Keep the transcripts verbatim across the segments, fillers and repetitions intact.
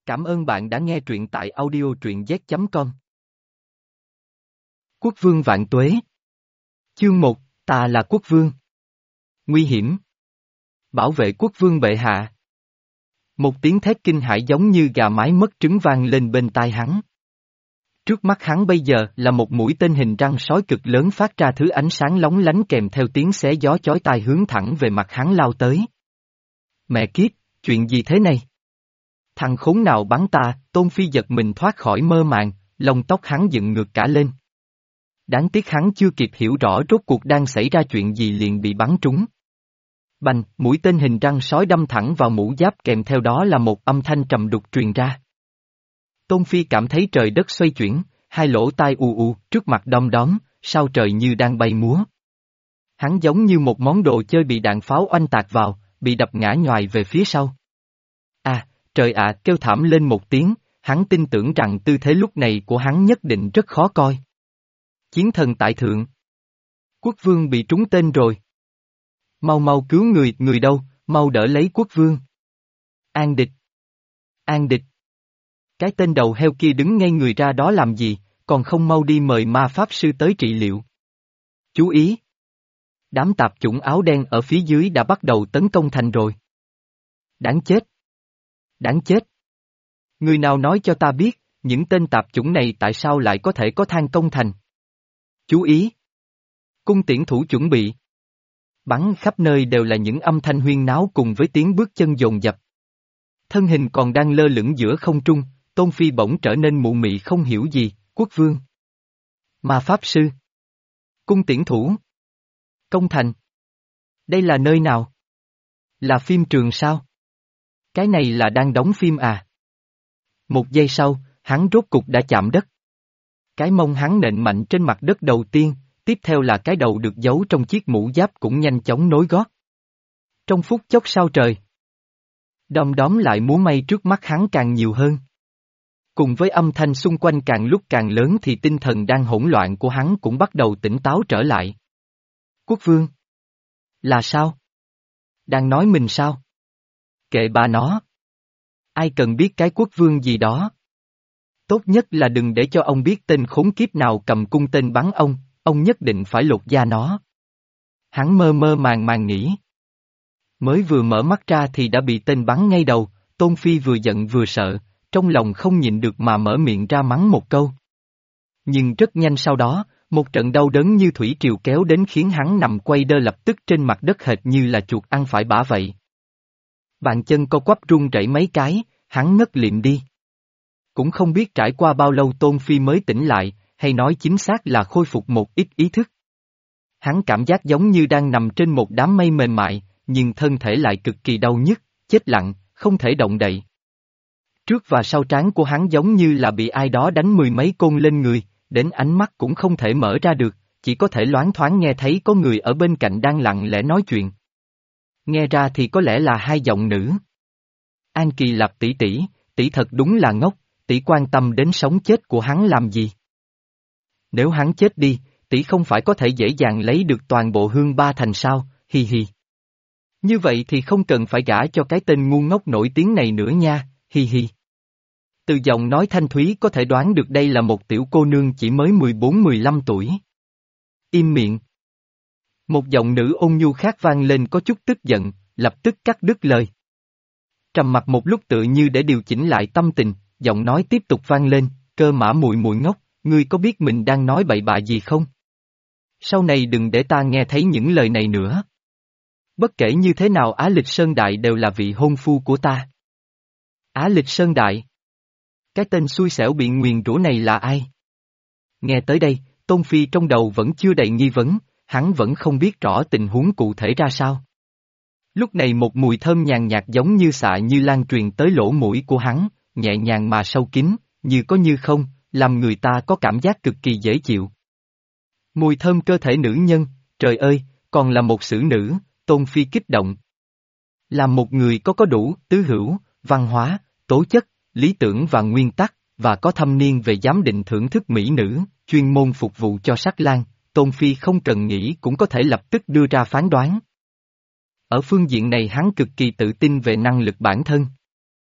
Cảm ơn bạn đã nghe truyện tại audio truyện z chấm com. Quốc vương vạn tuế. Chương một, ta là quốc vương. Nguy hiểm. Bảo vệ quốc vương bệ hạ. Một tiếng thét kinh hãi giống như gà mái mất trứng vang lên bên tai hắn. Trước mắt hắn bây giờ là một mũi tên hình răng sói cực lớn phát ra thứ ánh sáng lóng lánh kèm theo tiếng xé gió chói tai hướng thẳng về mặt hắn lao tới. Mẹ kiếp, chuyện gì thế này? Thằng khốn nào bắn ta, Tôn Phi giật mình thoát khỏi mơ màng, lông tóc hắn dựng ngược cả lên. Đáng tiếc hắn chưa kịp hiểu rõ rốt cuộc đang xảy ra chuyện gì liền bị bắn trúng. Bành, mũi tên hình răng sói đâm thẳng vào mũ giáp kèm theo đó là một âm thanh trầm đục truyền ra. Tôn Phi cảm thấy trời đất xoay chuyển, hai lỗ tai ù ù, trước mặt đom đóm, sao trời như đang bay múa. Hắn giống như một món đồ chơi bị đạn pháo oanh tạc vào, bị đập ngã nhoài về phía sau. À, trời ạ, kêu thảm lên một tiếng, hắn tin tưởng rằng tư thế lúc này của hắn nhất định rất khó coi. Chiến thần tại thượng. Quốc vương bị trúng tên rồi. Mau mau cứu người, người đâu, mau đỡ lấy quốc vương. An địch. An địch. Cái tên đầu heo kia đứng ngay người ra đó làm gì, còn không mau đi mời ma pháp sư tới trị liệu. Chú ý. Đám tạp chủng áo đen ở phía dưới đã bắt đầu tấn công thành rồi. Đáng chết. Đáng chết. Người nào nói cho ta biết, những tên tạp chủng này tại sao lại có thể có thang công thành? Chú ý. Cung tiễn thủ chuẩn bị. Bắn khắp nơi đều là những âm thanh huyên náo cùng với tiếng bước chân dồn dập. Thân hình còn đang lơ lửng giữa không trung, Tôn Phi bỗng trở nên mụ mị không hiểu gì, quốc vương. Ma pháp sư. Cung tiễn thủ. Công thành. Đây là nơi nào? Là phim trường sao? Cái này là đang đóng phim à? Một giây sau, hắn rốt cục đã chạm đất. Cái mông hắn nện mạnh trên mặt đất đầu tiên, tiếp theo là cái đầu được giấu trong chiếc mũ giáp cũng nhanh chóng nối gót. Trong phút chốc sao trời. Đom đóm lại múa may trước mắt hắn càng nhiều hơn. Cùng với âm thanh xung quanh càng lúc càng lớn thì tinh thần đang hỗn loạn của hắn cũng bắt đầu tỉnh táo trở lại. Quốc vương. Là sao? Đang nói mình sao? Kệ bà nó. Ai cần biết cái quốc vương gì đó. Tốt nhất là đừng để cho ông biết tên khốn kiếp nào cầm cung tên bắn ông, ông nhất định phải lột da nó. Hắn mơ mơ màng màng nghĩ. Mới vừa mở mắt ra thì đã bị tên bắn ngay đầu, Tôn Phi vừa giận vừa sợ, trong lòng không nhịn được mà mở miệng ra mắng một câu. Nhưng rất nhanh sau đó, một trận đau đớn như thủy triều kéo đến khiến hắn nằm quay đơ lập tức trên mặt đất hệt như là chuột ăn phải bả vậy. Bàn chân co quắp run rẩy mấy cái, hắn ngất liệm đi. Cũng không biết trải qua bao lâu Tôn Phi mới tỉnh lại, hay nói chính xác là khôi phục một ít ý thức. Hắn cảm giác giống như đang nằm trên một đám mây mềm mại, nhưng thân thể lại cực kỳ đau nhức, chết lặng, không thể động đậy. Trước và sau trán của hắn giống như là bị ai đó đánh mười mấy côn lên người, đến ánh mắt cũng không thể mở ra được, chỉ có thể loáng thoáng nghe thấy có người ở bên cạnh đang lặng lẽ nói chuyện. Nghe ra thì có lẽ là hai giọng nữ. An Kỳ Lạp tỷ tỷ, tỷ thật đúng là ngốc, tỷ quan tâm đến sống chết của hắn làm gì? Nếu hắn chết đi, tỷ không phải có thể dễ dàng lấy được toàn bộ hương ba thành sao, hi hi. Như vậy thì không cần phải gả cho cái tên ngu ngốc nổi tiếng này nữa nha, hi hi. Từ giọng nói thanh thúy có thể đoán được đây là một tiểu cô nương chỉ mới mười bốn mười lăm tuổi. Im miệng. Một giọng nữ ôn nhu khác vang lên có chút tức giận, lập tức cắt đứt lời. Trầm mặc một lúc tự như để điều chỉnh lại tâm tình, giọng nói tiếp tục vang lên, cơ mã muội muội ngốc, ngươi có biết mình đang nói bậy bạ gì không? Sau này đừng để ta nghe thấy những lời này nữa. Bất kể như thế nào Á Lịch Sơn Đại đều là vị hôn phu của ta. Á Lịch Sơn Đại? Cái tên xui xẻo bị nguyền rủa này là ai? Nghe tới đây, Tôn Phi trong đầu vẫn chưa đầy nghi vấn, hắn vẫn không biết rõ tình huống cụ thể ra sao. Lúc này một mùi thơm nhàn nhạt giống như xạ như lan truyền tới lỗ mũi của hắn, nhẹ nhàng mà sâu kín, như có như không, làm người ta có cảm giác cực kỳ dễ chịu. Mùi thơm cơ thể nữ nhân, trời ơi, còn là một xử nữ, Tôn Phi kích động. Là một người có có đủ, tứ hữu, văn hóa, tố chất, lý tưởng và nguyên tắc, và có thâm niên về giám định thưởng thức mỹ nữ, chuyên môn phục vụ cho sắc lang, Tôn Phi không cần nghĩ cũng có thể lập tức đưa ra phán đoán. Ở phương diện này hắn cực kỳ tự tin về năng lực bản thân.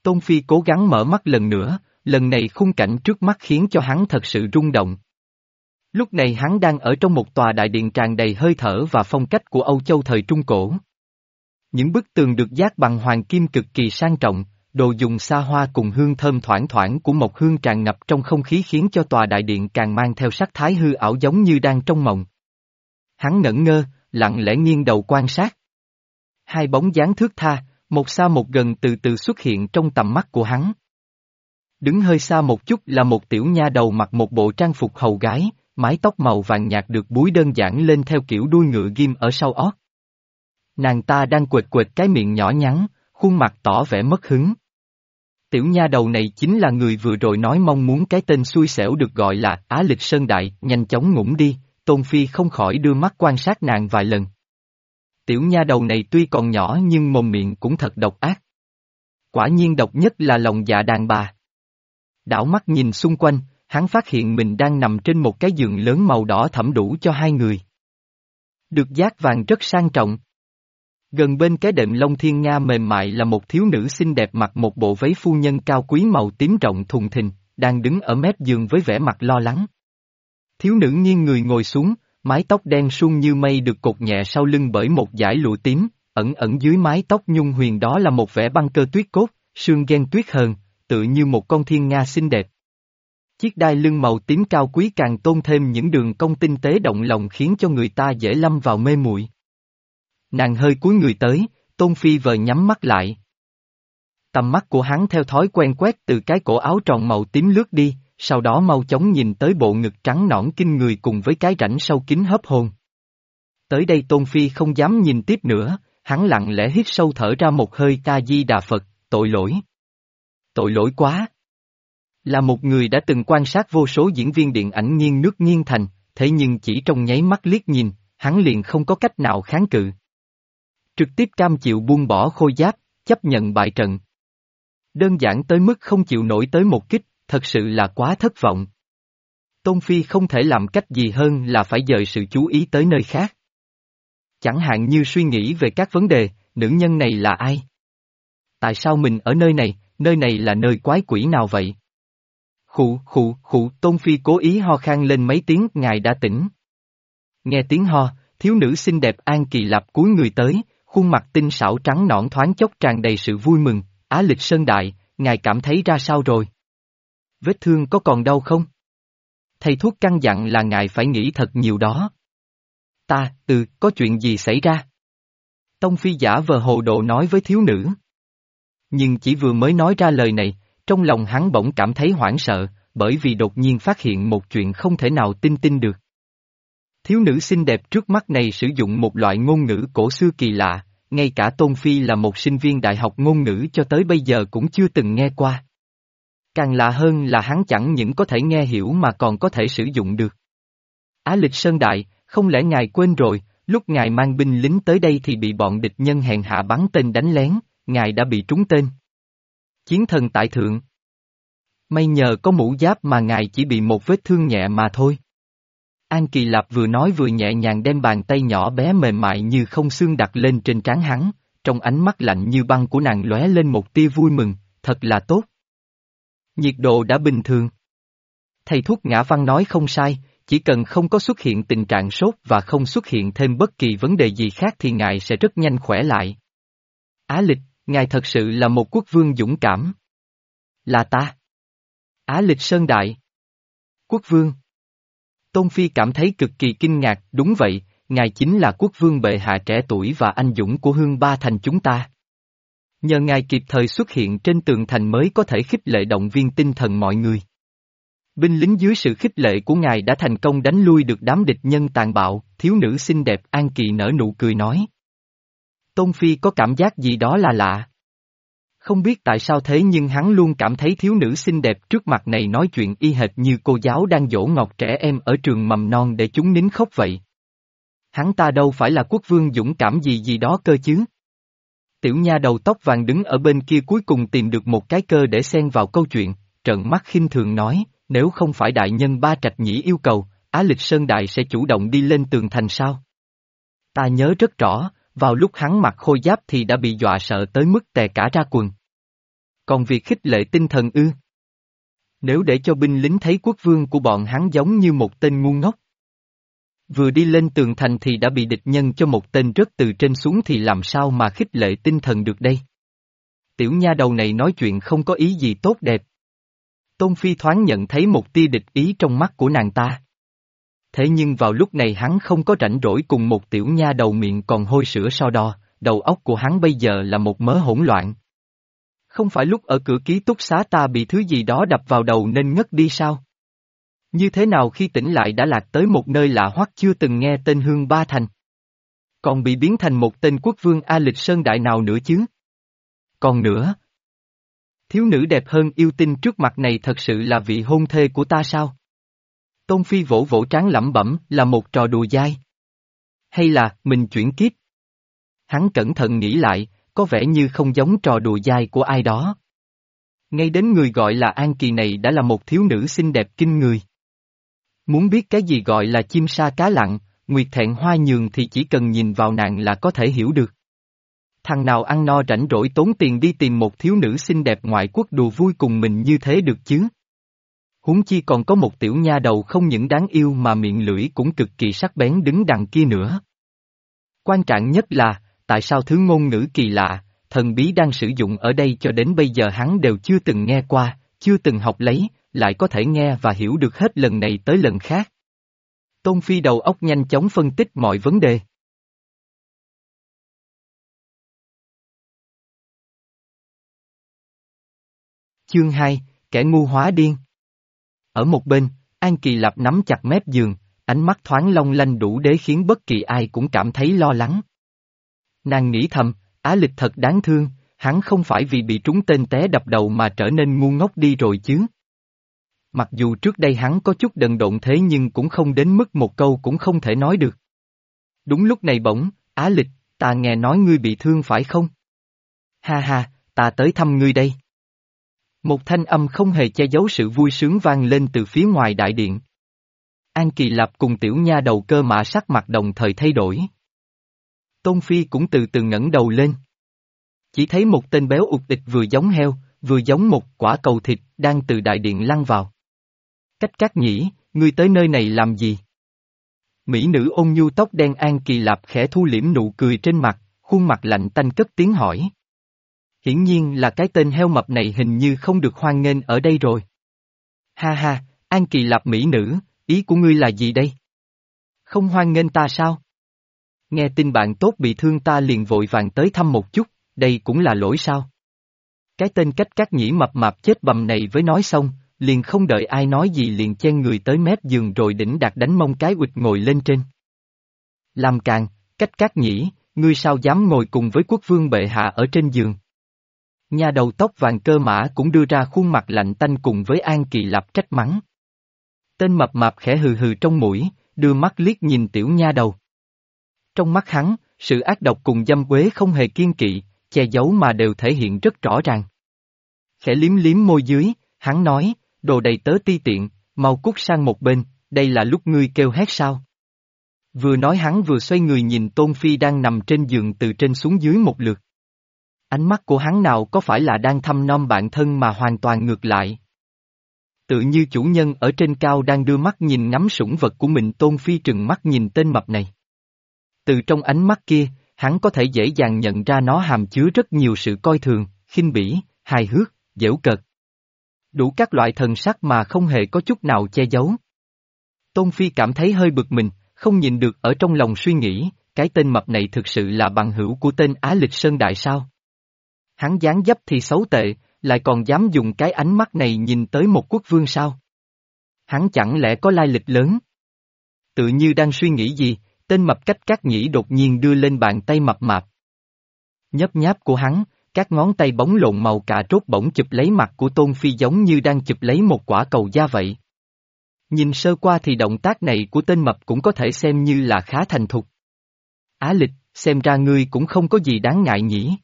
Tôn Phi cố gắng mở mắt lần nữa, lần này khung cảnh trước mắt khiến cho hắn thật sự rung động. Lúc này hắn đang ở trong một tòa đại điện tràn đầy hơi thở và phong cách của Âu Châu thời Trung Cổ. Những bức tường được dát bằng hoàng kim cực kỳ sang trọng, đồ dùng xa hoa cùng hương thơm thoảng thoảng của mộc hương tràn ngập trong không khí khiến cho tòa đại điện càng mang theo sắc thái hư ảo giống như đang trong mộng. Hắn ngẩn ngơ, lặng lẽ nghiêng đầu quan sát. Hai bóng dáng thướt tha, một xa một gần từ từ xuất hiện trong tầm mắt của hắn. Đứng hơi xa một chút là một tiểu nha đầu mặc một bộ trang phục hầu gái, mái tóc màu vàng nhạt được búi đơn giản lên theo kiểu đuôi ngựa ghim ở sau ót. Nàng ta đang quệt quệt cái miệng nhỏ nhắn, khuôn mặt tỏ vẻ mất hứng. Tiểu nha đầu này chính là người vừa rồi nói mong muốn cái tên xui xẻo được gọi là Á Lịch Sơn Đại, nhanh chóng ngủm đi, Tôn Phi không khỏi đưa mắt quan sát nàng vài lần. Tiểu nha đầu này tuy còn nhỏ nhưng mồm miệng cũng thật độc ác. Quả nhiên độc nhất là lòng dạ đàn bà. Đảo mắt nhìn xung quanh, hắn phát hiện mình đang nằm trên một cái giường lớn màu đỏ thẫm đủ cho hai người. Được dát vàng rất sang trọng. Gần bên cái đệm lông thiên nga mềm mại là một thiếu nữ xinh đẹp mặc một bộ váy phu nhân cao quý màu tím rộng thùng thình, đang đứng ở mép giường với vẻ mặt lo lắng. Thiếu nữ nghiêng người ngồi xuống, mái tóc đen suông như mây được cột nhẹ sau lưng bởi một dải lụa tím, ẩn ẩn dưới mái tóc nhung huyền đó là một vẻ băng cơ tuyết cốt, sương gen tuyết hờn, tự như một con thiên nga xinh đẹp. Chiếc đai lưng màu tím cao quý càng tôn thêm những đường cong tinh tế động lòng khiến cho người ta dễ lâm vào mê muội. Nàng hơi cúi người tới, Tôn Phi vờ nhắm mắt lại. Tầm mắt của hắn theo thói quen quét từ cái cổ áo tròn màu tím lướt đi, sau đó mau chóng nhìn tới bộ ngực trắng nõn kinh người cùng với cái rãnh sâu kín hấp hồn. Tới đây Tôn Phi không dám nhìn tiếp nữa, hắn lặng lẽ hít sâu thở ra một hơi Ta Di Đà Phật, tội lỗi. Tội lỗi quá. Là một người đã từng quan sát vô số diễn viên điện ảnh nghiêng nước nghiêng thành, thế nhưng chỉ trong nháy mắt liếc nhìn, hắn liền không có cách nào kháng cự. Trực tiếp cam chịu buông bỏ khôi giáp, chấp nhận bại trận. Đơn giản tới mức không chịu nổi tới một kích, thật sự là quá thất vọng. Tôn Phi không thể làm cách gì hơn là phải dời sự chú ý tới nơi khác. Chẳng hạn như suy nghĩ về các vấn đề, nữ nhân này là ai? Tại sao mình ở nơi này, nơi này là nơi quái quỷ nào vậy? Khụ khụ khụ Tôn Phi cố ý ho khan lên mấy tiếng ngài đã tỉnh. Nghe tiếng ho, thiếu nữ xinh đẹp An Kỳ Lạp cúi người tới, khuôn mặt tinh xảo trắng nõn thoáng chốc tràn đầy sự vui mừng, Á Lịch Sơn Đại, ngài cảm thấy ra sao rồi? Vết thương có còn đau không? Thầy thuốc căn dặn là ngài phải nghĩ thật nhiều đó. Ta, ừ, có chuyện gì xảy ra? Tông Phi giả vờ hồ độ nói với thiếu nữ. Nhưng chỉ vừa mới nói ra lời này, trong lòng hắn bỗng cảm thấy hoảng sợ, bởi vì đột nhiên phát hiện một chuyện không thể nào tin tin được. Thiếu nữ xinh đẹp trước mắt này sử dụng một loại ngôn ngữ cổ xưa kỳ lạ, ngay cả Tôn Phi là một sinh viên đại học ngôn ngữ cho tới bây giờ cũng chưa từng nghe qua. Càng lạ hơn là hắn chẳng những có thể nghe hiểu mà còn có thể sử dụng được. Á Lịch Sơn Đại, không lẽ ngài quên rồi, lúc ngài mang binh lính tới đây thì bị bọn địch nhân hèn hạ bắn tên đánh lén, ngài đã bị trúng tên. Chiến thần tại thượng. May nhờ có mũ giáp mà ngài chỉ bị một vết thương nhẹ mà thôi. An Kỳ Lạp vừa nói vừa nhẹ nhàng đem bàn tay nhỏ bé mềm mại như không xương đặt lên trên trán hắn, trong ánh mắt lạnh như băng của nàng lóe lên một tia vui mừng, thật là tốt. Nhiệt độ đã bình thường. Thầy thuốc Ngã Văn nói không sai, chỉ cần không có xuất hiện tình trạng sốt và không xuất hiện thêm bất kỳ vấn đề gì khác thì ngài sẽ rất nhanh khỏe lại. Á Lịch, ngài thật sự là một quốc vương dũng cảm. Là ta. Á Lịch Sơn Đại. Quốc vương. Tôn Phi cảm thấy cực kỳ kinh ngạc, đúng vậy, ngài chính là quốc vương bệ hạ trẻ tuổi và anh dũng của Hương Ba Thành chúng ta. Nhờ ngài kịp thời xuất hiện trên tường thành mới có thể khích lệ động viên tinh thần mọi người. Binh lính dưới sự khích lệ của ngài đã thành công đánh lui được đám địch nhân tàn bạo, thiếu nữ xinh đẹp An Kỳ nở nụ cười nói. Tôn Phi có cảm giác gì đó là lạ. Không biết tại sao thế nhưng hắn luôn cảm thấy thiếu nữ xinh đẹp trước mặt này nói chuyện y hệt như cô giáo đang dỗ ngọt trẻ em ở trường mầm non để chúng nín khóc vậy. Hắn ta đâu phải là quốc vương dũng cảm gì gì đó cơ chứ. Tiểu nha đầu tóc vàng đứng ở bên kia cuối cùng tìm được một cái cơ để xen vào câu chuyện, trợn mắt khinh thường nói, nếu không phải đại nhân Ba Trạch Nhĩ yêu cầu, Á Lịch Sơn Đại sẽ chủ động đi lên tường thành sao? Ta nhớ rất rõ, vào lúc hắn mặc khôi giáp thì đã bị dọa sợ tới mức tè cả ra quần. Còn việc khích lệ tinh thần ư? Nếu để cho binh lính thấy quốc vương của bọn hắn giống như một tên ngu ngốc. Vừa đi lên tường thành thì đã bị địch nhân cho một tên rớt từ trên xuống thì làm sao mà khích lệ tinh thần được đây? Tiểu nha đầu này nói chuyện không có ý gì tốt đẹp. Tôn Phi thoáng nhận thấy một tia địch ý trong mắt của nàng ta. Thế nhưng vào lúc này hắn không có rảnh rỗi cùng một tiểu nha đầu miệng còn hôi sữa so đo, đầu óc của hắn bây giờ là một mớ hỗn loạn. Không phải lúc ở cửa ký túc xá ta bị thứ gì đó đập vào đầu nên ngất đi sao? Như thế nào khi tỉnh lại đã lạc tới một nơi lạ hoắc chưa từng nghe tên Hương Ba Thành? Còn bị biến thành một tên quốc vương A Lịch Sơn Đại nào nữa chứ? Còn nữa, thiếu nữ đẹp hơn yêu tinh trước mặt này thật sự là vị hôn thê của ta sao? Tôn Phi vỗ vỗ trán lẩm bẩm là một trò đùa dai. Hay là mình chuyển kiếp? Hắn cẩn thận nghĩ lại, có vẻ như không giống trò đùa dai của ai đó. Ngay đến người gọi là An Kỳ này đã là một thiếu nữ xinh đẹp kinh người. Muốn biết cái gì gọi là chim sa cá lặn, nguyệt thẹn hoa nhường thì chỉ cần nhìn vào nàng là có thể hiểu được. Thằng nào ăn no rảnh rỗi tốn tiền đi tìm một thiếu nữ xinh đẹp ngoại quốc đùa vui cùng mình như thế được chứ? Huống chi còn có một tiểu nha đầu không những đáng yêu mà miệng lưỡi cũng cực kỳ sắc bén đứng đằng kia nữa. Quan trọng nhất là, tại sao thứ ngôn ngữ kỳ lạ, thần bí đang sử dụng ở đây cho đến bây giờ hắn đều chưa từng nghe qua, chưa từng học lấy, lại có thể nghe và hiểu được hết lần này tới lần khác. Tôn Phi đầu óc nhanh chóng phân tích mọi vấn đề. Chương hai, kẻ ngu hóa điên. Ở một bên, An Kỳ Lạp nắm chặt mép giường, ánh mắt thoáng long lanh đủ để khiến bất kỳ ai cũng cảm thấy lo lắng. Nàng nghĩ thầm, Á Lịch thật đáng thương, hắn không phải vì bị trúng tên té đập đầu mà trở nên ngu ngốc đi rồi chứ. Mặc dù trước đây hắn có chút đần độn thế nhưng cũng không đến mức một câu cũng không thể nói được. Đúng lúc này bỗng, Á Lịch, ta nghe nói ngươi bị thương phải không? Ha ha, ta tới thăm ngươi đây. Một thanh âm không hề che giấu sự vui sướng vang lên từ phía ngoài đại điện. An Kỳ Lạp cùng tiểu nha đầu Cơ Mã sắc mặt đồng thời thay đổi. Tôn Phi cũng từ từ ngẩng đầu lên. Chỉ thấy một tên béo ụt ịch vừa giống heo, vừa giống một quả cầu thịt đang từ đại điện lăn vào. Cách Cát Nhĩ, ngươi tới nơi này làm gì? Mỹ nữ ôn nhu tóc đen An Kỳ Lạp khẽ thu liễm nụ cười trên mặt, khuôn mặt lạnh tanh cất tiếng hỏi. Hiển nhiên là cái tên heo mập này hình như không được hoan nghênh ở đây rồi. Ha ha, An Kỳ Lạp mỹ nữ, ý của ngươi là gì đây? Không hoan nghênh ta sao? Nghe tin bạn tốt bị thương ta liền vội vàng tới thăm một chút, đây cũng là lỗi sao? Cái tên Cách Cát Nhĩ mập mạp chết bầm này với nói xong, liền không đợi ai nói gì liền chen người tới mép giường rồi đỉnh đạt đánh mông cái uỵch ngồi lên trên. Làm càn, Cách Cát Nhĩ, ngươi sao dám ngồi cùng với quốc vương bệ hạ ở trên giường? Nhà đầu tóc vàng Cơ Mã cũng đưa ra khuôn mặt lạnh tanh cùng với An Kỳ Lạp trách mắng. Tên mập mạp khẽ hừ hừ trong mũi, đưa mắt liếc nhìn tiểu nha đầu. Trong mắt hắn, sự ác độc cùng dâm quế không hề kiêng kỵ, che giấu mà đều thể hiện rất rõ ràng. Khẽ liếm liếm môi dưới, hắn nói, đồ đầy tớ ti tiện, mau cút sang một bên, đây là lúc ngươi kêu hét sao? Vừa nói hắn vừa xoay người nhìn Tôn Phi đang nằm trên giường từ trên xuống dưới một lượt. Ánh mắt của hắn nào có phải là đang thăm nom bạn thân mà hoàn toàn ngược lại. Tự như chủ nhân ở trên cao đang đưa mắt nhìn ngắm sủng vật của mình. Tôn Phi trừng mắt nhìn tên mập này. Từ trong ánh mắt kia, hắn có thể dễ dàng nhận ra nó hàm chứa rất nhiều sự coi thường, khinh bỉ, hài hước, giễu cợt. Đủ các loại thần sắc mà không hề có chút nào che giấu. Tôn Phi cảm thấy hơi bực mình, không nhìn được ở trong lòng suy nghĩ, cái tên mập này thực sự là bằng hữu của tên Á Lịch Sơn Đại sao? Hắn dáng dấp thì xấu tệ, lại còn dám dùng cái ánh mắt này nhìn tới một quốc vương sao? Hắn chẳng lẽ có lai lịch lớn? Tự như đang suy nghĩ gì, tên mập Cách Cát Nhĩ đột nhiên đưa lên bàn tay mập mạp. Nhấp nháp của hắn, các ngón tay bóng lộn màu cà rốt bỗng chụp lấy mặt của Tôn Phi giống như đang chụp lấy một quả cầu da vậy. Nhìn sơ qua thì động tác này của tên mập cũng có thể xem như là khá thành thục. Á Lịch, xem ra ngươi cũng không có gì đáng ngại nhỉ?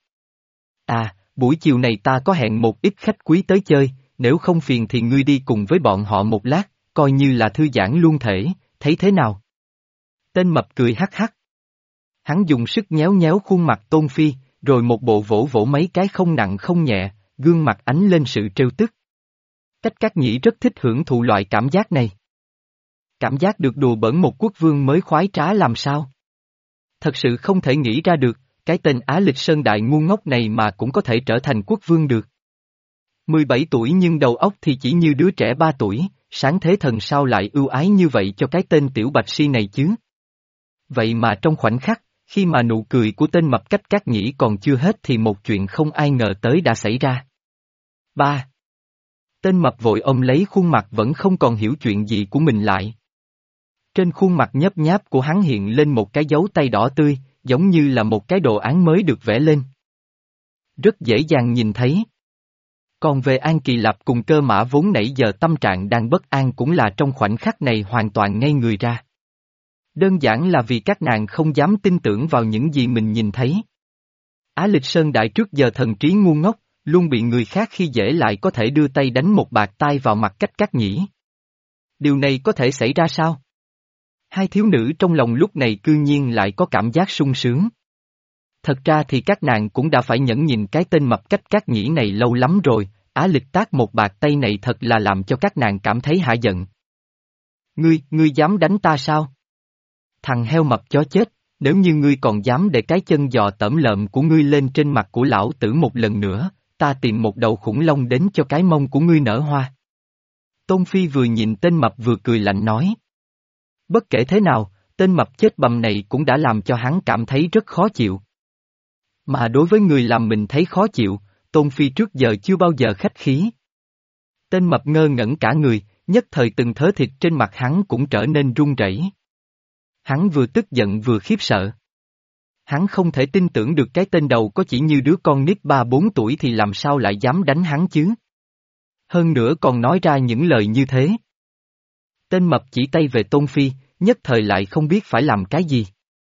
À, buổi chiều này ta có hẹn một ít khách quý tới chơi, nếu không phiền thì ngươi đi cùng với bọn họ một lát, coi như là thư giãn luôn thể, thấy thế nào? Tên mập cười hắc hắc. Hắn dùng sức nhéo nhéo khuôn mặt Tôn Phi, rồi một bộ vỗ vỗ mấy cái không nặng không nhẹ, gương mặt ánh lên sự trêu tức. Cách Cát Nhĩ rất thích hưởng thụ loại cảm giác này. Cảm giác được đùa bỡn một quốc vương mới khoái trá làm sao? Thật sự không thể nghĩ ra được, cái tên Á Lịch Sơn Đại ngu ngốc này mà cũng có thể trở thành quốc vương được. mười bảy tuổi nhưng đầu óc thì chỉ như đứa trẻ ba tuổi, sáng thế thần sao lại ưu ái như vậy cho cái tên tiểu bạch si này chứ? Vậy mà trong khoảnh khắc, khi mà nụ cười của tên mập Cách Cát Nhĩ còn chưa hết thì một chuyện không ai ngờ tới đã xảy ra. Ba. Tên mập vội ôm lấy khuôn mặt vẫn không còn hiểu chuyện gì của mình lại. Trên khuôn mặt nhấp nháp của hắn hiện lên một cái dấu tay đỏ tươi, giống như là một cái đồ án mới được vẽ lên. Rất dễ dàng nhìn thấy. Còn về An Kỳ Lạp cùng Cơ Mã vốn nãy giờ tâm trạng đang bất an cũng là trong khoảnh khắc này hoàn toàn ngây người ra. Đơn giản là vì các nàng không dám tin tưởng vào những gì mình nhìn thấy. Á Lịch Sơn Đại trước giờ thần trí ngu ngốc, luôn bị người khác khi dễ lại có thể đưa tay đánh một bạt tai vào mặt Cách Cát Nhĩ. Điều này có thể xảy ra sao? Hai thiếu nữ trong lòng lúc này cư nhiên lại có cảm giác sung sướng. Thật ra thì các nàng cũng đã phải nhẫn nhìn cái tên mập Cách Cát Nhĩ này lâu lắm rồi, Á Lịch tác một bạt tay này thật là làm cho các nàng cảm thấy hả giận. Ngươi, ngươi dám đánh ta sao? Thằng heo mập chó chết, nếu như ngươi còn dám để cái chân giò tởm lợm của ngươi lên trên mặt của lão tử một lần nữa, ta tìm một đầu khủng long đến cho cái mông của ngươi nở hoa. Tôn Phi vừa nhìn tên mập vừa cười lạnh nói. Bất kể thế nào, tên mập chết bầm này cũng đã làm cho hắn cảm thấy rất khó chịu. Mà đối với người làm mình thấy khó chịu, Tôn Phi trước giờ chưa bao giờ khách khí. Tên mập ngơ ngẩn cả người, nhất thời từng thớ thịt trên mặt hắn cũng trở nên run rẩy. Hắn vừa tức giận vừa khiếp sợ. Hắn không thể tin tưởng được cái tên đầu có chỉ như đứa con nít ba bốn tuổi thì làm sao lại dám đánh hắn chứ. Hơn nữa còn nói ra những lời như thế. Tên mập chỉ tay về Tôn Phi, nhất thời lại không biết phải làm cái gì.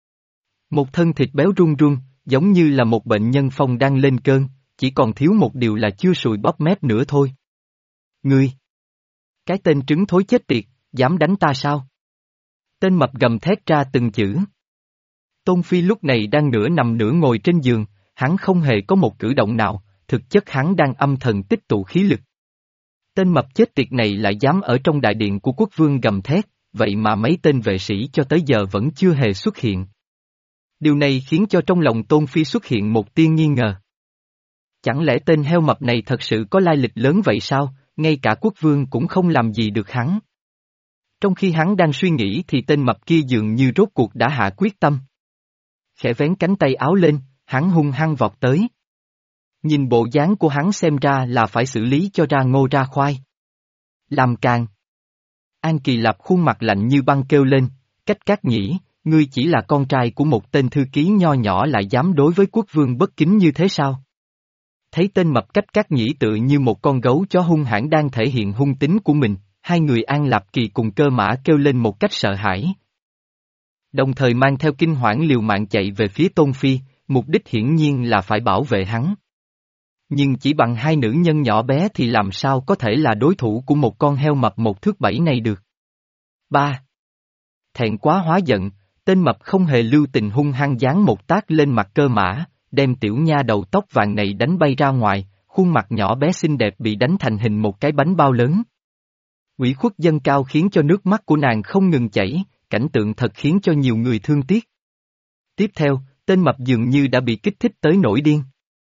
Một thân thịt béo run run, giống như là một bệnh nhân phong đang lên cơn, chỉ còn thiếu một điều là chưa sùi bắp mép nữa thôi. Ngươi! Cái tên trứng thối chết tiệt, dám đánh ta sao? Tên mập gầm thét ra từng chữ. Tôn Phi lúc này đang nửa nằm nửa ngồi trên giường, hắn không hề có một cử động nào, thực chất hắn đang âm thầm tích tụ khí lực. Tên mập chết tiệt này lại dám ở trong đại điện của quốc vương gầm thét, vậy mà mấy tên vệ sĩ cho tới giờ vẫn chưa hề xuất hiện. Điều này khiến cho trong lòng Tôn Phi xuất hiện một tia nghi ngờ. Chẳng lẽ tên heo mập này thật sự có lai lịch lớn vậy sao, ngay cả quốc vương cũng không làm gì được hắn. Trong khi hắn đang suy nghĩ thì tên mập kia dường như rốt cuộc đã hạ quyết tâm. Khẽ vén cánh tay áo lên, hắn hung hăng vọt tới. Nhìn bộ dáng của hắn xem ra là phải xử lý cho ra ngô ra khoai. Làm càng. An Kỳ Lạp khuôn mặt lạnh như băng kêu lên, Cách Cát Nhĩ, ngươi chỉ là con trai của một tên thư ký nho nhỏ lại dám đối với quốc vương bất kính như thế sao? Thấy tên mập Cách Cát Nhĩ tự như một con gấu chó hung hãn đang thể hiện hung tính của mình, hai người An Lạp Kỳ cùng Cơ Mã kêu lên một cách sợ hãi. Đồng thời mang theo kinh hoảng liều mạng chạy về phía Tôn Phi, mục đích hiển nhiên là phải bảo vệ hắn. Nhưng chỉ bằng hai nữ nhân nhỏ bé thì làm sao có thể là đối thủ của một con heo mập một thước bảy này được. Ba. Thẹn quá hóa giận, tên mập không hề lưu tình hung hăng giáng một tát lên mặt Cơ Mã, đem tiểu nha đầu tóc vàng này đánh bay ra ngoài, khuôn mặt nhỏ bé xinh đẹp bị đánh thành hình một cái bánh bao lớn. Ủy khuất dâng cao khiến cho nước mắt của nàng không ngừng chảy, cảnh tượng thật khiến cho nhiều người thương tiếc. Tiếp theo, tên mập dường như đã bị kích thích tới nổi điên.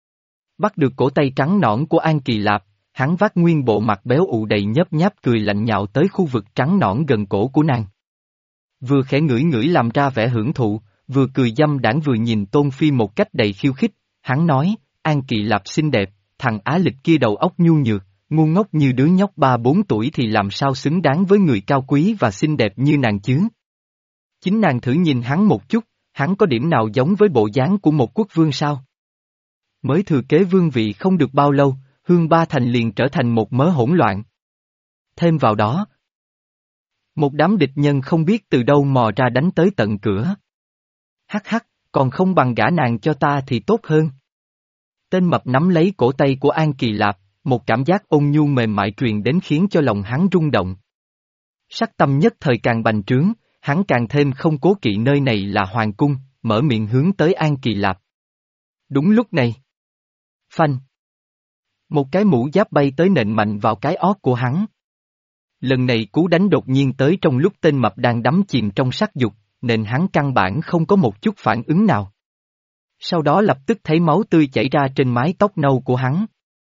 Bắt được cổ tay trắng nõn của An Kỳ Lạp, hắn vác nguyên bộ mặt béo ụ đầy nhấp nháp cười lạnh nhạo tới khu vực trắng nõn gần cổ của nàng. Vừa khẽ ngửi ngửi làm ra vẻ hưởng thụ, vừa cười dâm đãng vừa nhìn Tôn Phi một cách đầy khiêu khích, hắn nói, An Kỳ Lạp xinh đẹp, thằng Á Lịch kia đầu óc nhu nhược, ngu ngốc như đứa nhóc ba bốn tuổi thì làm sao xứng đáng với người cao quý và xinh đẹp như nàng chứ. Chính nàng thử nhìn hắn một chút, hắn có điểm nào giống với bộ dáng của một quốc vương sao? Mới thừa kế vương vị không được bao lâu, Hương Ba Thành liền trở thành một mớ hỗn loạn. Thêm vào đó, một đám địch nhân không biết từ đâu mò ra đánh tới tận cửa. Hắc hắc, còn không bằng gả nàng cho ta thì tốt hơn. Tên mập nắm lấy cổ tay của An Kỳ Lạp, một cảm giác ôn nhu mềm mại truyền đến khiến cho lòng hắn rung động. Sắc tâm nhất thời càng bành trướng, hắn càng thêm không cố kỵ nơi này là hoàng cung, mở miệng hướng tới An Kỳ Lạp. Đúng lúc này. Phanh. Một cái mũ giáp bay tới nện mạnh vào cái ót của hắn. Lần này cú đánh đột nhiên tới trong lúc tên mập đang đắm chìm trong sắc dục, nên hắn căn bản không có một chút phản ứng nào. Sau đó lập tức thấy máu tươi chảy ra trên mái tóc nâu của hắn.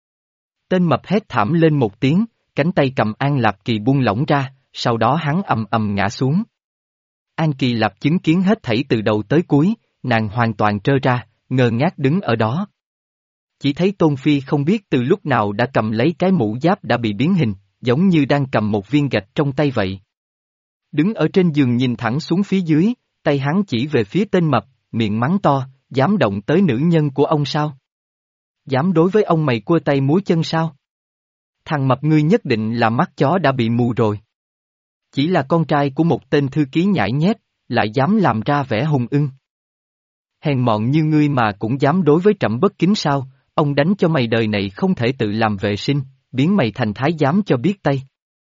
Tên mập hét thảm lên một tiếng, cánh tay cầm An Lạp Kỳ buông lỏng ra, sau đó hắn ầm ầm ngã xuống. An Kỳ Lạp chứng kiến hết thảy từ đầu tới cuối, nàng hoàn toàn trơ ra, ngơ ngác đứng ở đó. Chỉ thấy Tôn Phi không biết từ lúc nào đã cầm lấy cái mũ giáp đã bị biến hình, giống như đang cầm một viên gạch trong tay vậy. Đứng ở trên giường nhìn thẳng xuống phía dưới, tay hắn chỉ về phía tên mập, miệng mắng to, dám động tới nữ nhân của ông sao? Dám đối với ông mày cua tay múa chân sao? Thằng mập ngươi nhất định là mắt chó đã bị mù rồi. Chỉ là con trai của một tên thư ký nhãi nhép, lại dám làm ra vẻ hùng ưng. Hèn mọn như ngươi mà cũng dám đối với trẫm bất kính sao, ông đánh cho mày đời này không thể tự làm vệ sinh, biến mày thành thái giám cho biết tay.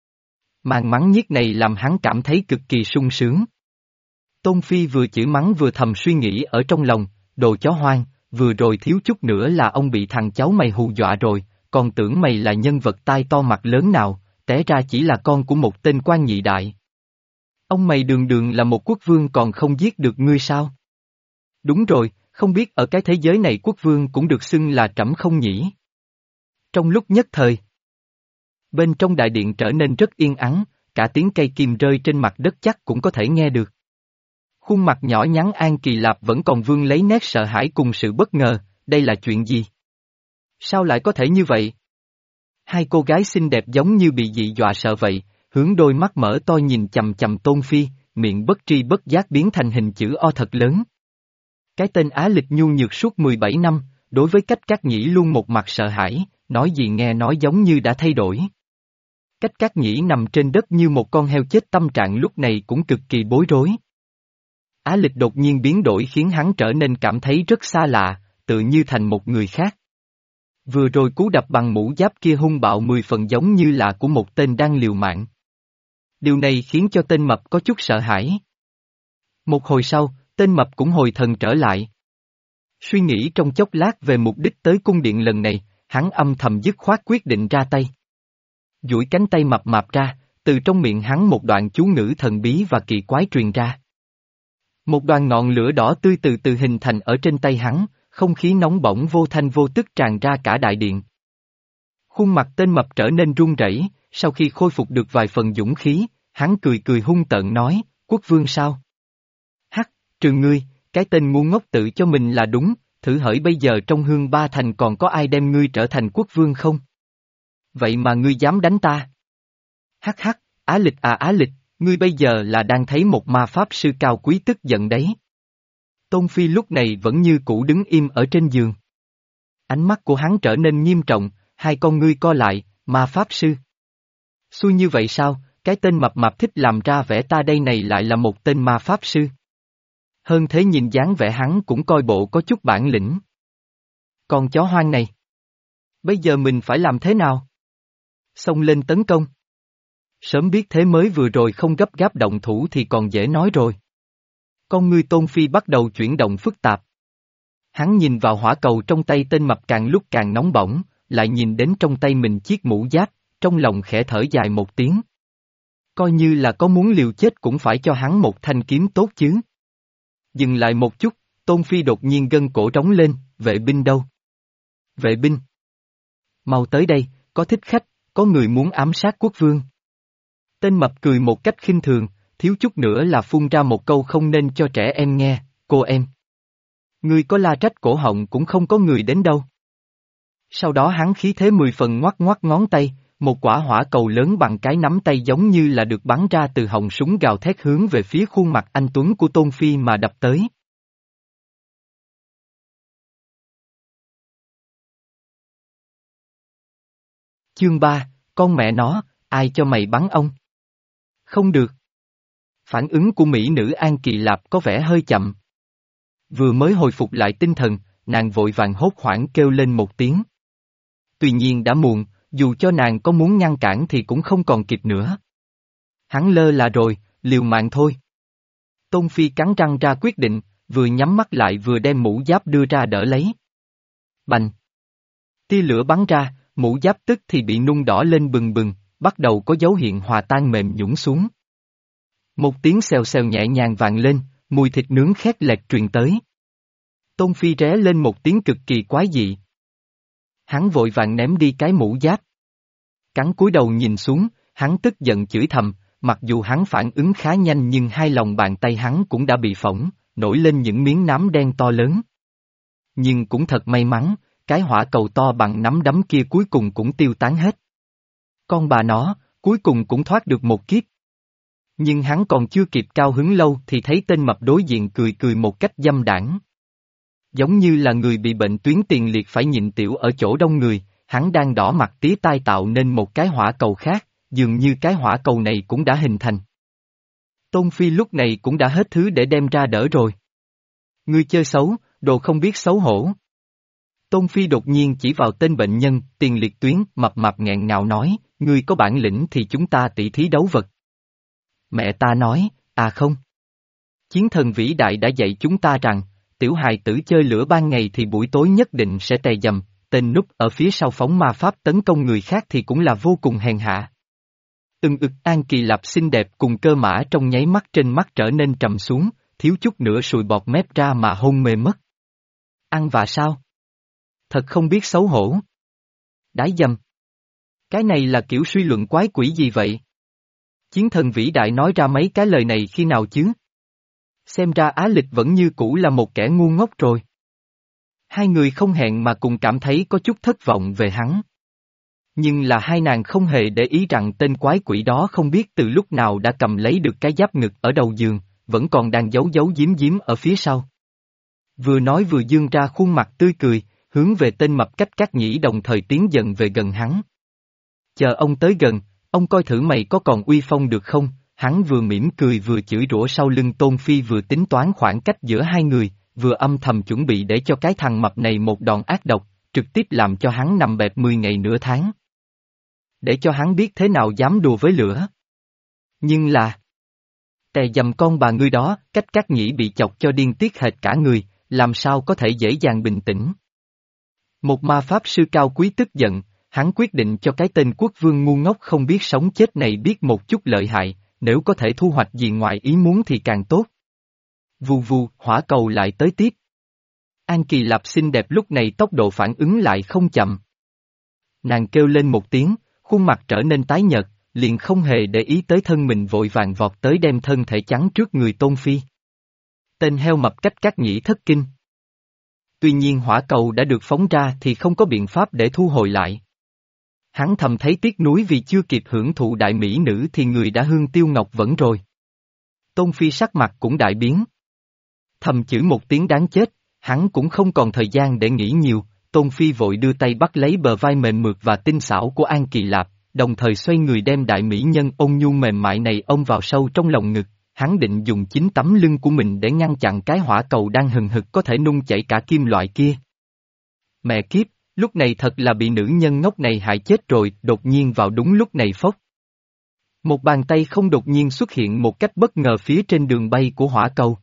Màn mắng nhiếc này làm hắn cảm thấy cực kỳ sung sướng. Tôn Phi vừa chửi mắng vừa thầm suy nghĩ ở trong lòng, đồ chó hoang, vừa rồi thiếu chút nữa là ông bị thằng cháu mày hù dọa rồi, còn tưởng mày là nhân vật tai to mặt lớn nào, té ra chỉ là con của một tên quan nhị đại. Ông mày đường đường là một quốc vương còn không giết được ngươi sao? Đúng rồi, không biết ở cái thế giới này quốc vương cũng được xưng là trẫm không nhỉ? Trong lúc nhất thời, bên trong đại điện trở nên rất yên ắng, cả tiếng cây kim rơi trên mặt đất chắc cũng có thể nghe được. Khuôn mặt nhỏ nhắn An Kỳ Lạp vẫn còn vương lấy nét sợ hãi cùng sự bất ngờ, đây là chuyện gì? Sao lại có thể như vậy? Hai cô gái xinh đẹp giống như bị dị dọa sợ vậy, hướng đôi mắt mở to nhìn chầm chầm Tôn Phi, miệng bất tri bất giác biến thành hình chữ O thật lớn. Cái tên Á Lịch nhu nhược suốt mười bảy năm, đối với Cách Cát Nhĩ luôn một mặt sợ hãi, nói gì nghe nói giống như đã thay đổi. Cách Cát Nhĩ nằm trên đất như một con heo chết, tâm trạng lúc này cũng cực kỳ bối rối. Á Lịch đột nhiên biến đổi khiến hắn trở nên cảm thấy rất xa lạ, tự như thành một người khác. Vừa rồi cú đập bằng mũ giáp kia hung bạo mười phần giống như là của một tên đang liều mạng. Điều này khiến cho tên mập có chút sợ hãi. Một hồi sau, tên mập cũng hồi thần trở lại. Suy nghĩ trong chốc lát về mục đích tới cung điện lần này, hắn âm thầm dứt khoát quyết định ra tay. Duỗi cánh tay mập mạp ra, từ trong miệng hắn một đoạn chú ngữ thần bí và kỳ quái truyền ra. Một đoàn ngọn lửa đỏ tươi từ từ hình thành ở trên tay hắn, không khí nóng bỏng vô thanh vô tức tràn ra cả đại điện. Khuôn mặt tên mập trở nên run rẩy, sau khi khôi phục được vài phần dũng khí, hắn cười cười hung tợn nói, quốc vương sao? Hắc, trừ ngươi, cái tên ngu ngốc tự cho mình là đúng, thử hỡi bây giờ trong Hương Ba Thành còn có ai đem ngươi trở thành quốc vương không? Vậy mà ngươi dám đánh ta? Hắc hắc, Á Lịch à Á Lịch, ngươi bây giờ là đang thấy một ma pháp sư cao quý tức giận đấy. Tôn Phi lúc này vẫn như cũ đứng im ở trên giường. Ánh mắt của hắn trở nên nghiêm trọng, hai con ngươi co lại, ma pháp sư. Xui như vậy sao, cái tên mập mạp thích làm ra vẻ ta đây này lại là một tên ma pháp sư. Hơn thế nhìn dáng vẻ hắn cũng coi bộ có chút bản lĩnh. Con chó hoang này. Bây giờ mình phải làm thế nào? Xông lên tấn công. Sớm biết thế mới vừa rồi không gấp gáp động thủ thì còn dễ nói rồi. Con ngươi Tôn Phi bắt đầu chuyển động phức tạp. Hắn nhìn vào hỏa cầu trong tay tên mập càng lúc càng nóng bỏng, lại nhìn đến trong tay mình chiếc mũ giáp, trong lòng khẽ thở dài một tiếng. Coi như là có muốn liều chết cũng phải cho hắn một thanh kiếm tốt chứ. Dừng lại một chút, Tôn Phi đột nhiên gân cổ trống lên, vệ binh đâu? Vệ binh! Mau tới đây, có thích khách, có người muốn ám sát quốc vương. Tên mập cười một cách khinh thường, thiếu chút nữa là phun ra một câu không nên cho trẻ em nghe, cô em. Ngươi có la trách cổ họng cũng không có người đến đâu. Sau đó hắn khí thế mười phần ngoắc ngoắc ngón tay, một quả hỏa cầu lớn bằng cái nắm tay giống như là được bắn ra từ họng súng gào thét hướng về phía khuôn mặt anh tuấn của Tôn Phi mà đập tới. Chương ba, con mẹ nó, ai cho mày bắn ông? Không được. Phản ứng của mỹ nữ An Kỳ Lạp có vẻ hơi chậm. Vừa mới hồi phục lại tinh thần, nàng vội vàng hốt hoảng kêu lên một tiếng. Tuy nhiên đã muộn, dù cho nàng có muốn ngăn cản thì cũng không còn kịp nữa. Hắn lơ là rồi, liều mạng thôi. Tôn Phi cắn răng ra quyết định, vừa nhắm mắt lại vừa đem mũ giáp đưa ra đỡ lấy. Bành! Tia lửa bắn ra, mũ giáp tức thì bị nung đỏ lên bừng bừng, bắt đầu có dấu hiện hòa tan mềm nhũn xuống. Một tiếng xèo xèo nhẹ nhàng vang lên, mùi thịt nướng khét lẹt truyền tới. Tôn Phi ré lên một tiếng cực kỳ quái dị. Hắn vội vàng ném đi cái mũ giáp. Cắn cúi đầu nhìn xuống, hắn tức giận chửi thầm, mặc dù hắn phản ứng khá nhanh nhưng hai lòng bàn tay hắn cũng đã bị phỏng, nổi lên những miếng nám đen to lớn. Nhưng cũng thật may mắn, cái hỏa cầu to bằng nắm đấm kia cuối cùng cũng tiêu tán hết. Con bà nó, cuối cùng cũng thoát được một kiếp. Nhưng hắn còn chưa kịp cao hứng lâu thì thấy tên mập đối diện cười cười một cách dâm đãng. Giống như là người bị bệnh tuyến tiền liệt phải nhịn tiểu ở chỗ đông người, hắn đang đỏ mặt tía tai tạo nên một cái hỏa cầu khác, dường như cái hỏa cầu này cũng đã hình thành. Tôn Phi lúc này cũng đã hết thứ để đem ra đỡ rồi. Ngươi chơi xấu, đồ không biết xấu hổ. Tôn Phi đột nhiên chỉ vào tên bệnh nhân, tiền liệt tuyến, mập mạp nghẹn ngào nói, ngươi có bản lĩnh thì chúng ta tỷ thí đấu vật. Mẹ ta nói, à không. Chiến thần vĩ đại đã dạy chúng ta rằng, tiểu hài tử chơi lửa ban ngày thì buổi tối nhất định sẽ tè dầm, tên núp ở phía sau phóng ma pháp tấn công người khác thì cũng là vô cùng hèn hạ. Ưng ực An Kỳ Lạp xinh đẹp cùng Cơ Mã trong nháy mắt trên mắt trở nên trầm xuống, thiếu chút nữa sùi bọt mép ra mà hôn mê mất. Ăn vạ sao? Thật không biết xấu hổ. Đái dầm. Cái này là kiểu suy luận quái quỷ gì vậy? Chiến thần vĩ đại nói ra mấy cái lời này khi nào chứ? Xem ra Á Lịch vẫn như cũ là một kẻ ngu ngốc rồi. Hai người không hẹn mà cùng cảm thấy có chút thất vọng về hắn. Nhưng là hai nàng không hề để ý rằng tên quái quỷ đó không biết từ lúc nào đã cầm lấy được cái giáp ngực ở đầu giường, vẫn còn đang giấu giấu giếm giếm ở phía sau. Vừa nói vừa dương ra khuôn mặt tươi cười, hướng về tên mập cách Cát Nhĩ đồng thời tiến dần về gần hắn. Chờ ông tới gần, ông coi thử mày có còn uy phong được không? Hắn vừa mỉm cười vừa chửi rủa sau lưng Tôn Phi vừa tính toán khoảng cách giữa hai người, vừa âm thầm chuẩn bị để cho cái thằng mập này một đòn ác độc, trực tiếp làm cho hắn nằm bẹp mười ngày nửa tháng. Để cho hắn biết thế nào dám đùa với lửa. Nhưng là... Tè dầm con bà ngươi đó, cách Cát Nhĩ bị chọc cho điên tiết hệt cả người, làm sao có thể dễ dàng bình tĩnh. Một ma pháp sư cao quý tức giận, hắn quyết định cho cái tên quốc vương ngu ngốc không biết sống chết này biết một chút lợi hại, nếu có thể thu hoạch gì ngoài ý muốn thì càng tốt. Vù vù, hỏa cầu lại tới tiếp. An Kỳ Lạp xinh đẹp lúc này tốc độ phản ứng lại không chậm. Nàng kêu lên một tiếng, khuôn mặt trở nên tái nhợt, liền không hề để ý tới thân mình vội vàng vọt tới đem thân thể chắn trước người Tôn Phi. Tên heo mập cách Cát Nhĩ thất kinh. Tuy nhiên hỏa cầu đã được phóng ra thì không có biện pháp để thu hồi lại. Hắn thầm thấy tiếc nuối vì chưa kịp hưởng thụ đại mỹ nữ thì người đã hương tiêu ngọc vẫn rồi. Tôn Phi sắc mặt cũng đại biến. Thầm chửi một tiếng đáng chết, hắn cũng không còn thời gian để nghĩ nhiều, Tôn Phi vội đưa tay bắt lấy bờ vai mềm mượt và tinh xảo của An Kỳ Lạp, đồng thời xoay người đem đại mỹ nhân ôn nhu mềm mại này ôm vào sâu trong lòng ngực, hắn định dùng chính tấm lưng của mình để ngăn chặn cái hỏa cầu đang hừng hực có thể nung chảy cả kim loại kia. Mẹ kiếp, lúc này thật là bị nữ nhân ngốc này hại chết rồi, đột nhiên vào đúng lúc này phốc. Một bàn tay không đột nhiên xuất hiện một cách bất ngờ phía trên đường bay của hỏa cầu.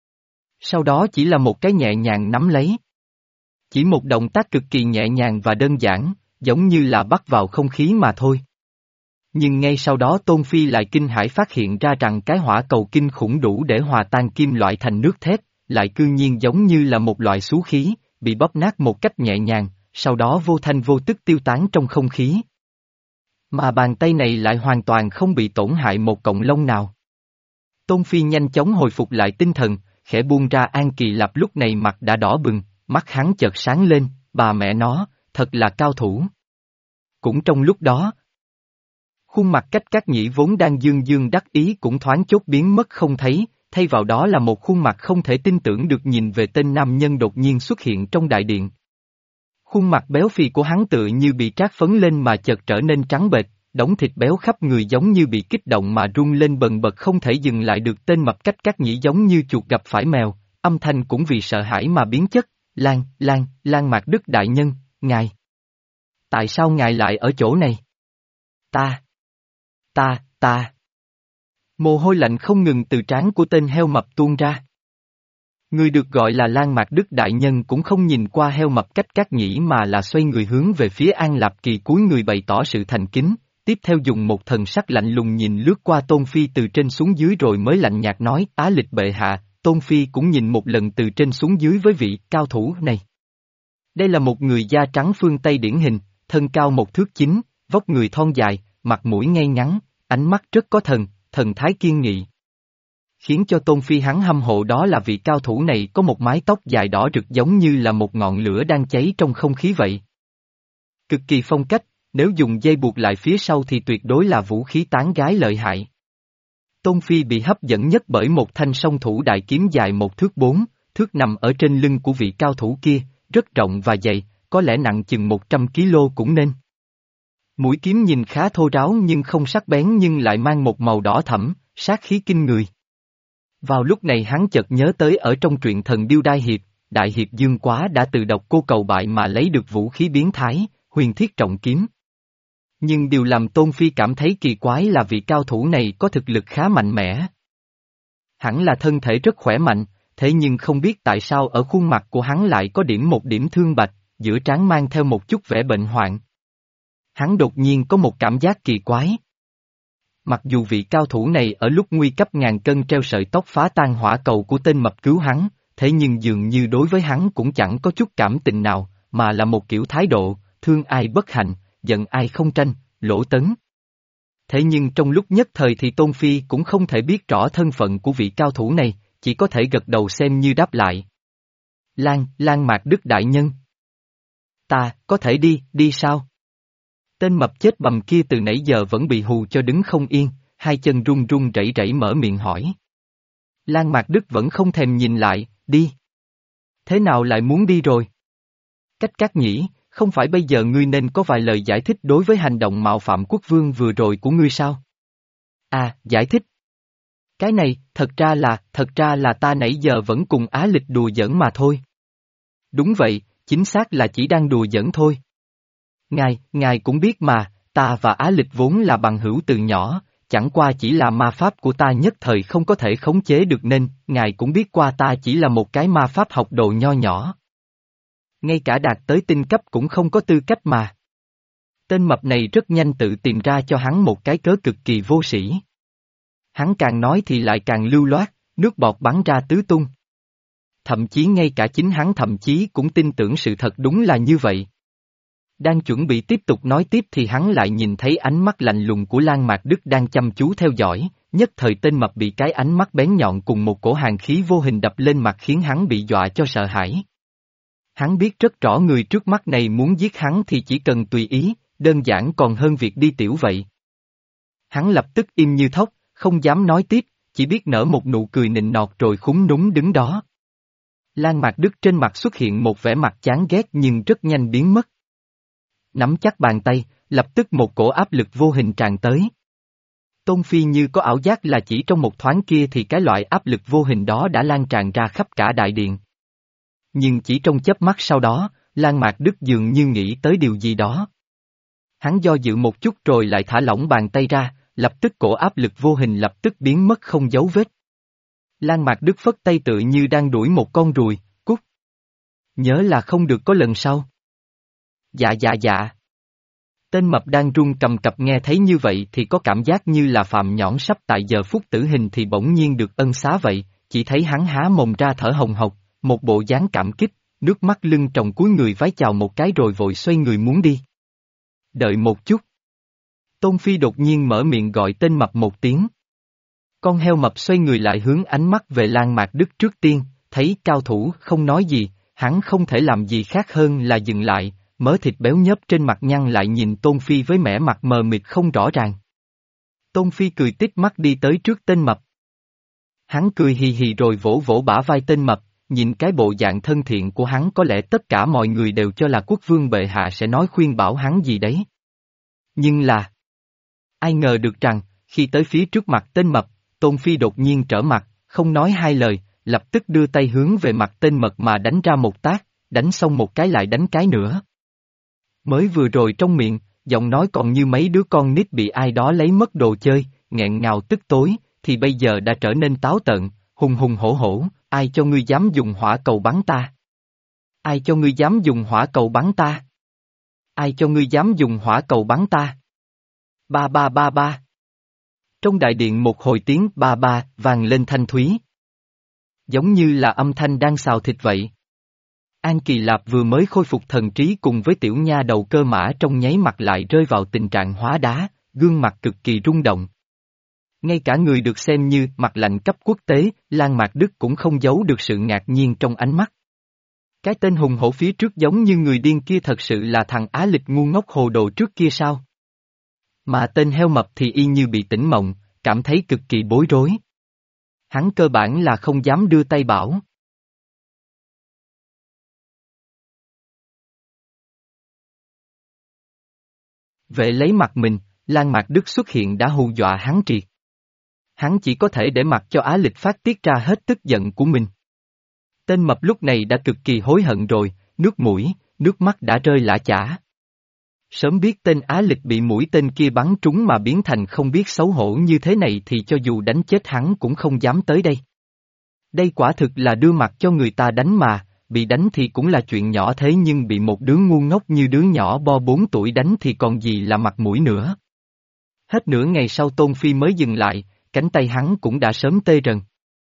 Sau đó chỉ là một cái nhẹ nhàng nắm lấy. Chỉ một động tác cực kỳ nhẹ nhàng và đơn giản, giống như là bắt vào không khí mà thôi. Nhưng ngay sau đó Tôn Phi lại kinh hãi phát hiện ra rằng cái hỏa cầu kinh khủng đủ để hòa tan kim loại thành nước thép, lại cư nhiên giống như là một loại xú khí, bị bóp nát một cách nhẹ nhàng, sau đó vô thanh vô tức tiêu tán trong không khí. Mà bàn tay này lại hoàn toàn không bị tổn hại một cọng lông nào. Tôn Phi nhanh chóng hồi phục lại tinh thần, khẽ buông ra An Kỳ Lạp lúc này mặt đã đỏ bừng, mắt hắn chợt sáng lên, bà mẹ nó, thật là cao thủ. Cũng trong lúc đó, khuôn mặt cách Cát Nhĩ vốn đang dương dương đắc ý cũng thoáng chốc biến mất không thấy, thay vào đó là một khuôn mặt không thể tin tưởng được nhìn về tên nam nhân đột nhiên xuất hiện trong đại điện. Khuôn mặt béo phì của hắn tựa như bị trát phấn lên mà chợt trở nên trắng bệch, đống thịt béo khắp người giống như bị kích động mà rung lên bần bật không thể dừng lại được. Tên mập cách Cát Nhĩ giống như chuột gặp phải mèo, âm thanh cũng vì sợ hãi mà biến chất, Lan, Lan, Lan Mạc Đức đại nhân, ngài. Tại sao ngài lại ở chỗ này? Ta. Ta, ta. Mồ hôi lạnh không ngừng từ trán của tên heo mập tuôn ra. Người được gọi là Lan Mạc Đức Đại Nhân cũng không nhìn qua heo mập cách Cát Nhĩ mà là xoay người hướng về phía An Lạp Kỳ cúi người bày tỏ sự thành kính, tiếp theo dùng một thần sắc lạnh lùng nhìn lướt qua Tôn Phi từ trên xuống dưới rồi mới lạnh nhạt nói Á lịch bệ hạ. Tôn Phi cũng nhìn một lần từ trên xuống dưới với vị cao thủ này. Đây là một người da trắng phương Tây điển hình, thân cao một thước chín, vóc người thon dài, mặt mũi ngay ngắn, ánh mắt rất có thần, thần thái kiên nghị. Khiến cho Tôn Phi hắn hâm mộ đó là vị cao thủ này có một mái tóc dài đỏ rực giống như là một ngọn lửa đang cháy trong không khí vậy. Cực kỳ phong cách, nếu dùng dây buộc lại phía sau thì tuyệt đối là vũ khí tán gái lợi hại. Tôn Phi bị hấp dẫn nhất bởi một thanh song thủ đại kiếm dài một thước bốn, thước nằm ở trên lưng của vị cao thủ kia, rất rộng và dày, có lẽ nặng chừng một trăm ki lô cũng nên. Mũi kiếm nhìn khá thô ráo nhưng không sắc bén nhưng lại mang một màu đỏ thẫm, sát khí kinh người. Vào lúc này hắn chợt nhớ tới ở trong truyện thần điêu Đại Hiệp, Đại Hiệp Dương Quá đã từ độc cô cầu bại mà lấy được vũ khí biến thái, huyền thiết trọng kiếm. Nhưng điều làm Tôn Phi cảm thấy kỳ quái là vị cao thủ này có thực lực khá mạnh mẽ. Hẳn là thân thể rất khỏe mạnh, thế nhưng không biết tại sao ở khuôn mặt của hắn lại có điểm một điểm thương bạch, giữa trán mang theo một chút vẻ bệnh hoạn. Hắn đột nhiên có một cảm giác kỳ quái. Mặc dù vị cao thủ này ở lúc nguy cấp ngàn cân treo sợi tóc phá tan hỏa cầu của tên mập cứu hắn, thế nhưng dường như đối với hắn cũng chẳng có chút cảm tình nào, mà là một kiểu thái độ, thương ai bất hạnh, giận ai không tranh, lỗ tấn. Thế nhưng trong lúc nhất thời thì Tôn Phi cũng không thể biết rõ thân phận của vị cao thủ này, chỉ có thể gật đầu xem như đáp lại. Lan, Lan Mạc Đức Đại Nhân. Ta, có thể đi, đi sao? Tên mập chết bầm kia từ nãy giờ vẫn bị hù cho đứng không yên, hai chân run run rẩy rẩy mở miệng hỏi. Lan Mạc Đức vẫn không thèm nhìn lại, đi. Thế nào lại muốn đi rồi? Cách Cát Nhĩ, không phải bây giờ ngươi nên có vài lời giải thích đối với hành động mạo phạm quốc vương vừa rồi của ngươi sao? À, giải thích. Cái này, thật ra là, thật ra là ta nãy giờ vẫn cùng Á Lịch đùa giỡn mà thôi. Đúng vậy, chính xác là chỉ đang đùa giỡn thôi. Ngài, ngài cũng biết mà, ta và Á Lịch vốn là bằng hữu từ nhỏ, chẳng qua chỉ là ma pháp của ta nhất thời không có thể khống chế được nên, ngài cũng biết qua ta chỉ là một cái ma pháp học đồ nho nhỏ. Ngay cả đạt tới tinh cấp cũng không có tư cách mà. Tên mập này rất nhanh tự tìm ra cho hắn một cái cớ cực kỳ vô sĩ. Hắn càng nói thì lại càng lưu loát, nước bọt bắn ra tứ tung. Thậm chí ngay cả chính hắn thậm chí cũng tin tưởng sự thật đúng là như vậy. Đang chuẩn bị tiếp tục nói tiếp thì hắn lại nhìn thấy ánh mắt lạnh lùng của Lan Mạc Đức đang chăm chú theo dõi, nhất thời tên mập bị cái ánh mắt bén nhọn cùng một cổ hàn khí vô hình đập lên mặt khiến hắn bị dọa cho sợ hãi. Hắn biết rất rõ người trước mắt này muốn giết hắn thì chỉ cần tùy ý, đơn giản còn hơn việc đi tiểu vậy. Hắn lập tức im như thóc, không dám nói tiếp, chỉ biết nở một nụ cười nịnh nọt rồi khúm núm đứng đó. Lan Mạc Đức trên mặt xuất hiện một vẻ mặt chán ghét nhưng rất nhanh biến mất. Nắm chắc bàn tay, lập tức một cổ áp lực vô hình tràn tới. Tôn Phi như có ảo giác là chỉ trong một thoáng kia thì cái loại áp lực vô hình đó đã lan tràn ra khắp cả đại điện. Nhưng chỉ trong chớp mắt sau đó, Lan Mạc Đức dường như nghĩ tới điều gì đó. Hắn do dự một chút rồi lại thả lỏng bàn tay ra, lập tức cổ áp lực vô hình lập tức biến mất không dấu vết. Lan Mạc Đức phất tay tựa như đang đuổi một con ruồi, cút. Nhớ là không được có lần sau. Dạ dạ dạ. Tên mập đang run cầm cập nghe thấy như vậy thì có cảm giác như là phạm nhõn sắp tại giờ phút tử hình thì bỗng nhiên được ân xá vậy, chỉ thấy hắn há mồm ra thở hồng hộc, một bộ dáng cảm kích, nước mắt lưng tròng cúi người vái chào một cái rồi vội xoay người muốn đi. Đợi một chút. Tôn Phi đột nhiên mở miệng gọi tên mập một tiếng. Con heo mập xoay người lại hướng ánh mắt về Lan Mạc Đức trước tiên, thấy cao thủ không nói gì, hắn không thể làm gì khác hơn là dừng lại, mớ thịt béo nhớp trên mặt nhăn lại nhìn Tôn Phi với mẻ mặt mờ mịt không rõ ràng. Tôn Phi cười tít mắt đi tới trước tên mập. Hắn cười hì hì rồi vỗ vỗ bả vai tên mập, nhìn cái bộ dạng thân thiện của hắn có lẽ tất cả mọi người đều cho là quốc vương bệ hạ sẽ nói khuyên bảo hắn gì đấy. Nhưng là... ai ngờ được rằng, khi tới phía trước mặt tên mập, Tôn Phi đột nhiên trở mặt, không nói hai lời, lập tức đưa tay hướng về mặt tên mập mà đánh ra một tát, đánh xong một cái lại đánh cái nữa. Mới vừa rồi trong miệng, giọng nói còn như mấy đứa con nít bị ai đó lấy mất đồ chơi, nghẹn ngào tức tối, thì bây giờ đã trở nên táo tợn, hùng hùng hổ hổ, ai cho ngươi dám dùng hỏa cầu bắn ta? Ai cho ngươi dám dùng hỏa cầu bắn ta? Ai cho ngươi dám dùng hỏa cầu bắn ta? Ba ba ba ba. Trong đại điện một hồi tiếng ba ba vang lên thanh thúy. Giống như là âm thanh đang xào thịt vậy. An Kỳ Lạp vừa mới khôi phục thần trí cùng với tiểu nha đầu Cơ Mã trong nháy mặt lại rơi vào tình trạng hóa đá, gương mặt cực kỳ rung động. Ngay cả người được xem như mặt lạnh cấp quốc tế, Lan Mạc Đức cũng không giấu được sự ngạc nhiên trong ánh mắt. Cái tên hùng hổ phía trước giống như người điên kia thật sự là thằng Á Lịch ngu ngốc hồ đồ trước kia sao? Mà tên heo mập thì y như bị tỉnh mộng, cảm thấy cực kỳ bối rối. Hắn cơ bản là không dám đưa tay bảo. Vệ lấy mặt mình, Lan Mạc Đức xuất hiện đã hù dọa hắn triệt. Hắn chỉ có thể để mặc cho Á Lịch phát tiết ra hết tức giận của mình. Tên mập lúc này đã cực kỳ hối hận rồi, nước mũi, nước mắt đã rơi lã chả. Sớm biết tên Á Lịch bị mũi tên kia bắn trúng mà biến thành không biết xấu hổ như thế này thì cho dù đánh chết hắn cũng không dám tới đây. Đây quả thực là đưa mặt cho người ta đánh mà, bị đánh thì cũng là chuyện nhỏ thế nhưng bị một đứa ngu ngốc như đứa nhỏ bo bốn tuổi đánh thì còn gì là mặt mũi nữa. Hết nửa ngày sau Tôn Phi mới dừng lại, cánh tay hắn cũng đã sớm tê rần.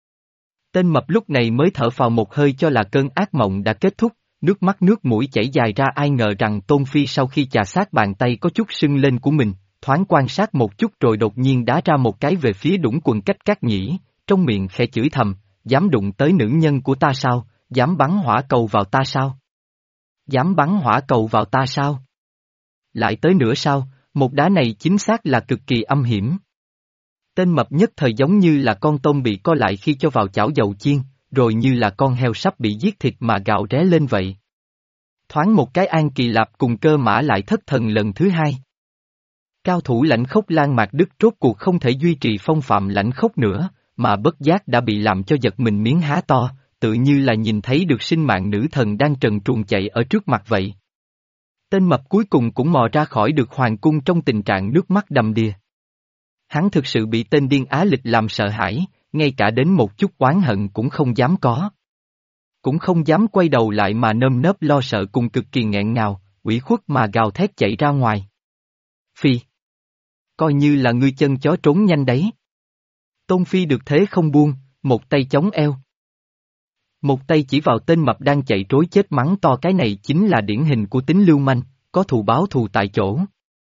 Tên mập lúc này mới thở phào một hơi cho là cơn ác mộng đã kết thúc, nước mắt nước mũi chảy dài ra ai ngờ rằng Tôn Phi sau khi chà sát bàn tay có chút sưng lên của mình, thoáng quan sát một chút rồi đột nhiên đá ra một cái về phía Đũng Quần Cách Cát Nhĩ, trong miệng khẽ chửi thầm, dám đụng tới nữ nhân của ta sao, dám bắn hỏa cầu vào ta sao? Dám bắn hỏa cầu vào ta sao? Lại tới nữa sao, một đá này chính xác là cực kỳ âm hiểm. Tên mập nhất thời giống như là con tôm bị co lại khi cho vào chảo dầu chiên, rồi như là con heo sắp bị giết thịt mà gạo ré lên vậy. Thoáng một cái An Kỳ Lạp cùng Cơ Mã lại thất thần lần thứ hai. Cao thủ lãnh khốc Lan Mạc Đức rốt cuộc không thể duy trì phong phạm lãnh khốc nữa, mà bất giác đã bị làm cho giật mình miếng há to, tự như là nhìn thấy được sinh mạng nữ thần đang trần truồng chạy ở trước mặt vậy. Tên mập cuối cùng cũng mò ra khỏi được hoàng cung trong tình trạng nước mắt đầm đìa. Hắn thực sự bị tên điên Á Lịch làm sợ hãi, ngay cả đến một chút oán hận cũng không dám có. Cũng không dám quay đầu lại mà nơm nớp lo sợ cùng cực kỳ nghẹn ngào, ủy khuất mà gào thét chạy ra ngoài. Phi! Coi như là ngươi chân chó trốn nhanh đấy. Tôn Phi được thế không buông, một tay chống eo. Một tay chỉ vào tên mập đang chạy trối chết mắng to cái này chính là điển hình của tính lưu manh, có thù báo thù tại chỗ.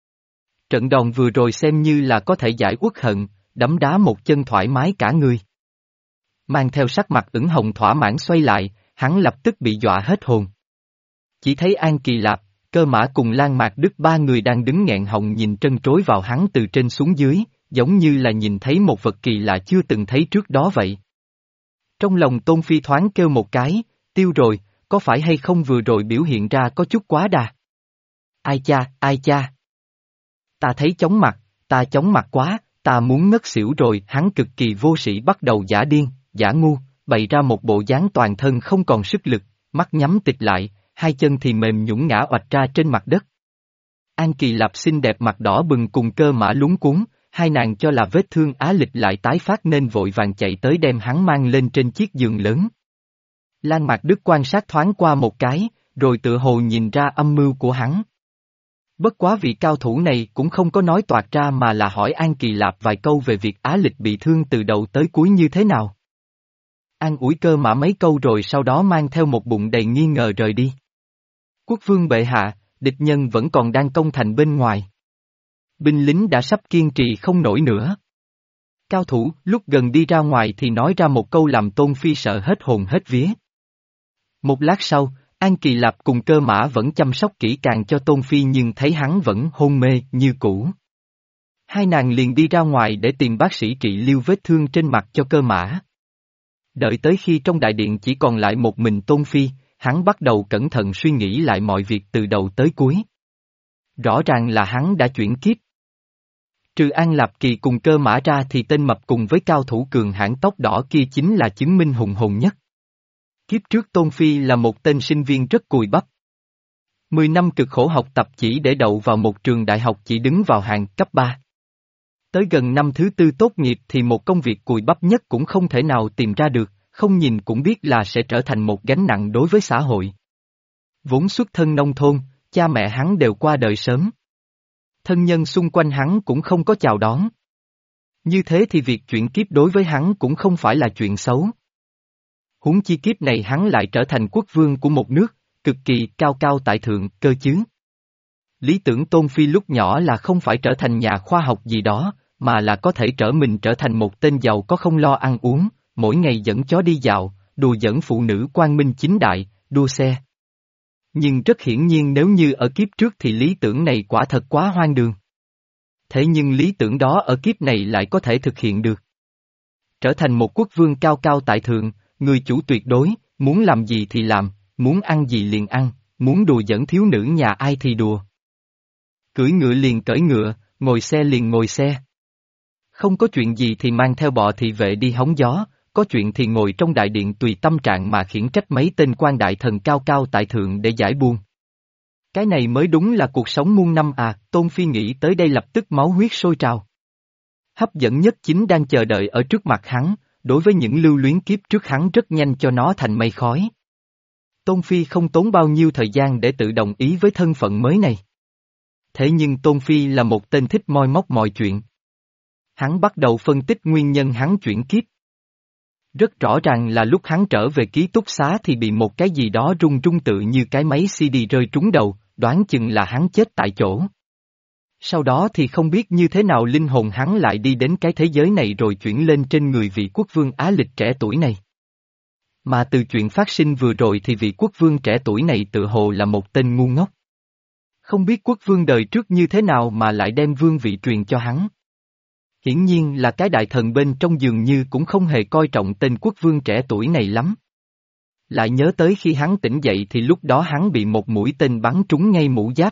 Trận đòn vừa rồi xem như là có thể giải uất hận, đấm đá một chân thoải mái cả người. Mang theo sắc mặt ửng hồng thỏa mãn xoay lại, hắn lập tức bị dọa hết hồn. Chỉ thấy An Kỳ Lạp, Cơ Mã cùng Lan Mạc Đức ba người đang đứng nghẹn họng nhìn trân trối vào hắn từ trên xuống dưới, giống như là nhìn thấy một vật kỳ lạ chưa từng thấy trước đó vậy. Trong lòng Tôn Phi thoáng kêu một cái, tiêu rồi, có phải hay không vừa rồi biểu hiện ra có chút quá đà. Ai cha, ai cha. Ta thấy chóng mặt, ta chóng mặt quá, ta muốn ngất xỉu rồi, hắn cực kỳ vô sĩ bắt đầu giả điên, giả ngu, bày ra một bộ dáng toàn thân không còn sức lực, mắt nhắm tịt lại, hai chân thì mềm nhũn ngã oạch ra trên mặt đất. An Kỳ Lạp xinh đẹp mặt đỏ bừng cùng Cơ Mã lúng cuống, hai nàng cho là vết thương Á Lịch lại tái phát nên vội vàng chạy tới đem hắn mang lên trên chiếc giường lớn. Lan Mạc Đức quan sát thoáng qua một cái, rồi tựa hồ nhìn ra âm mưu của hắn. Bất quá vị cao thủ này cũng không có nói toạc ra mà là hỏi An Kỳ Lạp vài câu về việc Á Lịch bị thương từ đầu tới cuối như thế nào. An ủi Cơ Mã mấy câu rồi sau đó mang theo một bụng đầy nghi ngờ rời đi. Quốc vương bệ hạ, địch nhân vẫn còn đang công thành bên ngoài. Binh lính đã sắp kiên trì không nổi nữa. Cao thủ lúc gần đi ra ngoài thì nói ra một câu làm Tôn Phi sợ hết hồn hết vía. Một lát sau, An Kỳ Lạp cùng Cơ Mã vẫn chăm sóc kỹ càng cho Tôn Phi nhưng thấy hắn vẫn hôn mê như cũ. Hai nàng liền đi ra ngoài để tìm bác sĩ trị liệu vết thương trên mặt cho Cơ Mã. Đợi tới khi trong đại điện chỉ còn lại một mình Tôn Phi, hắn bắt đầu cẩn thận suy nghĩ lại mọi việc từ đầu tới cuối. Rõ ràng là hắn đã chuyển kiếp. Trừ An Lạp Kỳ cùng Cơ Mã ra thì tên mập cùng với cao thủ cường hãn tóc đỏ kia chính là chứng minh hùng hồn nhất. Kiếp trước Tôn Phi là một tên sinh viên rất cùi bắp. Mười năm cực khổ học tập chỉ để đậu vào một trường đại học chỉ đứng vào hàng cấp ba. Tới gần năm thứ tư tốt nghiệp thì một công việc cùi bắp nhất cũng không thể nào tìm ra được, không nhìn cũng biết là sẽ trở thành một gánh nặng đối với xã hội. Vốn xuất thân nông thôn, cha mẹ hắn đều qua đời sớm. Thân nhân xung quanh hắn cũng không có chào đón. Như thế thì việc chuyển kiếp đối với hắn cũng không phải là chuyện xấu. Huống chi kiếp này hắn lại trở thành quốc vương của một nước, cực kỳ cao cao tại thượng, cơ chứ. Lý tưởng Tôn Phi lúc nhỏ là không phải trở thành nhà khoa học gì đó, mà là có thể trở mình trở thành một tên giàu có không lo ăn uống, mỗi ngày dẫn chó đi dạo, đùa giỡn phụ nữ quang minh chính đại, đua xe. Nhưng rất hiển nhiên nếu như ở kiếp trước thì lý tưởng này quả thật quá hoang đường. Thế nhưng lý tưởng đó ở kiếp này lại có thể thực hiện được. Trở thành một quốc vương cao cao tại thượng, người chủ tuyệt đối, muốn làm gì thì làm, muốn ăn gì liền ăn, muốn đùa giỡn thiếu nữ nhà ai thì đùa. Cưỡi ngựa liền cưỡi ngựa, ngồi xe liền ngồi xe. Không có chuyện gì thì mang theo bọ thị vệ đi hóng gió, có chuyện thì ngồi trong đại điện tùy tâm trạng mà khiển trách mấy tên quan đại thần cao cao tại thượng để giải buồn. Cái này mới đúng là cuộc sống muôn năm à, Tôn Phi nghĩ tới đây lập tức máu huyết sôi trào. Hấp dẫn nhất chính đang chờ đợi ở trước mặt hắn, đối với những lưu luyến kiếp trước hắn rất nhanh cho nó thành mây khói. Tôn Phi không tốn bao nhiêu thời gian để tự đồng ý với thân phận mới này. Thế nhưng Tôn Phi là một tên thích moi móc mọi chuyện. Hắn bắt đầu phân tích nguyên nhân hắn chuyển kiếp. Rất rõ ràng là lúc hắn trở về ký túc xá thì bị một cái gì đó rung rung tự như cái máy xê đê rơi trúng đầu, đoán chừng là hắn chết tại chỗ. Sau đó thì không biết như thế nào linh hồn hắn lại đi đến cái thế giới này rồi chuyển lên trên người vị quốc vương Á Lịch trẻ tuổi này. Mà từ chuyện phát sinh vừa rồi thì vị quốc vương trẻ tuổi này tự hồ là một tên ngu ngốc. Không biết quốc vương đời trước như thế nào mà lại đem vương vị truyền cho hắn. Hiển nhiên là cái đại thần bên trong dường như cũng không hề coi trọng tên quốc vương trẻ tuổi này lắm. Lại nhớ tới khi hắn tỉnh dậy thì lúc đó hắn bị một mũi tên bắn trúng ngay mũ giáp.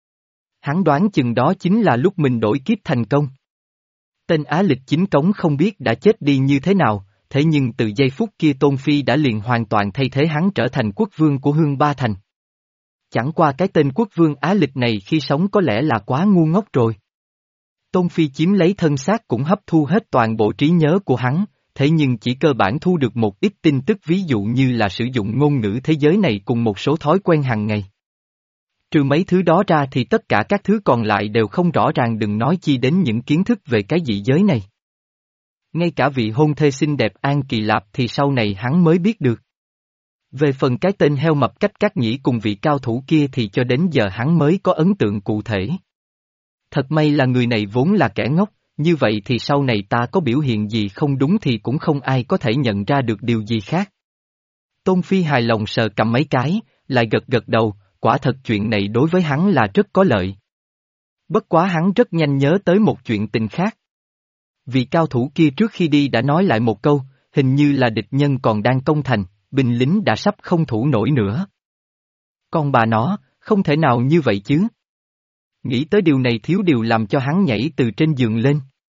Hắn đoán chừng đó chính là lúc mình đổi kiếp thành công. Tên Á Lịch chính cống không biết đã chết đi như thế nào, thế nhưng từ giây phút kia Tôn Phi đã liền hoàn toàn thay thế hắn trở thành quốc vương của Hương Ba Thành. Chẳng qua cái tên quốc vương Á Lịch này khi sống có lẽ là quá ngu ngốc rồi. Tôn Phi chiếm lấy thân xác cũng hấp thu hết toàn bộ trí nhớ của hắn, thế nhưng chỉ cơ bản thu được một ít tin tức ví dụ như là sử dụng ngôn ngữ thế giới này cùng một số thói quen hàng ngày. Trừ mấy thứ đó ra thì tất cả các thứ còn lại đều không rõ ràng, đừng nói chi đến những kiến thức về cái dị giới này. Ngay cả vị hôn thê xinh đẹp An Kỳ Lạp thì sau này hắn mới biết được. Về phần cái tên heo mập Cách Cát Nhĩ cùng vị cao thủ kia thì cho đến giờ hắn mới có ấn tượng cụ thể. Thật may là người này vốn là kẻ ngốc, như vậy thì sau này ta có biểu hiện gì không đúng thì cũng không ai có thể nhận ra được điều gì khác. Tôn Phi hài lòng sờ cầm mấy cái, lại gật gật đầu, quả thật chuyện này đối với hắn là rất có lợi. Bất quá hắn rất nhanh nhớ tới một chuyện tình khác. Vị cao thủ kia trước khi đi đã nói lại một câu, hình như là địch nhân còn đang công thành, binh lính đã sắp không thủ nổi nữa. Con bà nó, không thể nào như vậy chứ. Nghĩ tới điều này thiếu điều làm cho hắn nhảy từ trên giường lên.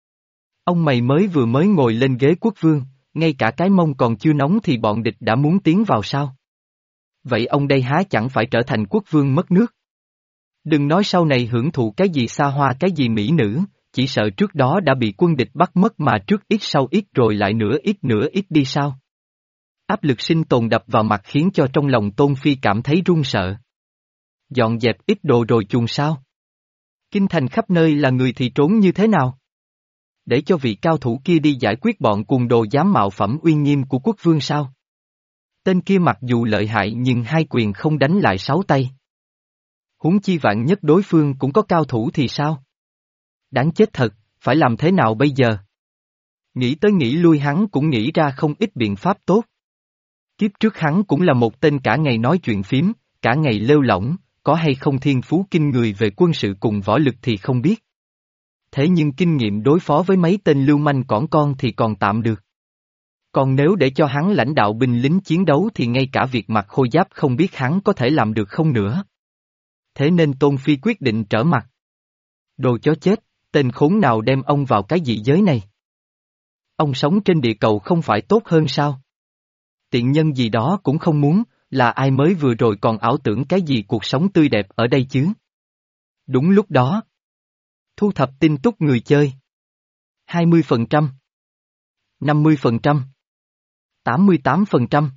Ông mày mới vừa mới ngồi lên ghế quốc vương, ngay cả cái mông còn chưa nóng thì bọn địch đã muốn tiến vào sao? Vậy ông đây há chẳng phải trở thành quốc vương mất nước? Đừng nói sau này hưởng thụ cái gì xa hoa cái gì mỹ nữ, chỉ sợ trước đó đã bị quân địch bắt mất mà trước ít sau ít rồi lại nữa ít nữa ít đi sao? Áp lực sinh tồn đập vào mặt khiến cho trong lòng Tôn Phi cảm thấy run sợ. Dọn dẹp ít đồ rồi chuồng sao? Kinh thành khắp nơi là người thì trốn như thế nào? Để cho vị cao thủ kia đi giải quyết bọn cuồng đồ dám mạo phẩm uy nghiêm của quốc vương sao? Tên kia mặc dù lợi hại nhưng hai quyền không đánh lại sáu tay. Huống chi vạn nhất đối phương cũng có cao thủ thì sao? Đáng chết thật, phải làm thế nào bây giờ? Nghĩ tới nghĩ lui hắn cũng nghĩ ra không ít biện pháp tốt. Kiếp trước hắn cũng là một tên cả ngày nói chuyện phím, cả ngày lêu lỏng, có hay không thiên phú kinh người về quân sự cùng võ lực thì không biết. Thế nhưng kinh nghiệm đối phó với mấy tên lưu manh cỏn con thì còn tạm được. Còn nếu để cho hắn lãnh đạo binh lính chiến đấu thì ngay cả việc mặc khôi giáp không biết hắn có thể làm được không nữa. Thế nên Tôn Phi quyết định trở mặt. Đồ chó chết, tên khốn nào đem ông vào cái dị giới này? Ông sống trên địa cầu không phải tốt hơn sao? Tiện nhân gì đó cũng không muốn, là ai mới vừa rồi còn ảo tưởng cái gì cuộc sống tươi đẹp ở đây chứ? Đúng lúc đó. Thu thập tin tức người chơi. hai mươi phần trăm. năm mươi phần trăm. tám mươi tám phần trăm.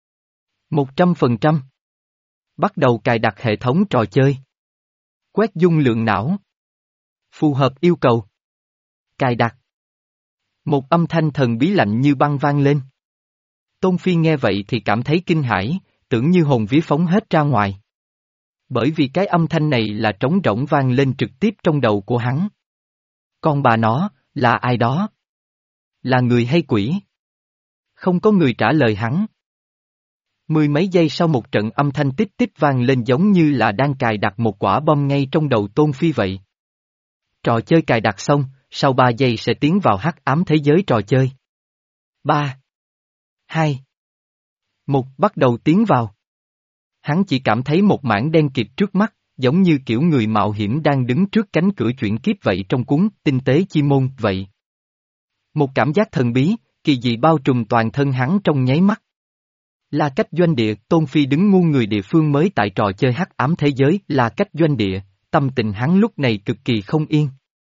một trăm phần trăm. Bắt đầu cài đặt hệ thống trò chơi. Quét dung lượng não. Phù hợp yêu cầu. Cài đặt. Một âm thanh thần bí lạnh như băng vang lên. Tôn Phi nghe vậy thì cảm thấy kinh hãi, tưởng như hồn vía phóng hết ra ngoài. Bởi vì cái âm thanh này là trống rỗng vang lên trực tiếp trong đầu của hắn. Con bà nó, là ai đó? Là người hay quỷ? Không có người trả lời hắn. Mười mấy giây sau một trận âm thanh tích tích vang lên giống như là đang cài đặt một quả bom ngay trong đầu Tôn Phi vậy. Trò chơi cài đặt xong, sau ba giây sẽ tiến vào hắc ám thế giới trò chơi. Ba, hai, một bắt đầu tiến vào. Hắn chỉ cảm thấy một mảng đen kịt trước mắt, giống như kiểu người mạo hiểm đang đứng trước cánh cửa chuyển kiếp vậy trong cuốn tinh tế chi môn vậy. Một cảm giác thần bí, kỳ dị bao trùm toàn thân hắn trong nháy mắt. Là cách doanh địa, Tôn Phi đứng ngu người địa phương mới tại trò chơi hắc ám thế giới, là cách doanh địa, tâm tình hắn lúc này cực kỳ không yên.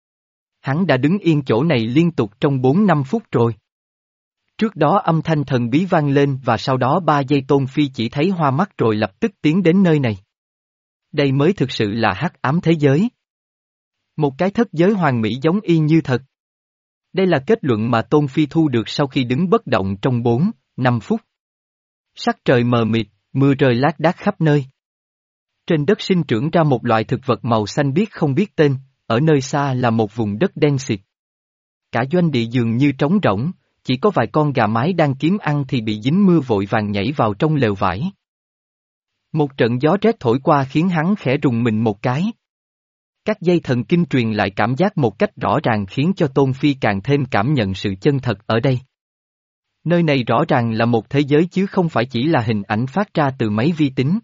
Hắn đã đứng yên chỗ này liên tục trong bốn năm phút rồi. Trước đó âm thanh thần bí vang lên và sau đó ba giây Tôn Phi chỉ thấy hoa mắt rồi lập tức tiến đến nơi này. Đây mới thực sự là hắc ám thế giới. Một cái thất giới hoàn mỹ giống y như thật. Đây là kết luận mà Tôn Phi thu được sau khi đứng bất động trong bốn, năm phút. Sắc trời mờ mịt, mưa rơi lác đác khắp nơi. Trên đất sinh trưởng ra một loại thực vật màu xanh biếc không biết tên, ở nơi xa là một vùng đất đen xịt. Cả doanh địa dường như trống rỗng, chỉ có vài con gà mái đang kiếm ăn thì bị dính mưa vội vàng nhảy vào trong lều vải. Một trận gió rét thổi qua khiến hắn khẽ rùng mình một cái. Các dây thần kinh truyền lại cảm giác một cách rõ ràng khiến cho Tôn Phi càng thêm cảm nhận sự chân thật ở đây. Nơi này rõ ràng là một thế giới chứ không phải chỉ là hình ảnh phát ra từ máy vi tính.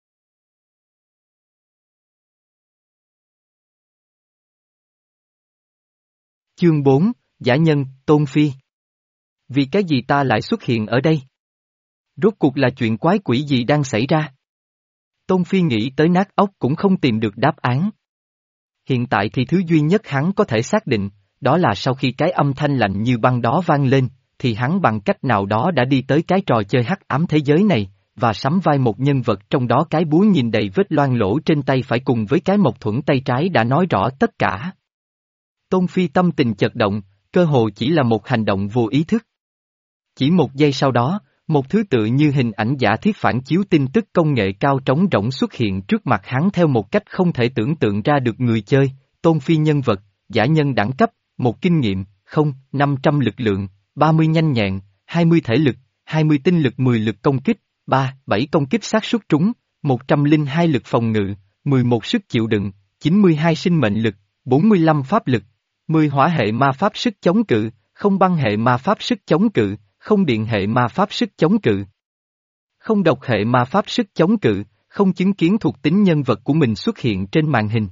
Chương bốn, Giả nhân, Tôn Phi. Vì cái gì ta lại xuất hiện ở đây? Rốt cuộc là chuyện quái quỷ gì đang xảy ra? Tôn Phi nghĩ tới nát óc cũng không tìm được đáp án. Hiện tại thì thứ duy nhất hắn có thể xác định, đó là sau khi cái âm thanh lạnh như băng đó vang lên, thì hắn bằng cách nào đó đã đi tới cái trò chơi hắc ám thế giới này, và sắm vai một nhân vật trong đó cái búa nhìn đầy vết loang lỗ trên tay phải cùng với cái mộc thuẫn tay trái đã nói rõ tất cả. Tôn Phi tâm tình chật động, cơ hồ chỉ là một hành động vô ý thức. Chỉ một giây sau đó, một thứ tự như hình ảnh giả thiết phản chiếu tin tức công nghệ cao trống rỗng xuất hiện trước mặt hắn theo một cách không thể tưởng tượng ra được. Người chơi, Tôn Phi nhân vật, giả nhân đẳng cấp, một kinh nghiệm, không, năm trăm lực lượng, ba mươi nhanh nhẹn, hai mươi thể lực, hai mươi tinh lực mười lực công kích, ba, bảy công kích xác suất trúng, một trăm lẻ hai lực phòng ngự, mười một sức chịu đựng, chín mươi hai sinh mệnh lực, bốn mươi lăm pháp lực, mười hỏa hệ ma pháp sức chống cự, không băng hệ ma pháp sức chống cự, không điện hệ ma pháp sức chống cự, không độc hệ ma pháp sức chống cự, không chứng kiến thuộc tính nhân vật của mình xuất hiện trên màn hình.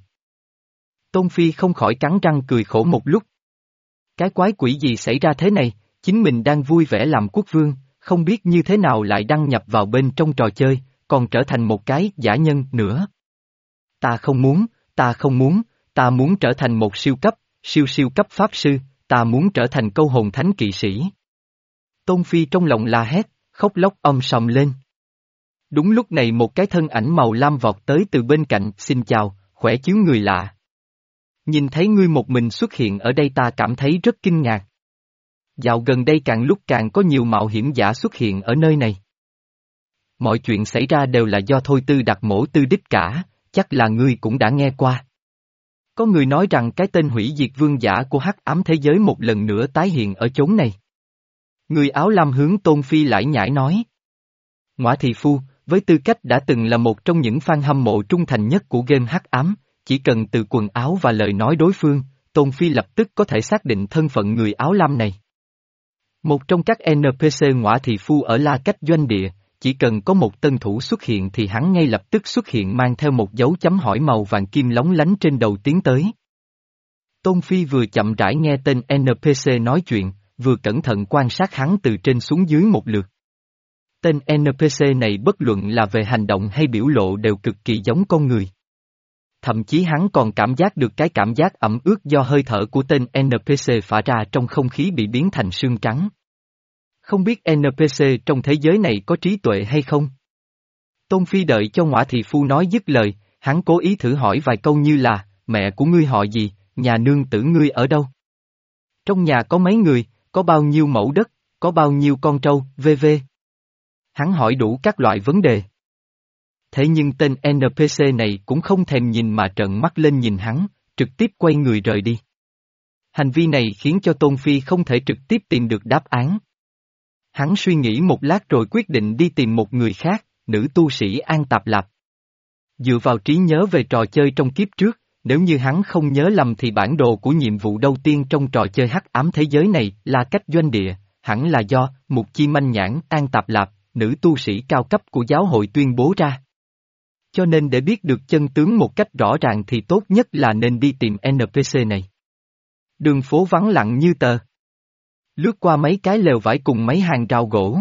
Tôn Phi không khỏi cắn răng cười khổ một lúc. Cái quái quỷ gì xảy ra thế này, chính mình đang vui vẻ làm quốc vương, không biết như thế nào lại đăng nhập vào bên trong trò chơi, còn trở thành một cái giả nhân nữa. Ta không muốn, ta không muốn, ta muốn trở thành một siêu cấp, siêu siêu cấp pháp sư, ta muốn trở thành câu hồn thánh kỵ sĩ. Tôn Phi trong lòng la hét, khóc lóc om sòm lên. Đúng lúc này một cái thân ảnh màu lam vọt tới từ bên cạnh, xin chào, khỏe chứ người lạ. Nhìn thấy ngươi một mình xuất hiện ở đây ta cảm thấy rất kinh ngạc. Dạo gần đây càng lúc càng có nhiều mạo hiểm giả xuất hiện ở nơi này. Mọi chuyện xảy ra đều là do Thôi Tư đặt mổ tư đích cả, chắc là ngươi cũng đã nghe qua. Có người nói rằng cái tên hủy diệt vương giả của hắc ám thế giới một lần nữa tái hiện ở chốn này. Người áo lam hướng Tôn Phi lải nhải nói. Ngoã thị phu, với tư cách đã từng là một trong những fan hâm mộ trung thành nhất của game hắc ám, chỉ cần từ quần áo và lời nói đối phương, Tôn Phi lập tức có thể xác định thân phận người áo lam này. Một trong các en pê xê ngoã thị phu ở La Cách doanh địa, chỉ cần có một tân thủ xuất hiện thì hắn ngay lập tức xuất hiện mang theo một dấu chấm hỏi màu vàng kim lóng lánh trên đầu tiến tới. Tôn Phi vừa chậm rãi nghe tên en pê xê nói chuyện, vừa cẩn thận quan sát hắn từ trên xuống dưới một lượt. Tên en pê xê này bất luận là về hành động hay biểu lộ đều cực kỳ giống con người. Thậm chí hắn còn cảm giác được cái cảm giác ẩm ướt do hơi thở của tên en pê xê phả ra trong không khí bị biến thành sương trắng. Không biết en pê xê trong thế giới này có trí tuệ hay không? Tôn Phi đợi cho Ngoại thị phu nói dứt lời, hắn cố ý thử hỏi vài câu như là, mẹ của ngươi họ gì, nhà nương tử ngươi ở đâu? Trong nhà có mấy người, có bao nhiêu mẫu đất, có bao nhiêu con trâu, vân vân. Hắn hỏi đủ các loại vấn đề. Thế nhưng tên en pê xê này cũng không thèm nhìn mà trợn mắt lên nhìn hắn, trực tiếp quay người rời đi. Hành vi này khiến cho Tôn Phi không thể trực tiếp tìm được đáp án. Hắn suy nghĩ một lát rồi quyết định đi tìm một người khác, nữ tu sĩ An Tạp Lạp. Dựa vào trí nhớ về trò chơi trong kiếp trước, nếu như hắn không nhớ lầm thì bản đồ của nhiệm vụ đầu tiên trong trò chơi hắc ám thế giới này là cách doanh địa, hẳn là do Mục Chi Manh Nhãn An Tạp Lạp, nữ tu sĩ cao cấp của giáo hội tuyên bố ra. Cho nên để biết được chân tướng một cách rõ ràng thì tốt nhất là nên đi tìm en pê xê này. Đường phố vắng lặng như tờ. Lướt qua mấy cái lều vải cùng mấy hàng rào gỗ.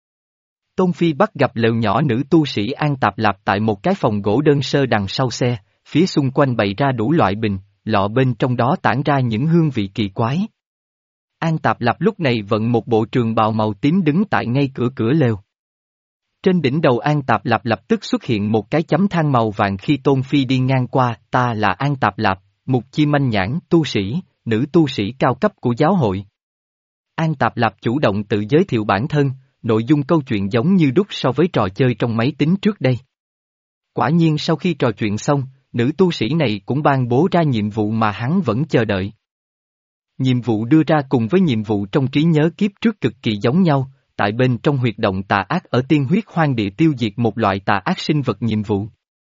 Tôn Phi bắt gặp lều nhỏ nữ tu sĩ An Tạp Lạp tại một cái phòng gỗ đơn sơ đằng sau xe, phía xung quanh bày ra đủ loại bình, lọ bên trong đó tản ra những hương vị kỳ quái. An Tạp Lạp lúc này vận một bộ trường bào màu tím đứng tại ngay cửa cửa lều. Trên đỉnh đầu An Tạp Lạp lập tức xuất hiện một cái chấm than màu vàng khi Tôn Phi đi ngang qua, ta là An Tạp Lạp, Mục Chi Manh Nhãn, tu sĩ, nữ tu sĩ cao cấp của giáo hội. An Tạp Lạp chủ động tự giới thiệu bản thân, nội dung câu chuyện giống như đúc so với trò chơi trong máy tính trước đây. Quả nhiên sau khi trò chuyện xong, nữ tu sĩ này cũng ban bố ra nhiệm vụ mà hắn vẫn chờ đợi. Nhiệm vụ đưa ra cùng với nhiệm vụ trong trí nhớ kiếp trước cực kỳ giống nhau, tại bên trong huyệt động tà ác ở tiên huyết hoang địa tiêu diệt một loại tà ác sinh vật nhiệm vụ.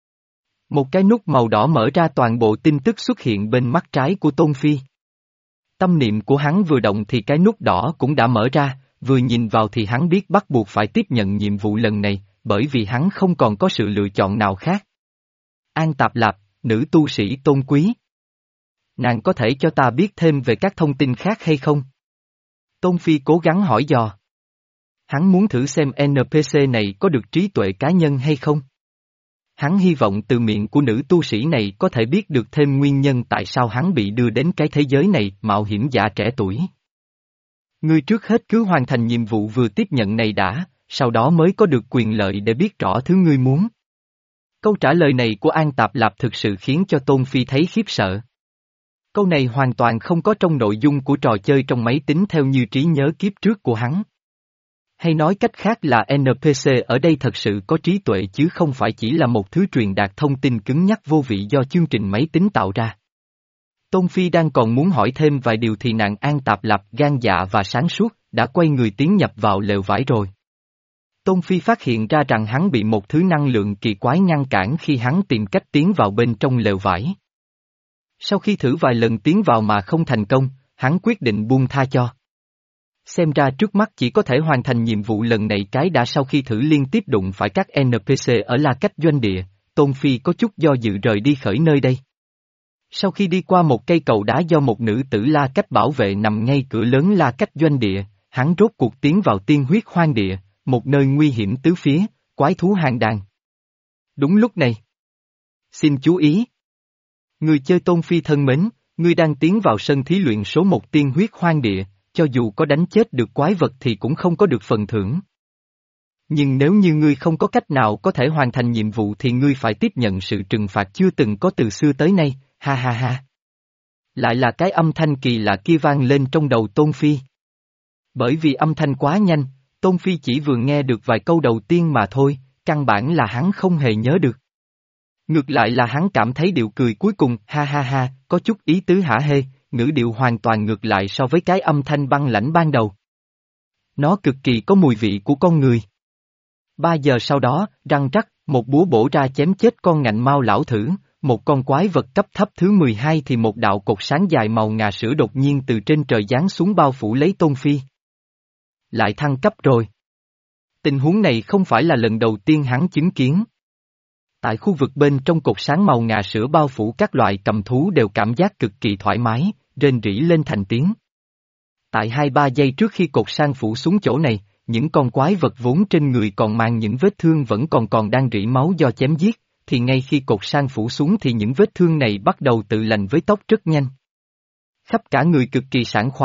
Một cái nút màu đỏ mở ra toàn bộ tin tức xuất hiện bên mắt trái của Tôn Phi. Tâm niệm của hắn vừa động thì cái nút đỏ cũng đã mở ra, vừa nhìn vào thì hắn biết bắt buộc phải tiếp nhận nhiệm vụ lần này, bởi vì hắn không còn có sự lựa chọn nào khác. An Tạp Lạp, nữ tu sĩ tôn quý. Nàng có thể cho ta biết thêm về các thông tin khác hay không? Tôn Phi cố gắng hỏi dò. Hắn muốn thử xem en pê xê này có được trí tuệ cá nhân hay không? Hắn hy vọng từ miệng của nữ tu sĩ này có thể biết được thêm nguyên nhân tại sao hắn bị đưa đến cái thế giới này, mạo hiểm giả trẻ tuổi. Ngươi trước hết cứ hoàn thành nhiệm vụ vừa tiếp nhận này đã, sau đó mới có được quyền lợi để biết rõ thứ ngươi muốn. Câu trả lời này của An Tạp Lạp thực sự khiến cho Tôn Phi thấy khiếp sợ. Câu này hoàn toàn không có trong nội dung của trò chơi trong máy tính theo như trí nhớ kiếp trước của hắn. Hay nói cách khác là en pê xê ở đây thật sự có trí tuệ chứ không phải chỉ là một thứ truyền đạt thông tin cứng nhắc vô vị do chương trình máy tính tạo ra. Tôn Phi đang còn muốn hỏi thêm vài điều thì nàng An Tạp Lạp gan dạ và sáng suốt, đã quay người tiến nhập vào lều vải rồi. Tôn Phi phát hiện ra rằng hắn bị một thứ năng lượng kỳ quái ngăn cản khi hắn tìm cách tiến vào bên trong lều vải. Sau khi thử vài lần tiến vào mà không thành công, hắn quyết định buông tha cho. Xem ra trước mắt chỉ có thể hoàn thành nhiệm vụ lần này cái đã. Sau khi thử liên tiếp đụng phải các en pê xê ở La Cách doanh địa, Tôn Phi có chút do dự rời đi khỏi nơi đây. Sau khi đi qua một cây cầu đá do một nữ tử La Cách bảo vệ nằm ngay cửa lớn La Cách doanh địa, hắn rốt cuộc tiến vào tiên huyết hoang địa, một nơi nguy hiểm tứ phía, quái thú hàng đàn. Đúng lúc này. Xin chú ý. Người chơi Tôn Phi thân mến, ngươi đang tiến vào sân thí luyện số một tiên huyết hoang địa, cho dù có đánh chết được quái vật thì cũng không có được phần thưởng. Nhưng nếu như ngươi không có cách nào có thể hoàn thành nhiệm vụ thì ngươi phải tiếp nhận sự trừng phạt chưa từng có từ xưa tới nay, ha ha ha. Lại là cái âm thanh kỳ lạ kia vang lên trong đầu Tôn Phi. Bởi vì âm thanh quá nhanh, Tôn Phi chỉ vừa nghe được vài câu đầu tiên mà thôi, căn bản là hắn không hề nhớ được. Ngược lại là hắn cảm thấy điệu cười cuối cùng, ha ha ha, có chút ý tứ hả hê, ngữ điệu hoàn toàn ngược lại so với cái âm thanh băng lãnh ban đầu. Nó cực kỳ có mùi vị của con người. Ba giờ sau đó, răng rắc, một búa bổ ra chém chết con ngạnh mao lão thử, một con quái vật cấp thấp thứ mười hai thì một đạo cột sáng dài màu ngà sữa đột nhiên từ trên trời giáng xuống bao phủ lấy Tôn Phi. Lại thăng cấp rồi. Tình huống này không phải là lần đầu tiên hắn chứng kiến. Tại khu vực bên trong cột sáng màu ngà sữa bao phủ các loại cầm thú đều cảm giác cực kỳ thoải mái, rên rỉ lên thành tiếng. Tại hai ba giây trước khi cột sáng phủ xuống chỗ này, những con quái vật vốn trên người còn mang những vết thương vẫn còn còn đang rỉ máu do chém giết, thì ngay khi cột sáng phủ xuống thì những vết thương này bắt đầu tự lành với tốc rất nhanh. Khắp cả người cực kỳ sảng khoái,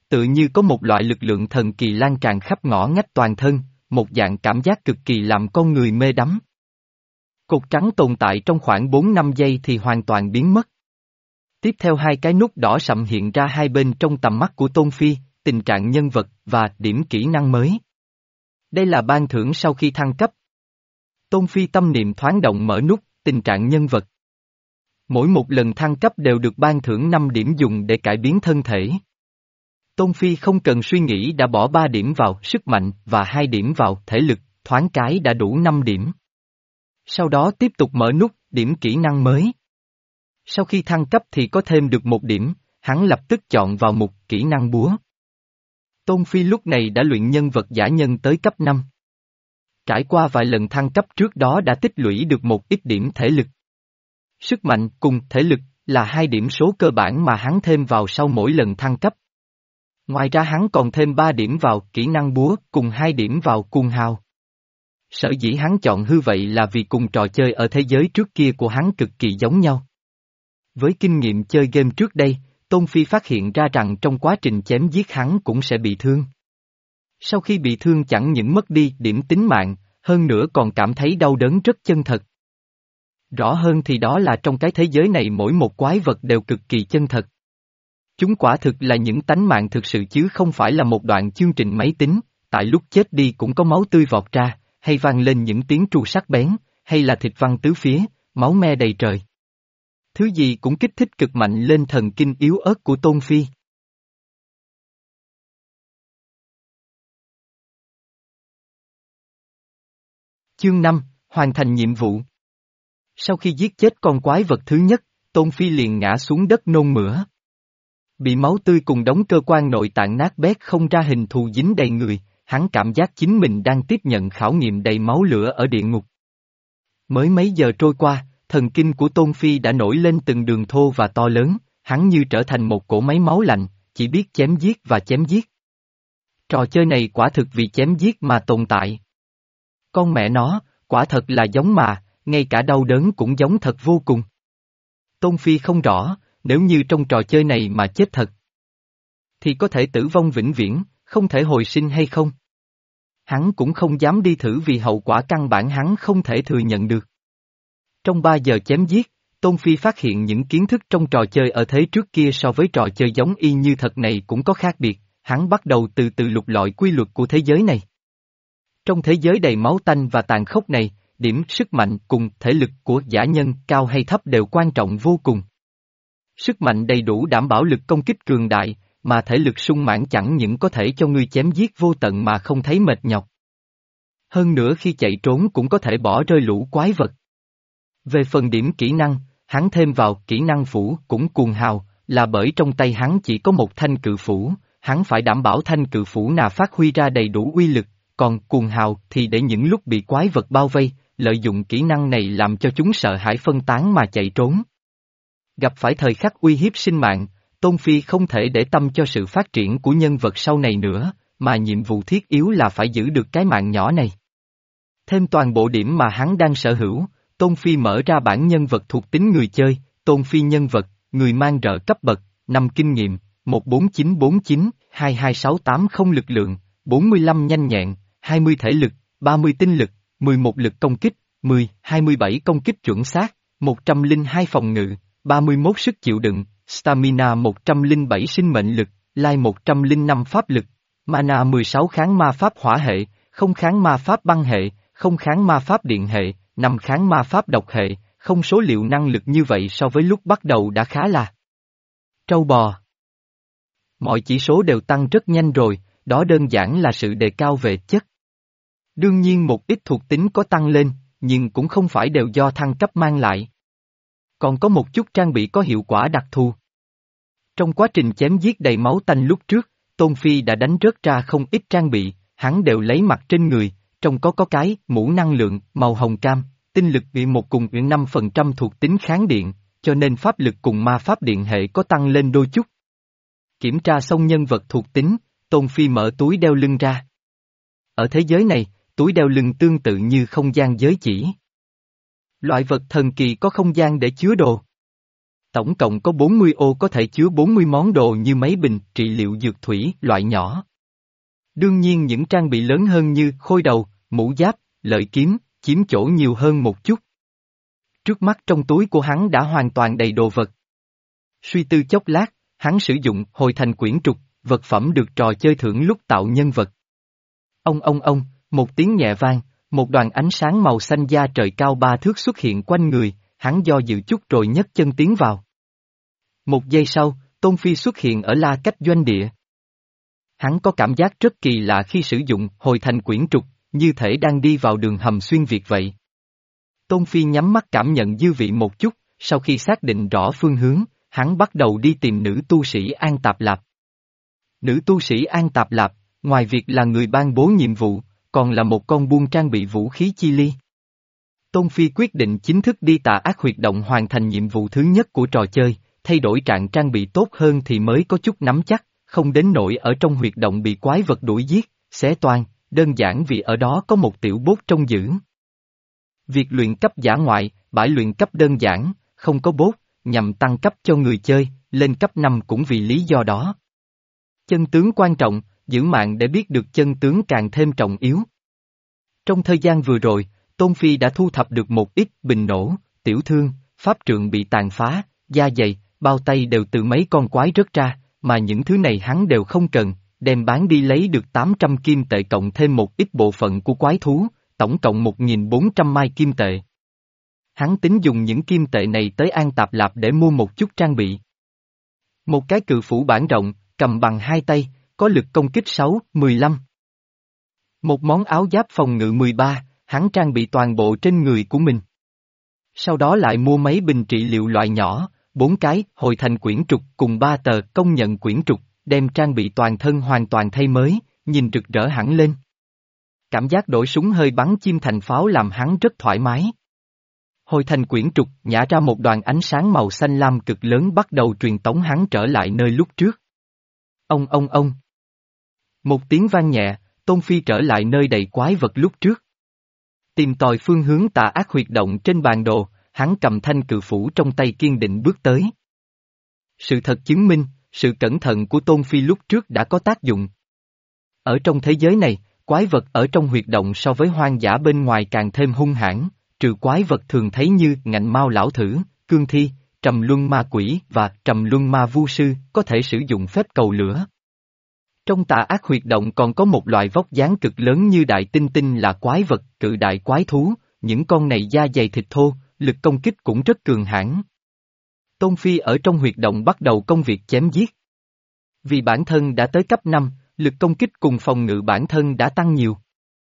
Tự như có một loại lực lượng thần kỳ lan tràn khắp ngõ ngách toàn thân, một dạng cảm giác cực kỳ làm con người mê đắm. Cột trắng tồn tại trong khoảng bốn năm giây thì hoàn toàn biến mất. Tiếp theo hai cái nút đỏ sậm hiện ra hai bên trong tầm mắt của Tôn Phi, tình trạng nhân vật và điểm kỹ năng mới. Đây là ban thưởng sau khi thăng cấp. Tôn Phi tâm niệm thoáng động mở nút, tình trạng nhân vật. Mỗi một lần thăng cấp đều được ban thưởng năm điểm dùng để cải biến thân thể. Tôn Phi không cần suy nghĩ đã bỏ ba điểm vào sức mạnh và hai điểm vào thể lực, thoáng cái đã đủ năm điểm. Sau đó tiếp tục mở nút, điểm kỹ năng mới. Sau khi thăng cấp thì có thêm được một điểm, hắn lập tức chọn vào mục kỹ năng búa. Tôn Phi lúc này đã luyện nhân vật giả nhân tới cấp năm. Trải qua vài lần thăng cấp trước đó đã tích lũy được một ít điểm thể lực. Sức mạnh cùng thể lực là hai điểm số cơ bản mà hắn thêm vào sau mỗi lần thăng cấp. Ngoài ra hắn còn thêm ba điểm vào kỹ năng búa cùng hai điểm vào cuồng hào. Sở dĩ hắn chọn hư vậy là vì cùng trò chơi ở thế giới trước kia của hắn cực kỳ giống nhau. Với kinh nghiệm chơi game trước đây, Tôn Phi phát hiện ra rằng trong quá trình chém giết hắn cũng sẽ bị thương. Sau khi bị thương chẳng những mất đi điểm tính mạng, hơn nữa còn cảm thấy đau đớn rất chân thật. Rõ hơn thì đó là trong cái thế giới này mỗi một quái vật đều cực kỳ chân thật. Chúng quả thực là những tánh mạng thực sự chứ không phải là một đoạn chương trình máy tính, tại lúc chết đi cũng có máu tươi vọt ra, hay vang lên những tiếng tru sắc bén, hay là thịt văng tứ phía, máu me đầy trời. Thứ gì cũng kích thích cực mạnh lên thần kinh yếu ớt của Tôn Phi. Chương năm, hoàn thành nhiệm vụ. Sau khi giết chết con quái vật thứ nhất, Tôn Phi liền ngã xuống đất nôn mửa. Bị máu tươi cùng đống cơ quan nội tạng nát bét không ra hình thù dính đầy người, hắn cảm giác chính mình đang tiếp nhận khảo nghiệm đầy máu lửa ở địa ngục. Mới mấy giờ trôi qua, thần kinh của Tôn Phi đã nổi lên từng đường thô và to lớn, hắn như trở thành một cỗ máy máu lạnh, chỉ biết chém giết và chém giết. Trò chơi này quả thực vì chém giết mà tồn tại. Con mẹ nó, quả thật là giống mà, ngay cả đau đớn cũng giống thật vô cùng. Tôn Phi không rõ, nếu như trong trò chơi này mà chết thật, thì có thể tử vong vĩnh viễn, không thể hồi sinh hay không? Hắn cũng không dám đi thử vì hậu quả căn bản hắn không thể thừa nhận được. Trong ba giờ chém giết, Tôn Phi phát hiện những kiến thức trong trò chơi ở thế trước kia so với trò chơi giống y như thật này cũng có khác biệt, hắn bắt đầu từ từ lục lọi quy luật của thế giới này. Trong thế giới đầy máu tanh và tàn khốc này, điểm sức mạnh cùng thể lực của giả nhân cao hay thấp đều quan trọng vô cùng. Sức mạnh đầy đủ đảm bảo lực công kích cường đại, mà thể lực sung mãn chẳng những có thể cho ngươi chém giết vô tận mà không thấy mệt nhọc. Hơn nữa khi chạy trốn cũng có thể bỏ rơi lũ quái vật. Về phần điểm kỹ năng, hắn thêm vào kỹ năng phủ cũng cuồng hào, là bởi trong tay hắn chỉ có một thanh cự phủ, hắn phải đảm bảo thanh cự phủ nào phát huy ra đầy đủ uy lực, còn cuồng hào thì để những lúc bị quái vật bao vây, lợi dụng kỹ năng này làm cho chúng sợ hãi phân tán mà chạy trốn. Gặp phải thời khắc uy hiếp sinh mạng, Tôn Phi không thể để tâm cho sự phát triển của nhân vật sau này nữa, mà nhiệm vụ thiết yếu là phải giữ được cái mạng nhỏ này. Thêm toàn bộ điểm mà hắn đang sở hữu, Tôn Phi mở ra bảng nhân vật thuộc tính người chơi, Tôn Phi nhân vật, người mang rợ cấp bậc, năm kinh nghiệm, một bốn chín bốn chín, hai hai sáu tám không lực lượng, bốn mươi lăm nhanh nhẹn, hai mươi thể lực, ba mươi tinh lực, mười một lực công kích, mười, hai mươi bảy công kích chuẩn xác, một trăm lẻ hai phòng ngự, ba mươi mốt sức chịu đựng, stamina một trăm lẻ bảy sinh mệnh lực, lai một trăm lẻ năm pháp lực, mana mười sáu kháng ma pháp hỏa hệ, không kháng ma pháp băng hệ, không kháng ma pháp điện hệ, năm kháng ma pháp độc hệ, không số liệu năng lực như vậy so với lúc bắt đầu đã khá là trâu bò. Mọi chỉ số đều tăng rất nhanh rồi, đó đơn giản là sự đề cao về chất. Đương nhiên một ít thuộc tính có tăng lên, nhưng cũng không phải đều do thăng cấp mang lại. Còn có một chút trang bị có hiệu quả đặc thù. Trong quá trình chém giết đầy máu tanh lúc trước, Tôn Phi đã đánh rớt ra không ít trang bị, hắn đều lấy mặt trên người, trong có có cái mũ năng lượng màu hồng cam, tinh lực bị một cùng uyển năm phần trăm thuộc tính kháng điện, cho nên pháp lực cùng ma pháp điện hệ có tăng lên đôi chút. Kiểm tra xong nhân vật thuộc tính, Tôn Phi mở túi đeo lưng ra. Ở thế giới này, túi đeo lưng tương tự như không gian giới chỉ. Loại vật thần kỳ có không gian để chứa đồ. Tổng cộng có bốn mươi ô có thể chứa bốn mươi món đồ như mấy bình trị liệu dược thủy loại nhỏ. Đương nhiên những trang bị lớn hơn như khôi đầu, mũ giáp, lợi kiếm, chiếm chỗ nhiều hơn một chút. Trước mắt trong túi của hắn đã hoàn toàn đầy đồ vật. Suy tư chốc lát, hắn sử dụng hồi thành quyển trục, vật phẩm được trò chơi thưởng lúc tạo nhân vật. Ông ông ông, một tiếng nhẹ vang, một đoàn ánh sáng màu xanh da trời cao ba thước xuất hiện quanh người, hắn do dự chút rồi nhấc chân tiến vào. Một giây sau, Tôn Phi xuất hiện ở La Cách doanh địa. Hắn có cảm giác rất kỳ lạ khi sử dụng hồi thành quyển trục, như thể đang đi vào đường hầm xuyên việt vậy. Tôn Phi nhắm mắt cảm nhận dư vị một chút, sau khi xác định rõ phương hướng, hắn bắt đầu đi tìm nữ tu sĩ An Tạp Lạp. Nữ tu sĩ An Tạp Lạp, ngoài việc là người ban bố nhiệm vụ, còn là một con buôn trang bị vũ khí chi ly. Tôn Phi quyết định chính thức đi Tà Ác Huyệt Động hoàn thành nhiệm vụ thứ nhất của trò chơi, thay đổi trạng trang bị tốt hơn thì mới có chút nắm chắc, không đến nỗi ở trong huyệt động bị quái vật đuổi giết, xé toan, đơn giản vì ở đó có một tiểu bốt trông giữ. Việc luyện cấp dã ngoại, bãi luyện cấp đơn giản, không có bốt, nhằm tăng cấp cho người chơi, lên cấp năm cũng vì lý do đó. Chân tướng quan trọng, giữ mạng để biết được chân tướng càng thêm trọng yếu. Trong thời gian vừa rồi, Tôn Phi đã thu thập được một ít bình nổ, tiểu thương, pháp trượng bị tàn phá, da dày, bao tay đều từ mấy con quái rớt ra, mà những thứ này hắn đều không cần, đem bán đi lấy được tám trăm kim tệ cộng thêm một ít bộ phận của quái thú, tổng cộng một nghìn bốn trăm mai kim tệ. Hắn tính dùng những kim tệ này tới An Tạp Lạp để mua một chút trang bị. Một cái cự phủ bản rộng, cầm bằng hai tay, có lực công kích sáu, mười lăm. Một món áo giáp phòng ngự mười ba, hắn trang bị toàn bộ trên người của mình. Sau đó lại mua mấy bình trị liệu loại nhỏ, bốn cái hồi thành quyển trục cùng ba tờ công nhận quyển trục, đem trang bị toàn thân hoàn toàn thay mới, nhìn rực rỡ hẳn lên. Cảm giác đổi súng hơi bắn chim thành pháo làm hắn rất thoải mái. Hồi thành quyển trục nhả ra một đoàn ánh sáng màu xanh lam cực lớn bắt đầu truyền tống hắn trở lại nơi lúc trước. Ông ông ông. Một tiếng vang nhẹ, Tôn Phi trở lại nơi đầy quái vật lúc trước. Tìm tòi phương hướng Tà Ác Huyệt Động trên bản đồ, hắn cầm thanh cự phủ trong tay kiên định bước tới. Sự thật chứng minh, sự cẩn thận của Tôn Phi lúc trước đã có tác dụng. Ở trong thế giới này, quái vật ở trong huyệt động so với hoang dã bên ngoài càng thêm hung hãn, trừ quái vật thường thấy như ngạnh mao lão thử, cương thi, trầm luân ma quỷ và trầm luân ma vu sư có thể sử dụng phép cầu lửa. Trong Tà Ác Huyệt Động còn có một loại vóc dáng cực lớn như đại tinh tinh là quái vật, cự đại quái thú, những con này da dày thịt thô, lực công kích cũng rất cường hãn. Tôn Phi ở trong huyệt động bắt đầu công việc chém giết. Vì bản thân đã tới cấp năm, lực công kích cùng phòng ngự bản thân đã tăng nhiều.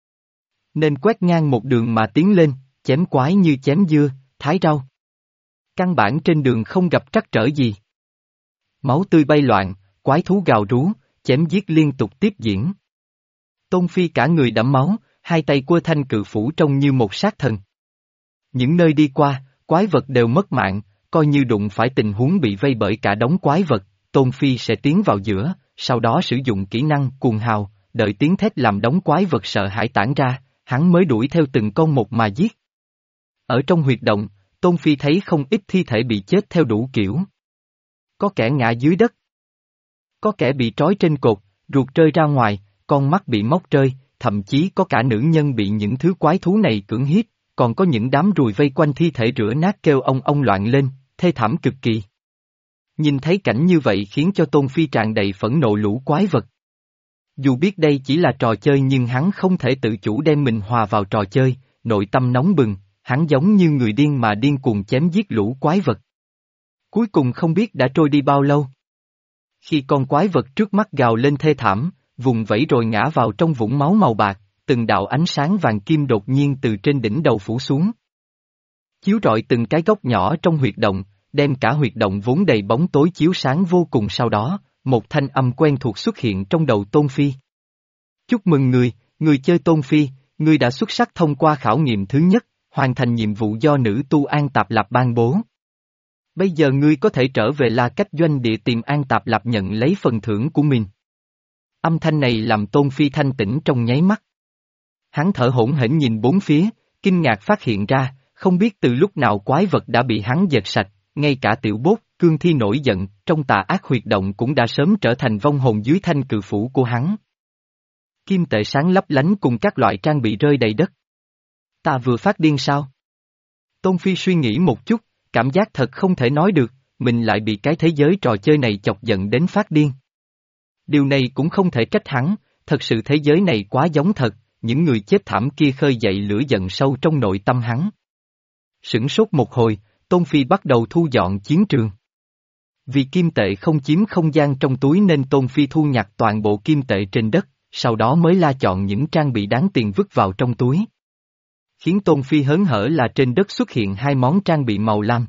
Nên quét ngang một đường mà tiến lên, chém quái như chém dưa, thái rau. Căn bản trên đường không gặp trắc trở gì. Máu tươi bay loạn, quái thú gào rú, chém giết liên tục tiếp diễn. Tôn Phi cả người đẫm máu, hai tay quơ thanh cự phủ trông như một sát thần. Những nơi đi qua, quái vật đều mất mạng, coi như đụng phải tình huống bị vây bởi cả đống quái vật, Tôn Phi sẽ tiến vào giữa, sau đó sử dụng kỹ năng cuồng hào, đợi tiếng thét làm đống quái vật sợ hãi tản ra, hắn mới đuổi theo từng con một mà giết. Ở trong huyệt động, Tôn Phi thấy không ít thi thể bị chết theo đủ kiểu. Có kẻ ngã dưới đất. Có kẻ bị trói trên cột, ruột rơi ra ngoài, con mắt bị móc rơi, thậm chí có cả nữ nhân bị những thứ quái thú này cưỡng hiếp, còn có những đám ruồi vây quanh thi thể rửa nát kêu ông ông loạn lên, thê thảm cực kỳ. Nhìn thấy cảnh như vậy khiến cho Tôn Phi tràn đầy phẫn nộ lũ quái vật. Dù biết đây chỉ là trò chơi nhưng hắn không thể tự chủ đem mình hòa vào trò chơi, nội tâm nóng bừng, hắn giống như người điên mà điên cuồng chém giết lũ quái vật. Cuối cùng không biết đã trôi đi bao lâu. Khi con quái vật trước mắt gào lên thê thảm, vùng vẫy rồi ngã vào trong vũng máu màu bạc, từng đạo ánh sáng vàng kim đột nhiên từ trên đỉnh đầu phủ xuống. Chiếu rọi từng cái góc nhỏ trong huyệt động, đem cả huyệt động vốn đầy bóng tối chiếu sáng vô cùng. Sau đó, một thanh âm quen thuộc xuất hiện trong đầu Tôn Phi. Chúc mừng người, người chơi Tôn Phi, ngươi đã xuất sắc thông qua khảo nghiệm thứ nhất, hoàn thành nhiệm vụ do nữ tu An Tạp Lạp ban bố. Bây giờ ngươi có thể trở về La Cách doanh địa tìm An Tạp Lạp nhận lấy phần thưởng của mình. Âm thanh này làm Tôn Phi thanh tỉnh trong nháy mắt. Hắn thở hổn hển nhìn bốn phía, kinh ngạc phát hiện ra, không biết từ lúc nào quái vật đã bị hắn dệt sạch, ngay cả tiểu bốt, cương thi nổi giận, trong tà ác huyệt động cũng đã sớm trở thành vong hồn dưới thanh cự phủ của hắn. Kim tệ sáng lấp lánh cùng các loại trang bị rơi đầy đất. Ta vừa phát điên sao? Tôn Phi suy nghĩ một chút, cảm giác thật không thể nói được, mình lại bị cái thế giới trò chơi này chọc giận đến phát điên. Điều này cũng không thể trách hắn, thật sự thế giới này quá giống thật, những người chết thảm kia khơi dậy lửa giận sâu trong nội tâm hắn. Sửng sốt một hồi, Tôn Phi bắt đầu thu dọn chiến trường. Vì kim tệ không chiếm không gian trong túi nên Tôn Phi thu nhặt toàn bộ kim tệ trên đất, sau đó mới la chọn những trang bị đáng tiền vứt vào trong túi. Khiến Tôn Phi hớn hở là trên đất xuất hiện hai món trang bị màu lam.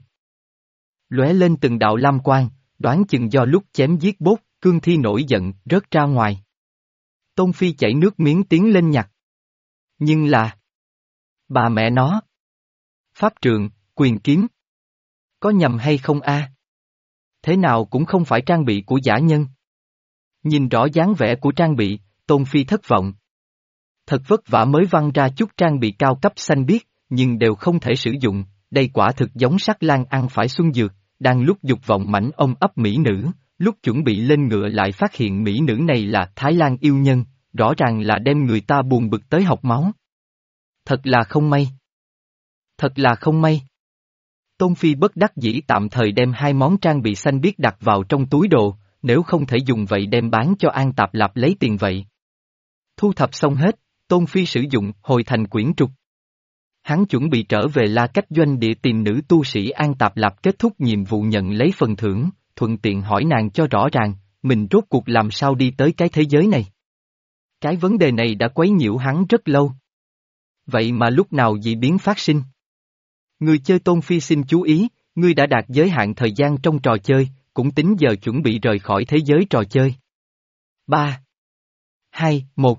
Lóe lên từng đạo lam quang, đoán chừng do lúc chém giết bốt, cương thi nổi giận, rớt ra ngoài. Tôn Phi chảy nước miếng tiến lên nhặt. Nhưng là... Bà mẹ nó! Pháp trượng, quyền kiếm. Có nhầm hay không a? Thế nào cũng không phải trang bị của giả nhân. Nhìn rõ dáng vẻ của trang bị, Tôn Phi thất vọng. Thật vất vả mới văng ra chút trang bị cao cấp xanh biếc, nhưng đều không thể sử dụng, đây quả thực giống sắc lang ăn phải xuân dược, đang lúc dục vọng mảnh ông ấp mỹ nữ, lúc chuẩn bị lên ngựa lại phát hiện mỹ nữ này là Thái Lan yêu nhân, rõ ràng là đem người ta buồn bực tới học máu. Thật là không may. Thật là không may. Tôn Phi bất đắc dĩ tạm thời đem hai món trang bị xanh biếc đặt vào trong túi đồ, nếu không thể dùng vậy đem bán cho An Tạp Lạp lấy tiền vậy. Thu thập xong hết, Tôn Phi sử dụng hồi thành quyển trục. Hắn chuẩn bị trở về La Cách doanh địa tìm nữ tu sĩ An Tạp Lạp kết thúc nhiệm vụ nhận lấy phần thưởng, thuận tiện hỏi nàng cho rõ ràng, mình rốt cuộc làm sao đi tới cái thế giới này. Cái vấn đề này đã quấy nhiễu hắn rất lâu. Vậy mà lúc nào dị biến phát sinh? Người chơi Tôn Phi xin chú ý, ngươi đã đạt giới hạn thời gian trong trò chơi, cũng tính giờ chuẩn bị rời khỏi thế giới trò chơi. ba, hai, một.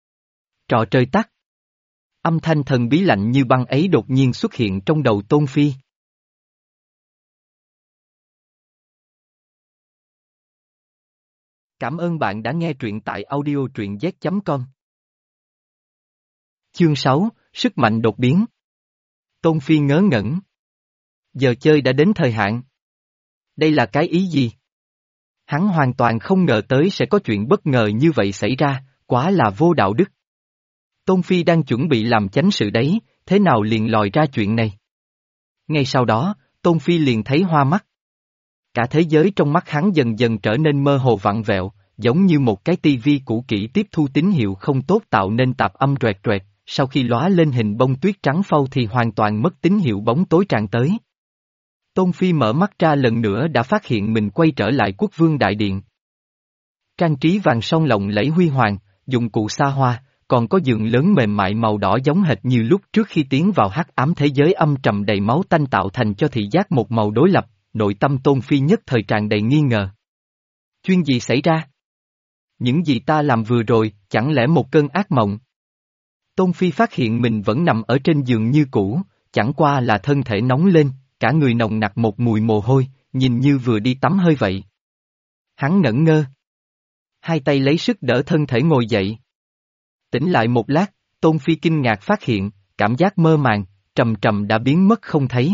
Trò chơi tắt. Âm thanh thần bí lạnh như băng ấy đột nhiên xuất hiện trong đầu Tôn Phi. Cảm ơn bạn đã nghe truyện tại audio truyện z chấm com. Chương sáu, Sức mạnh đột biến. Tôn Phi ngớ ngẩn. Giờ chơi đã đến thời hạn. Đây là cái ý gì? Hắn hoàn toàn không ngờ tới sẽ có chuyện bất ngờ như vậy xảy ra, quá là vô đạo đức. Tôn Phi đang chuẩn bị làm chánh sự đấy, thế nào liền lòi ra chuyện này? Ngay sau đó, Tôn Phi liền thấy hoa mắt. Cả thế giới trong mắt hắn dần dần trở nên mơ hồ vặn vẹo, giống như một cái tivi cũ kỹ tiếp thu tín hiệu không tốt tạo nên tạp âm roẹt roẹt, sau khi lóa lên hình bông tuyết trắng phau thì hoàn toàn mất tín hiệu bóng tối tràn tới. Tôn Phi mở mắt ra lần nữa đã phát hiện mình quay trở lại Quốc Vương Đại Điện. Trang trí vàng son lộng lẫy huy hoàng, dụng cụ xa hoa, còn có giường lớn mềm mại màu đỏ giống hệt như lúc trước khi tiến vào hắc ám thế giới âm trầm đầy máu tanh tạo thành cho thị giác một màu đối lập, nội tâm Tôn Phi nhất thời tràn đầy nghi ngờ. Chuyện gì xảy ra? Những gì ta làm vừa rồi, chẳng lẽ một cơn ác mộng? Tôn Phi phát hiện mình vẫn nằm ở trên giường như cũ, chẳng qua là thân thể nóng lên, cả người nồng nặc một mùi mồ hôi, nhìn như vừa đi tắm hơi vậy. Hắn ngẩn ngơ. Hai tay lấy sức đỡ thân thể ngồi dậy. Tỉnh lại một lát, Tôn Phi kinh ngạc phát hiện, cảm giác mơ màng, trầm trầm đã biến mất không thấy.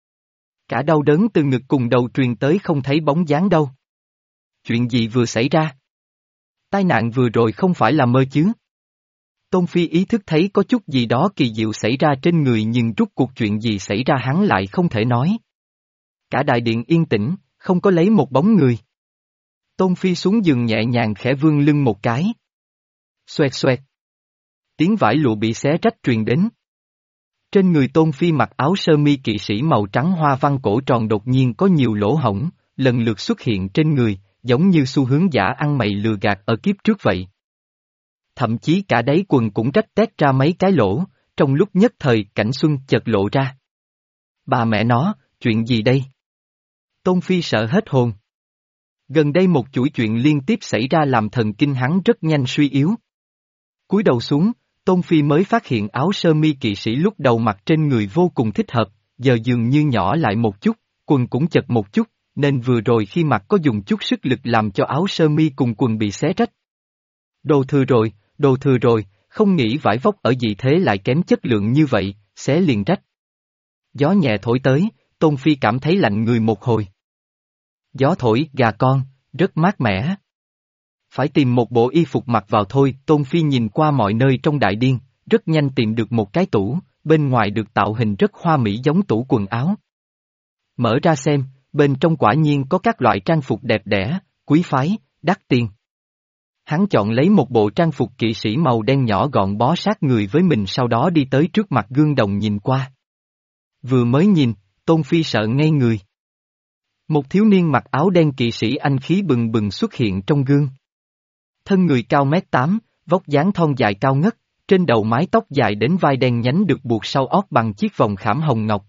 Cả đau đớn từ ngực cùng đầu truyền tới không thấy bóng dáng đâu. Chuyện gì vừa xảy ra? Tai nạn vừa rồi không phải là mơ chứ? Tôn Phi ý thức thấy có chút gì đó kỳ diệu xảy ra trên người nhưng rút cuộc chuyện gì xảy ra hắn lại không thể nói. Cả đại điện yên tĩnh, không có lấy một bóng người. Tôn Phi xuống giường nhẹ nhàng khẽ vươn lưng một cái. Xoẹt xoẹt. Tiếng vải lụa bị xé rách truyền đến. Trên người Tôn Phi mặc áo sơ mi kỵ sĩ màu trắng hoa văn cổ tròn đột nhiên có nhiều lỗ hổng, lần lượt xuất hiện trên người, giống như xu hướng giả ăn mày lừa gạt ở kiếp trước vậy. Thậm chí cả đáy quần cũng rách tét ra mấy cái lỗ, trong lúc nhất thời cảnh xuân chợt lộ ra. Bà mẹ nó, chuyện gì đây? Tôn Phi sợ hết hồn. Gần đây một chuỗi chuyện liên tiếp xảy ra làm thần kinh hắn rất nhanh suy yếu. Cúi đầu xuống, Tôn Phi mới phát hiện áo sơ mi kỵ sĩ lúc đầu mặc trên người vô cùng thích hợp, giờ dường như nhỏ lại một chút, quần cũng chật một chút, nên vừa rồi khi mặc có dùng chút sức lực làm cho áo sơ mi cùng quần bị xé rách. Đồ thừa rồi, đồ thừa rồi, không nghĩ vải vóc ở dị thế lại kém chất lượng như vậy, xé liền rách. Gió nhẹ thổi tới, Tôn Phi cảm thấy lạnh người một hồi. Gió thổi, gà con, rất mát mẻ. Phải tìm một bộ y phục mặc vào thôi, Tôn Phi nhìn qua mọi nơi trong đại điên, rất nhanh tìm được một cái tủ, bên ngoài được tạo hình rất hoa mỹ giống tủ quần áo. Mở ra xem, bên trong quả nhiên có các loại trang phục đẹp đẽ, quý phái, đắt tiền. Hắn chọn lấy một bộ trang phục kỵ sĩ màu đen nhỏ gọn bó sát người với mình, sau đó đi tới trước mặt gương đồng nhìn qua. Vừa mới nhìn, Tôn Phi sợ ngây người. Một thiếu niên mặc áo đen kỵ sĩ anh khí bừng bừng xuất hiện trong gương. Thân người cao mét tám, vóc dáng thon dài cao ngất, trên đầu mái tóc dài đến vai đen nhánh được buộc sau ót bằng chiếc vòng khảm hồng ngọc.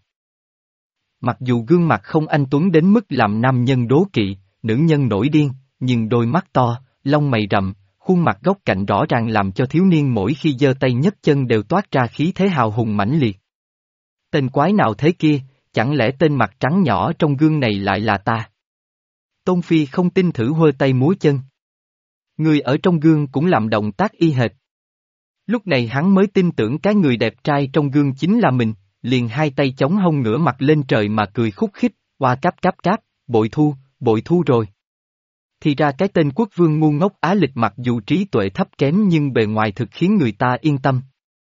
Mặc dù gương mặt không anh tuấn đến mức làm nam nhân đố kỵ, nữ nhân nổi điên, nhưng đôi mắt to, lông mày rậm, khuôn mặt góc cạnh rõ ràng làm cho thiếu niên mỗi khi giơ tay nhấc chân đều toát ra khí thế hào hùng mãnh liệt. Tên quái nào thế kia, chẳng lẽ tên mặt trắng nhỏ trong gương này lại là ta? Tôn Phi không tin thử huơ tay múa chân. Người ở trong gương cũng làm động tác y hệt. Lúc này hắn mới tin tưởng cái người đẹp trai trong gương chính là mình, liền hai tay chống hông ngửa mặt lên trời mà cười khúc khích, oa cáp cáp cáp, bội thu, bội thu rồi. Thì ra cái tên quốc vương ngu ngốc Á Lịch mặc dù trí tuệ thấp kém nhưng bề ngoài thực khiến người ta yên tâm.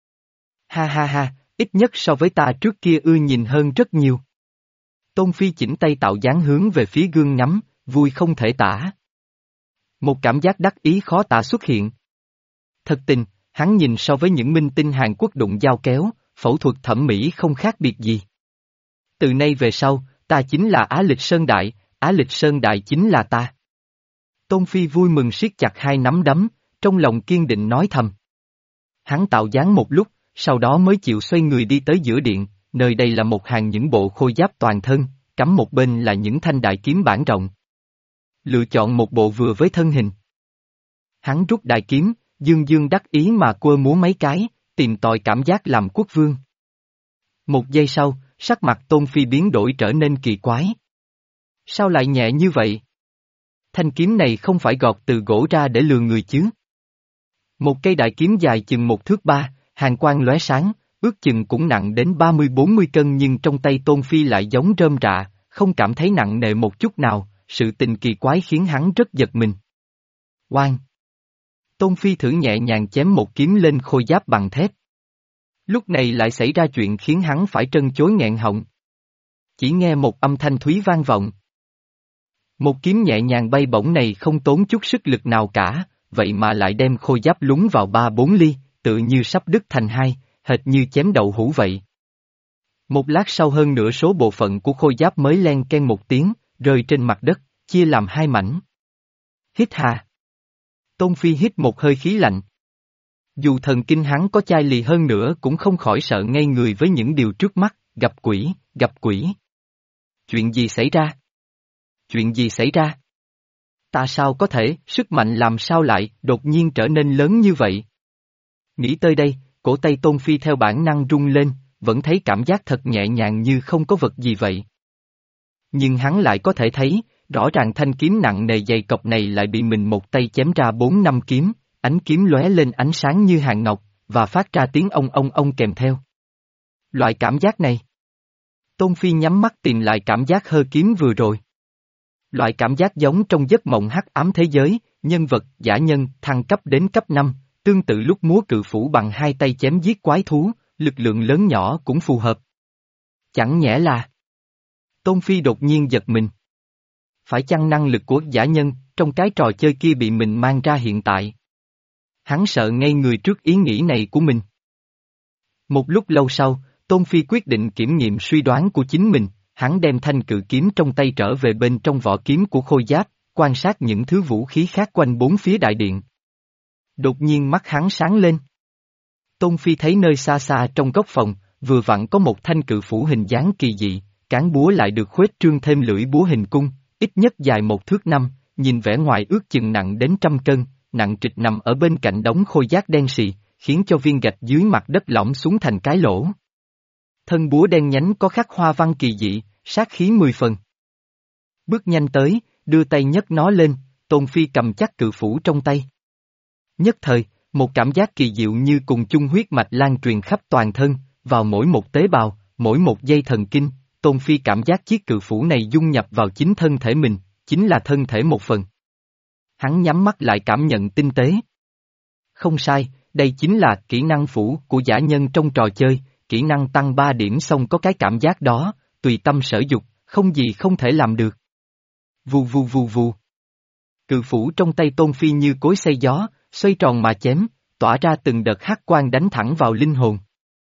Ha ha ha, ít nhất so với ta trước kia ưa nhìn hơn rất nhiều. Tôn Phi chỉnh tay tạo dáng hướng về phía gương ngắm, vui không thể tả. Một cảm giác đắc ý khó tả xuất hiện. Thật tình, hắn nhìn so với những minh tinh Hàn Quốc đụng dao kéo, phẫu thuật thẩm mỹ không khác biệt gì. Từ nay về sau, ta chính là Á Lịch Sơn Đại, Á Lịch Sơn Đại chính là ta. Tôn Phi vui mừng siết chặt hai nắm đấm, trong lòng kiên định nói thầm. Hắn tạo dáng một lúc, sau đó mới chịu xoay người đi tới giữa điện, nơi đây là một hàng những bộ khôi giáp toàn thân, cắm một bên là những thanh đại kiếm bản rộng. Lựa chọn một bộ vừa với thân hình. Hắn rút đại kiếm, dương dương đắc ý mà quơ múa mấy cái, tìm tòi cảm giác làm quốc vương. Một giây sau, sắc mặt Tôn Phi biến đổi trở nên kỳ quái. Sao lại nhẹ như vậy? Thanh kiếm này không phải gọt từ gỗ ra để lừa người chứ? Một cây đại kiếm dài chừng một thước ba, hàn quang lóe sáng, ước chừng cũng nặng đến ba mươi bốn mươi cân nhưng trong tay Tôn Phi lại giống rơm rạ, không cảm thấy nặng nề một chút nào, sự tình kỳ quái khiến hắn rất giật mình. Oan! Tôn Phi thử nhẹ nhàng chém một kiếm lên khôi giáp bằng thép. Lúc này lại xảy ra chuyện khiến hắn phải trân chối nghẹn họng. Chỉ nghe một âm thanh thúy vang vọng. Một kiếm nhẹ nhàng bay bổng này không tốn chút sức lực nào cả, vậy mà lại đem khôi giáp lún vào ba bốn ly, tự như sắp đứt thành hai, hệt như chém đậu hũ vậy. Một lát sau hơn nửa số bộ phận của khôi giáp mới len ken một tiếng, rơi trên mặt đất, chia làm hai mảnh. Hít hà. Tôn Phi hít một hơi khí lạnh. Dù thần kinh hắn có chai lì hơn nữa cũng không khỏi sợ ngây người với những điều trước mắt, gặp quỷ, gặp quỷ. Chuyện gì xảy ra? Chuyện gì xảy ra? Ta sao có thể, sức mạnh làm sao lại, đột nhiên trở nên lớn như vậy? Nghĩ tới đây, cổ tay Tôn Phi theo bản năng rung lên, vẫn thấy cảm giác thật nhẹ nhàng như không có vật gì vậy. Nhưng hắn lại có thể thấy, rõ ràng thanh kiếm nặng nề dày cọc này lại bị mình một tay chém ra bốn năm kiếm, ánh kiếm lóe lên ánh sáng như hàng ngọc, và phát ra tiếng ông ông ông kèm theo. Loại cảm giác này. Tôn Phi nhắm mắt tìm lại cảm giác hơ kiếm vừa rồi. Loại cảm giác giống trong giấc mộng hắc ám thế giới, nhân vật, giả nhân, thăng cấp đến cấp năm, tương tự lúc múa cự phủ bằng hai tay chém giết quái thú, lực lượng lớn nhỏ cũng phù hợp. Chẳng nhẽ là... Tôn Phi đột nhiên giật mình. Phải chăng năng lực của giả nhân, trong cái trò chơi kia bị mình mang ra hiện tại? Hắn sợ ngây người trước ý nghĩ này của mình. Một lúc lâu sau, Tôn Phi quyết định kiểm nghiệm suy đoán của chính mình, hắn đem thanh cự kiếm trong tay trở về bên trong vỏ kiếm của khôi giáp, quan sát những thứ vũ khí khác quanh bốn phía đại điện. Đột nhiên mắt hắn sáng lên. Tôn Phi thấy nơi xa xa trong góc phòng, vừa vặn có một thanh cự phủ hình dáng kỳ dị, cán búa lại được khuếch trương thêm lưỡi búa hình cung, ít nhất dài một thước năm, nhìn vẻ ngoài ước chừng nặng đến trăm cân, nặng trịch nằm ở bên cạnh đống khôi giác đen xì, khiến cho viên gạch dưới mặt đất lõm xuống thành cái lỗ. Thân búa đen nhánh có khắc hoa văn kỳ dị, sát khí mười phần. Bước nhanh tới, đưa tay nhấc nó lên, Tôn Phi cầm chắc cự phủ trong tay. Nhất thời, một cảm giác kỳ diệu như cùng chung huyết mạch lan truyền khắp toàn thân, vào mỗi một tế bào, mỗi một dây thần kinh, Tôn Phi cảm giác chiếc cự phủ này dung nhập vào chính thân thể mình, chính là thân thể một phần. Hắn nhắm mắt lại cảm nhận tinh tế. Không sai, đây chính là kỹ năng phủ của giả nhân trong trò chơi, kỹ năng tăng ba điểm xong có cái cảm giác đó, tùy tâm sở dục, không gì không thể làm được. Vù vù vù vù. Cự phủ trong tay Tôn Phi như cối xay gió, xoay tròn mà chém, tỏa ra từng đợt hắc quang đánh thẳng vào linh hồn.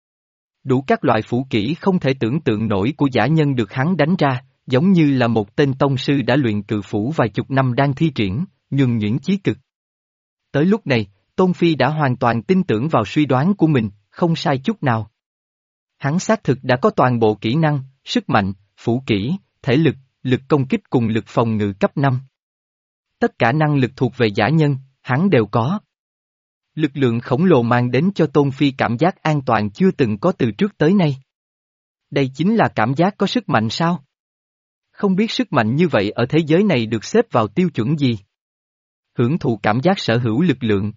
Đủ các loại phủ kỹ không thể tưởng tượng nổi của giả nhân được hắn đánh ra, giống như là một tên tông sư đã luyện cự phủ vài chục năm đang thi triển, nhuần nhuyễn chí cực. Tới lúc này, Tôn Phi đã hoàn toàn tin tưởng vào suy đoán của mình, không sai chút nào. Hắn xác thực đã có toàn bộ kỹ năng, sức mạnh, phủ kỹ, thể lực, lực công kích cùng lực phòng ngự cấp năm. Tất cả năng lực thuộc về giả nhân, hắn đều có. Lực lượng khổng lồ mang đến cho Tôn Phi cảm giác an toàn chưa từng có từ trước tới nay. Đây chính là cảm giác có sức mạnh sao? Không biết sức mạnh như vậy ở thế giới này được xếp vào tiêu chuẩn gì? Hưởng thụ cảm giác sở hữu lực lượng.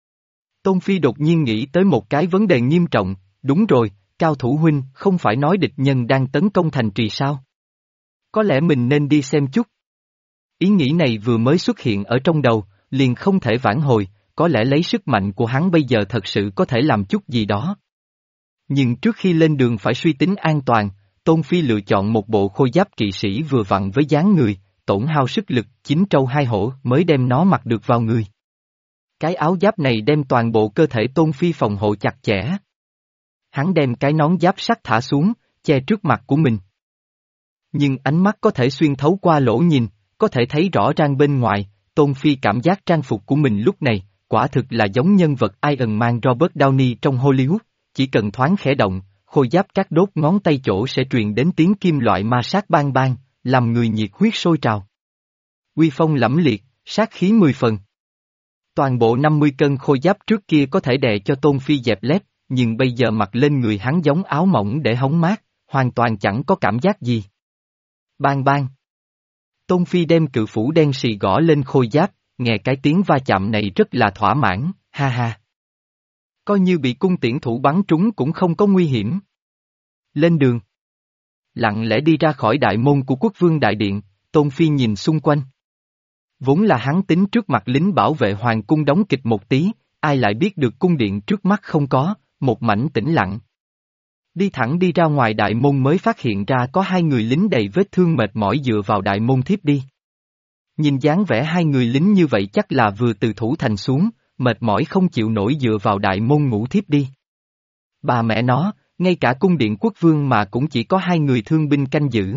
Tôn Phi đột nhiên nghĩ tới một cái vấn đề nghiêm trọng, đúng rồi, Cao Thủ huynh không phải nói địch nhân đang tấn công thành trì sao? Có lẽ mình nên đi xem chút. Ý nghĩ này vừa mới xuất hiện ở trong đầu, liền không thể vãn hồi, có lẽ lấy sức mạnh của hắn bây giờ thật sự có thể làm chút gì đó. Nhưng trước khi lên đường phải suy tính an toàn, Tôn Phi lựa chọn một bộ khôi giáp kỵ sĩ vừa vặn với dáng người, tổn hao sức lực chín trâu hai hổ mới đem nó mặc được vào người. Cái áo giáp này đem toàn bộ cơ thể Tôn Phi phòng hộ chặt chẽ. Hắn đem cái nón giáp sắt thả xuống, che trước mặt của mình. Nhưng ánh mắt có thể xuyên thấu qua lỗ nhìn, có thể thấy rõ ràng bên ngoài, Tôn Phi cảm giác trang phục của mình lúc này, quả thực là giống nhân vật Iron Man Robert Downey trong Hollywood, chỉ cần thoáng khẽ động, khôi giáp các đốt ngón tay chỗ sẽ truyền đến tiếng kim loại ma sát bang bang, làm người nhiệt huyết sôi trào. Uy phong lẫm liệt, sát khí mười phần. Toàn bộ năm mươi cân khôi giáp trước kia có thể đè cho Tôn Phi dẹp lép, nhưng bây giờ mặc lên người hắn giống áo mỏng để hóng mát, hoàn toàn chẳng có cảm giác gì. Bang bang. Tôn Phi đem cự phủ đen xì gõ lên khôi giáp, nghe cái tiếng va chạm này rất là thỏa mãn, ha ha. Coi như bị cung tiễn thủ bắn trúng cũng không có nguy hiểm. Lên đường. Lặng lẽ đi ra khỏi đại môn của Quốc Vương Đại Điện, Tôn Phi nhìn xung quanh. Vốn là hắn tính trước mặt lính bảo vệ hoàng cung đóng kịch một tí, ai lại biết được cung điện trước mắt không có, một mảnh tĩnh lặng. Đi thẳng đi ra ngoài đại môn mới phát hiện ra có hai người lính đầy vết thương mệt mỏi dựa vào đại môn thiếp đi. Nhìn dáng vẻ hai người lính như vậy chắc là vừa từ thủ thành xuống, mệt mỏi không chịu nổi dựa vào đại môn ngủ thiếp đi. Bà mẹ nó, ngay cả cung điện quốc vương mà cũng chỉ có hai người thương binh canh giữ.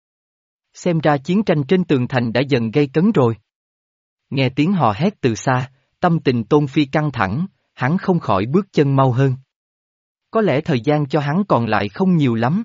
Xem ra chiến tranh trên tường thành đã dần gây cấn rồi. Nghe tiếng hò hét từ xa, tâm tình Tôn Phi căng thẳng, hắn không khỏi bước chân mau hơn. Có lẽ thời gian cho hắn còn lại không nhiều lắm.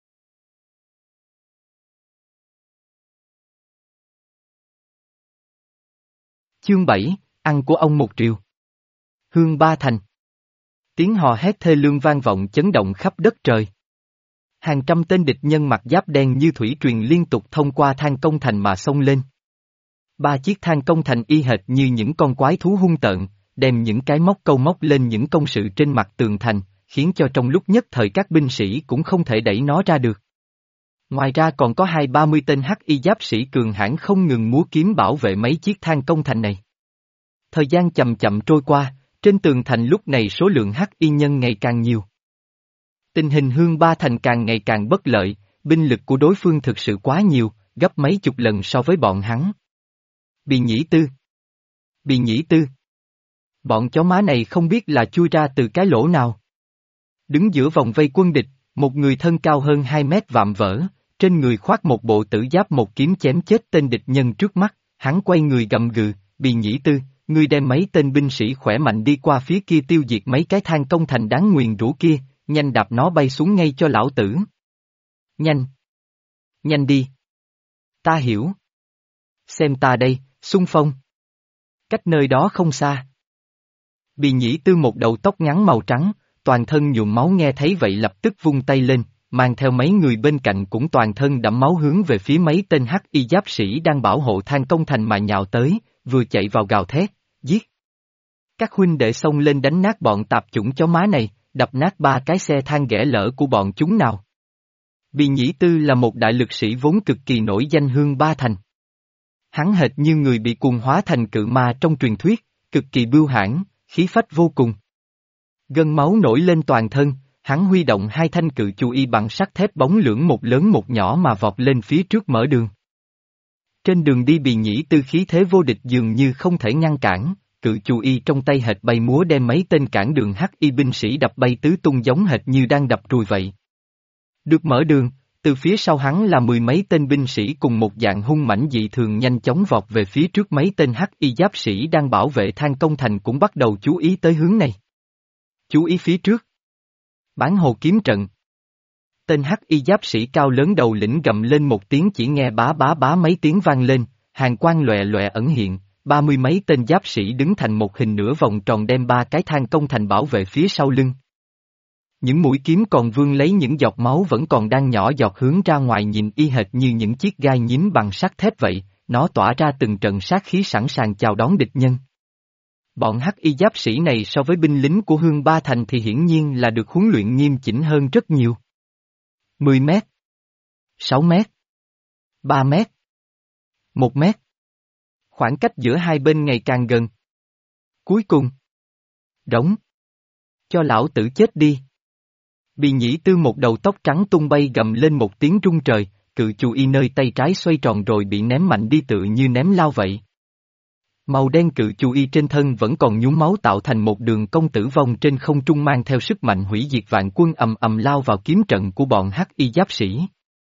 Chương bảy, ăn của ông một triều. Hương Ba Thành. Tiếng hò hét thê lương vang vọng chấn động khắp đất trời. Hàng trăm tên địch nhân mặc giáp đen như thủy truyền liên tục thông qua thang công thành mà xông lên. Ba chiếc thang công thành y hệt như những con quái thú hung tợn, đem những cái móc câu móc lên những công sự trên mặt tường thành, khiến cho trong lúc nhất thời các binh sĩ cũng không thể đẩy nó ra được. Ngoài ra còn có hai ba mươi tên hắc y giáp sĩ cường hãn không ngừng múa kiếm bảo vệ mấy chiếc thang công thành này. Thời gian chậm chậm trôi qua, trên tường thành lúc này số lượng hắc y nhân ngày càng nhiều. Tình hình Hương Ba Thành càng ngày càng bất lợi, binh lực của đối phương thực sự quá nhiều, gấp mấy chục lần so với bọn hắn. Bì Nhĩ Tư. Bì Nhĩ Tư. Bọn chó má này không biết là chui ra từ cái lỗ nào. Đứng giữa vòng vây quân địch, một người thân cao hơn hai mét vạm vỡ, trên người khoác một bộ tử giáp một kiếm chém chết tên địch nhân trước mắt, hắn quay người gầm gừ, Bì Nhĩ Tư, ngươi đem mấy tên binh sĩ khỏe mạnh đi qua phía kia tiêu diệt mấy cái thang công thành đáng nguyền rủa kia, nhanh đạp nó bay xuống ngay cho lão tử. Nhanh. Nhanh đi. Ta hiểu. Xem ta đây, xung phong. Cách nơi đó không xa. Bì Nhĩ Tư một đầu tóc ngắn màu trắng, toàn thân nhuộm máu nghe thấy vậy lập tức vung tay lên, mang theo mấy người bên cạnh cũng toàn thân đẫm máu hướng về phía mấy tên hắc y giáp sĩ đang bảo hộ thang công thành mà nhào tới, vừa chạy vào gào thét, giết. Các huynh đệ xông lên đánh nát bọn tạp chủng chó má này, đập nát ba cái xe thang ghẻ lỡ của bọn chúng nào. Bì Nhĩ Tư là một đại lực sĩ vốn cực kỳ nổi danh Hương Ba Thành. Hắn hệt như người bị cuồng hóa thành cự ma trong truyền thuyết, cực kỳ bưu hãn, khí phách vô cùng. Gân máu nổi lên toàn thân, hắn huy động hai thanh cự chu y bằng sắt thép bóng lưỡng một lớn một nhỏ mà vọt lên phía trước mở đường. Trên đường đi Bì Nhĩ Tư khí thế vô địch dường như không thể ngăn cản, cự chu y trong tay hệt bay múa đem mấy tên cản đường hắc y binh sĩ đập bay tứ tung giống hệt như đang đập ruồi vậy. Được mở đường, từ phía sau hắn là mười mấy tên binh sĩ cùng một dạng hung mãnh dị thường nhanh chóng vọt về phía trước, mấy tên hắc y giáp sĩ đang bảo vệ Than Công Thành cũng bắt đầu chú ý tới hướng này. Chú ý phía trước. Bán hồ kiếm trận. Tên hắc y giáp sĩ cao lớn đầu lĩnh gầm lên một tiếng, chỉ nghe bá bá bá mấy tiếng vang lên, hàng quang lòe lòe ẩn hiện, ba mươi mấy tên giáp sĩ đứng thành một hình nửa vòng tròn đem ba cái Than Công Thành bảo vệ phía sau lưng. Những mũi kiếm còn vương lấy những giọt máu vẫn còn đang nhỏ giọt hướng ra ngoài, nhìn y hệt như những chiếc gai nhím bằng sắt thép vậy, nó tỏa ra từng trận sát khí sẵn sàng chào đón địch nhân. Bọn hắc y giáp sĩ này so với binh lính của Hương Ba Thành thì hiển nhiên là được huấn luyện nghiêm chỉnh hơn rất nhiều. mười mét, sáu mét, ba mét, một mét. Khoảng cách giữa hai bên ngày càng gần. Cuối cùng. Rống. Cho lão tử chết đi. Bì Nhĩ Tư một đầu tóc trắng tung bay gầm lên một tiếng rung trời, cự chu y nơi tay trái xoay tròn rồi bị ném mạnh đi tự như ném lao vậy. Màu đen cự chu y trên thân vẫn còn nhúm máu tạo thành một đường cong tử vong trên không trung, mang theo sức mạnh hủy diệt vạn quân ầm ầm lao vào kiếm trận của bọn hắc y giáp sĩ.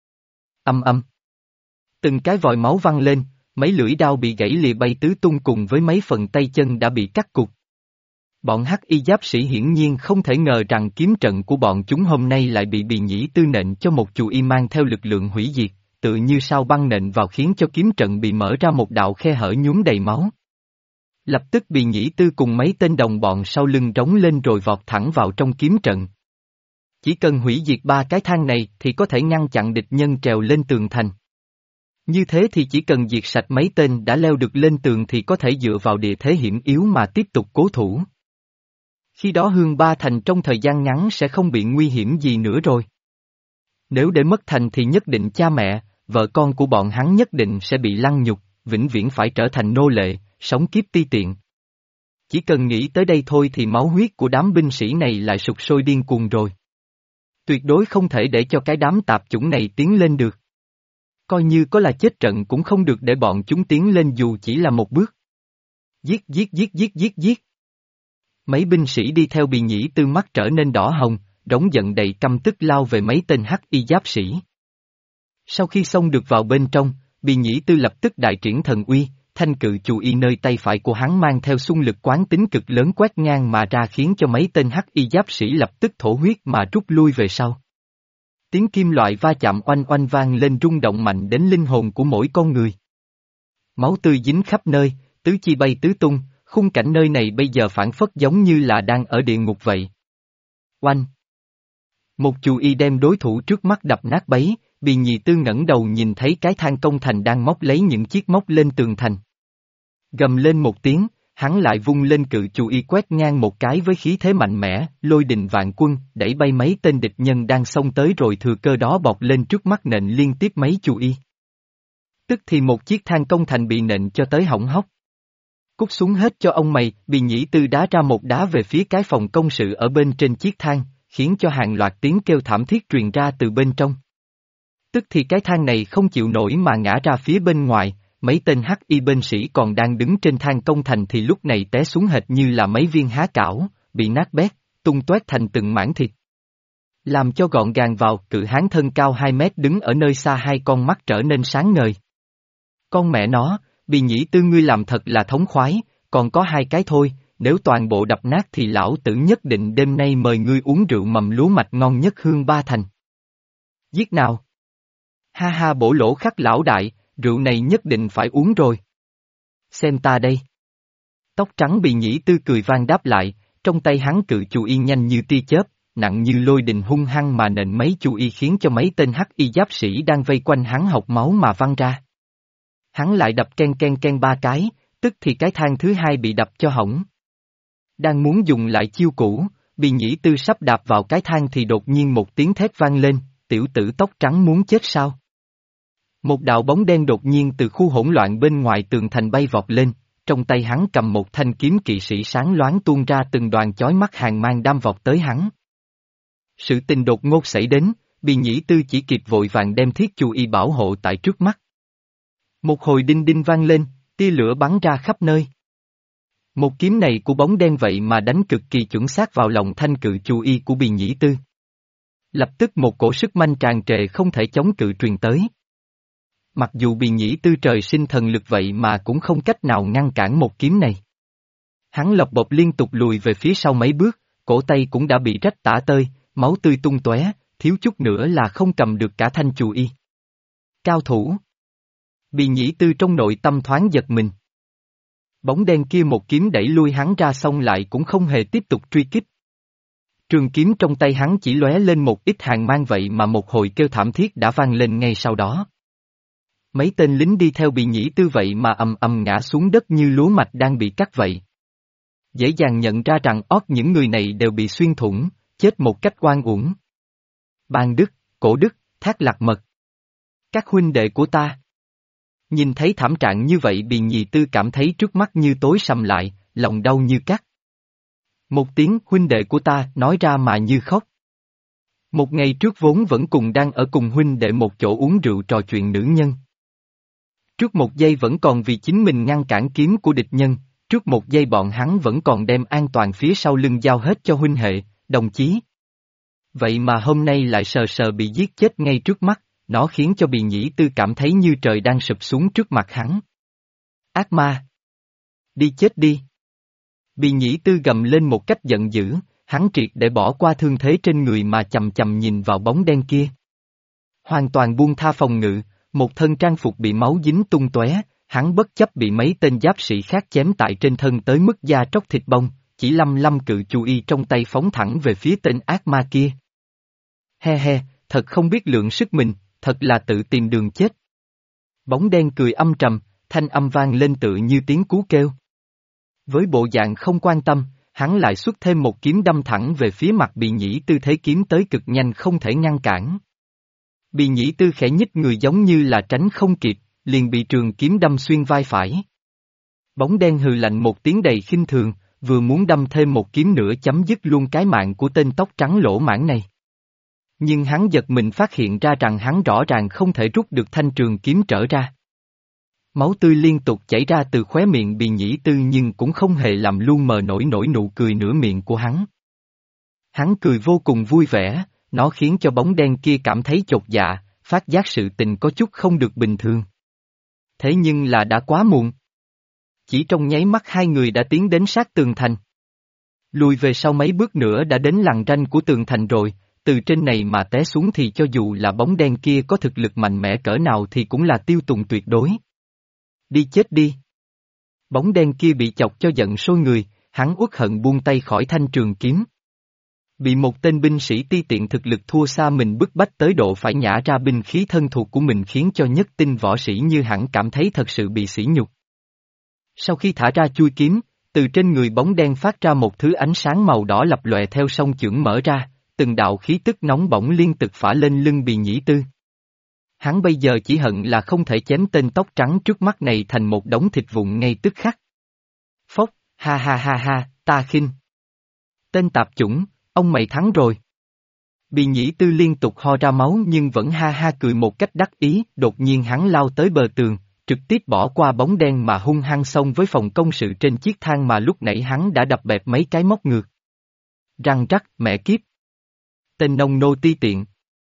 Âm âm. Từng cái vòi máu văng lên, mấy lưỡi đao bị gãy lìa bay tứ tung cùng với mấy phần tay chân đã bị cắt cụt. Bọn hắc y giáp sĩ hiển nhiên không thể ngờ rằng kiếm trận của bọn chúng hôm nay lại bị Bì Nhĩ Tư nện cho một chu y mang theo lực lượng hủy diệt, tự như sao băng nện vào khiến cho kiếm trận bị mở ra một đạo khe hở nhuốm đầy máu. Lập tức Bì Nhĩ Tư cùng mấy tên đồng bọn sau lưng rống lên rồi vọt thẳng vào trong kiếm trận. Chỉ cần hủy diệt ba cái thang này thì có thể ngăn chặn địch nhân trèo lên tường thành. Như thế thì chỉ cần diệt sạch mấy tên đã leo được lên tường thì có thể dựa vào địa thế hiểm yếu mà tiếp tục cố thủ. Khi đó Hương Ba Thành trong thời gian ngắn sẽ không bị nguy hiểm gì nữa rồi. Nếu để mất thành thì nhất định cha mẹ, vợ con của bọn hắn nhất định sẽ bị lăng nhục, vĩnh viễn phải trở thành nô lệ, sống kiếp ti tiện. Chỉ cần nghĩ tới đây thôi thì máu huyết của đám binh sĩ này lại sục sôi điên cuồng rồi. Tuyệt đối không thể để cho cái đám tạp chủng này tiến lên được. Coi như có là chết trận cũng không được để bọn chúng tiến lên dù chỉ là một bước. Giết giết giết giết giết giết. Mấy binh sĩ đi theo Bì Nhĩ Tư mắt trở nên đỏ hồng, rống giận đầy căm tức lao về mấy tên hắc y giáp sĩ. Sau khi xông được vào bên trong, Bì Nhĩ Tư lập tức đại triển thần uy, thanh cự chu y nơi tay phải của hắn mang theo xung lực quán tính cực lớn quét ngang mà ra khiến cho mấy tên hắc y giáp sĩ lập tức thổ huyết mà rút lui về sau. Tiếng kim loại va chạm oanh oanh vang lên rung động mạnh đến linh hồn của mỗi con người. Máu tươi dính khắp nơi, tứ chi bay tứ tung, khung cảnh nơi này bây giờ phảng phất giống như là đang ở địa ngục vậy. Oanh! Một chu y đem đối thủ trước mắt đập nát bấy, Bì Nhĩ Tư ngẩng đầu nhìn thấy cái Than Công Thành đang móc lấy những chiếc móc lên tường thành. Gầm lên một tiếng, hắn lại vung lên cự chu y quét ngang một cái với khí thế mạnh mẽ, lôi đình vạn quân, đẩy bay mấy tên địch nhân đang xông tới rồi thừa cơ đó bọc lên trước mắt nện liên tiếp mấy chu y. Tức thì một chiếc Than Công Thành bị nện cho tới hỏng hóc. Cút xuống hết cho ông mày, Bì Nhĩ Tư đá ra một đá về phía cái phòng công sự ở bên trên chiếc thang, khiến cho hàng loạt tiếng kêu thảm thiết truyền ra từ bên trong. Tức thì cái thang này không chịu nổi mà ngã ra phía bên ngoài, mấy tên hắc y binh sĩ còn đang đứng trên thang công thành thì lúc này té xuống hệt như là mấy viên há cảo, bị nát bét, tung toét thành từng mảng thịt. Làm cho gọn gàng vào, cự hán thân cao hai mét đứng ở nơi xa, hai con mắt trở nên sáng ngời. Con mẹ nó, Bì Nhĩ Tư ngươi làm thật là thống khoái, còn có hai cái thôi, nếu toàn bộ đập nát thì lão tử nhất định đêm nay mời ngươi uống rượu mầm lúa mạch ngon nhất Hương Ba Thành. Giết nào? Ha ha, bổ lỗ khắc lão đại, rượu này nhất định phải uống rồi. Xem ta đây. Tóc trắng Bì Nhĩ Tư cười vang đáp lại, trong tay hắn cự chu y nhanh như tia chớp, nặng như lôi đình hung hăng mà nện mấy chu y khiến cho mấy tên hắc y giáp sĩ đang vây quanh hắn học máu mà văng ra. Hắn lại đập ken ken ken ba cái, tức thì cái thang thứ hai bị đập cho hỏng. Đang muốn dùng lại chiêu cũ, Bì Nhĩ Tư sắp đạp vào cái thang thì đột nhiên một tiếng thét vang lên, tiểu tử tóc trắng muốn chết sao? Một đạo bóng đen đột nhiên từ khu hỗn loạn bên ngoài tường thành bay vọt lên, trong tay hắn cầm một thanh kiếm kỵ sĩ sáng loáng tuôn ra từng đoàn chói mắt hàng mang đam vọt tới hắn. Sự tình đột ngột xảy đến, Bì Nhĩ Tư chỉ kịp vội vàng đem thiết chu y bảo hộ tại trước mắt. Một hồi đinh đinh vang lên, tia lửa bắn ra khắp nơi. Một kiếm này của bóng đen vậy mà đánh cực kỳ chuẩn xác vào lòng thanh cự chu y của Bì Nhĩ Tư. Lập tức một cổ sức manh tràn trề không thể chống cự truyền tới. Mặc dù Bì Nhĩ Tư trời sinh thần lực vậy mà cũng không cách nào ngăn cản một kiếm này. Hắn lộc bộc liên tục lùi về phía sau mấy bước, cổ tay cũng đã bị rách tả tơi, máu tươi tung tóe, thiếu chút nữa là không cầm được cả thanh chù y. Cao thủ. Bì Nhĩ Tư trong nội tâm thoáng giật mình. Bóng đen kia một kiếm đẩy lui hắn ra xong lại cũng không hề tiếp tục truy kích. Trường kiếm trong tay hắn chỉ lóe lên một ít hàng mang vậy mà một hồi kêu thảm thiết đã vang lên ngay sau đó. Mấy tên lính đi theo Bì Nhĩ Tư vậy mà ầm ầm ngã xuống đất như lúa mạch đang bị cắt vậy. Dễ dàng nhận ra rằng ót những người này đều bị xuyên thủng, chết một cách oan uổng. Ban Đức, Cổ Đức, Thác Lạc Mật. Các huynh đệ của ta. Nhìn thấy thảm trạng như vậy Bì Nhĩ Tư cảm thấy trước mắt như tối sầm lại, lòng đau như cắt. Một tiếng huynh đệ của ta nói ra mà như khóc. Một ngày trước vốn vẫn cùng đang ở cùng huynh đệ một chỗ uống rượu trò chuyện nữ nhân. Trước một giây vẫn còn vì chính mình ngăn cản kiếm của địch nhân, trước một giây bọn hắn vẫn còn đem an toàn phía sau lưng giao hết cho huynh hệ, đồng chí. Vậy mà hôm nay lại sờ sờ bị giết chết ngay trước mắt, nó khiến cho Bì Nhĩ Tư cảm thấy như trời đang sụp xuống trước mặt hắn. Ác ma! Đi chết đi! Bì Nhĩ Tư gầm lên một cách giận dữ, hắn triệt để bỏ qua thương thế trên người mà chầm chầm nhìn vào bóng đen kia. Hoàn toàn buông tha phòng ngự, một thân trang phục bị máu dính tung tóe, hắn bất chấp bị mấy tên giáp sĩ khác chém tại trên thân tới mức da tróc thịt bong, chỉ lăm lăm cự chu y trong tay phóng thẳng về phía tên ác ma kia. He he, thật không biết lượng sức mình, thật là tự tìm đường chết. Bóng đen cười âm trầm, thanh âm vang lên tự như tiếng cú kêu. Với bộ dạng không quan tâm, hắn lại xuất thêm một kiếm đâm thẳng về phía mặt Bì Nhĩ Tư, thế kiếm tới cực nhanh không thể ngăn cản. Bì Nhĩ Tư khẽ nhích người giống như là tránh không kịp, liền bị trường kiếm đâm xuyên vai phải. Bóng đen hừ lạnh một tiếng đầy khinh thường, vừa muốn đâm thêm một kiếm nữa chấm dứt luôn cái mạng của tên tóc trắng lỗ mãng này. Nhưng hắn giật mình phát hiện ra rằng hắn rõ ràng không thể rút được thanh trường kiếm trở ra. Máu tươi liên tục chảy ra từ khóe miệng Bì Nhĩ Tư nhưng cũng không hề làm lu mờ nổi nổi nụ cười nửa miệng của hắn. Hắn cười vô cùng vui vẻ, nó khiến cho bóng đen kia cảm thấy chột dạ, phát giác sự tình có chút không được bình thường. Thế nhưng là đã quá muộn. Chỉ trong nháy mắt hai người đã tiến đến sát tường thành. Lùi về sau mấy bước nữa đã đến lằn ranh của tường thành rồi, từ trên này mà té xuống thì cho dù là bóng đen kia có thực lực mạnh mẽ cỡ nào thì cũng là tiêu tùng tuyệt đối. Đi chết đi. Bóng đen kia bị chọc cho giận sôi người, hắn uất hận buông tay khỏi thanh trường kiếm. Bị một tên binh sĩ ti tiện thực lực thua xa mình bức bách tới độ phải nhả ra binh khí thân thuộc của mình khiến cho nhất tinh võ sĩ như hắn cảm thấy thật sự bị sỉ nhục. Sau khi thả ra chui kiếm, từ trên người bóng đen phát ra một thứ ánh sáng màu đỏ lập lòe theo song chưởng mở ra, từng đạo khí tức nóng bỏng liên tục phả lên lưng Bì Nhĩ Tư. Hắn bây giờ chỉ hận là không thể chém tên tóc trắng trước mắt này thành một đống thịt vụn ngay tức khắc. Phốc, ha ha ha ha, ta khinh. Tên tạp chủng, ông mày thắng rồi. Bì Nhĩ Tư liên tục ho ra máu nhưng vẫn ha ha cười một cách đắc ý, đột nhiên hắn lao tới bờ tường, trực tiếp bỏ qua bóng đen mà hung hăng xông với phòng công sự trên chiếc thang mà lúc nãy hắn đã đập bẹp mấy cái móc ngược. Răng rắc, mẹ kiếp. Tên nông nô ti tiện.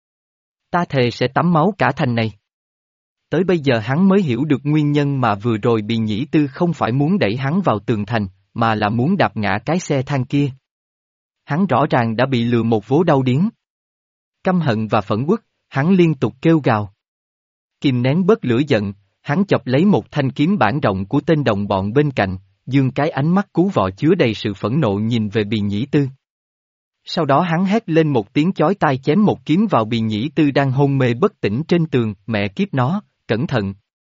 Ta thề sẽ tắm máu cả thành này. Tới bây giờ hắn mới hiểu được nguyên nhân mà vừa rồi Bì Nhĩ Tư không phải muốn đẩy hắn vào tường thành, mà là muốn đạp ngã cái xe thang kia. Hắn rõ ràng đã bị lừa một vố đau điếng. Căm hận và phẫn uất, hắn liên tục kêu gào. Kìm nén bớt lửa giận, hắn chọc lấy một thanh kiếm bản rộng của tên đồng bọn bên cạnh, dương cái ánh mắt cú vọ chứa đầy sự phẫn nộ nhìn về Bì Nhĩ Tư. Sau đó hắn hét lên một tiếng chói tai chém một kiếm vào Bì Nhĩ Tư đang hôn mê bất tỉnh trên tường, mẹ kiếp nó, cẩn thận.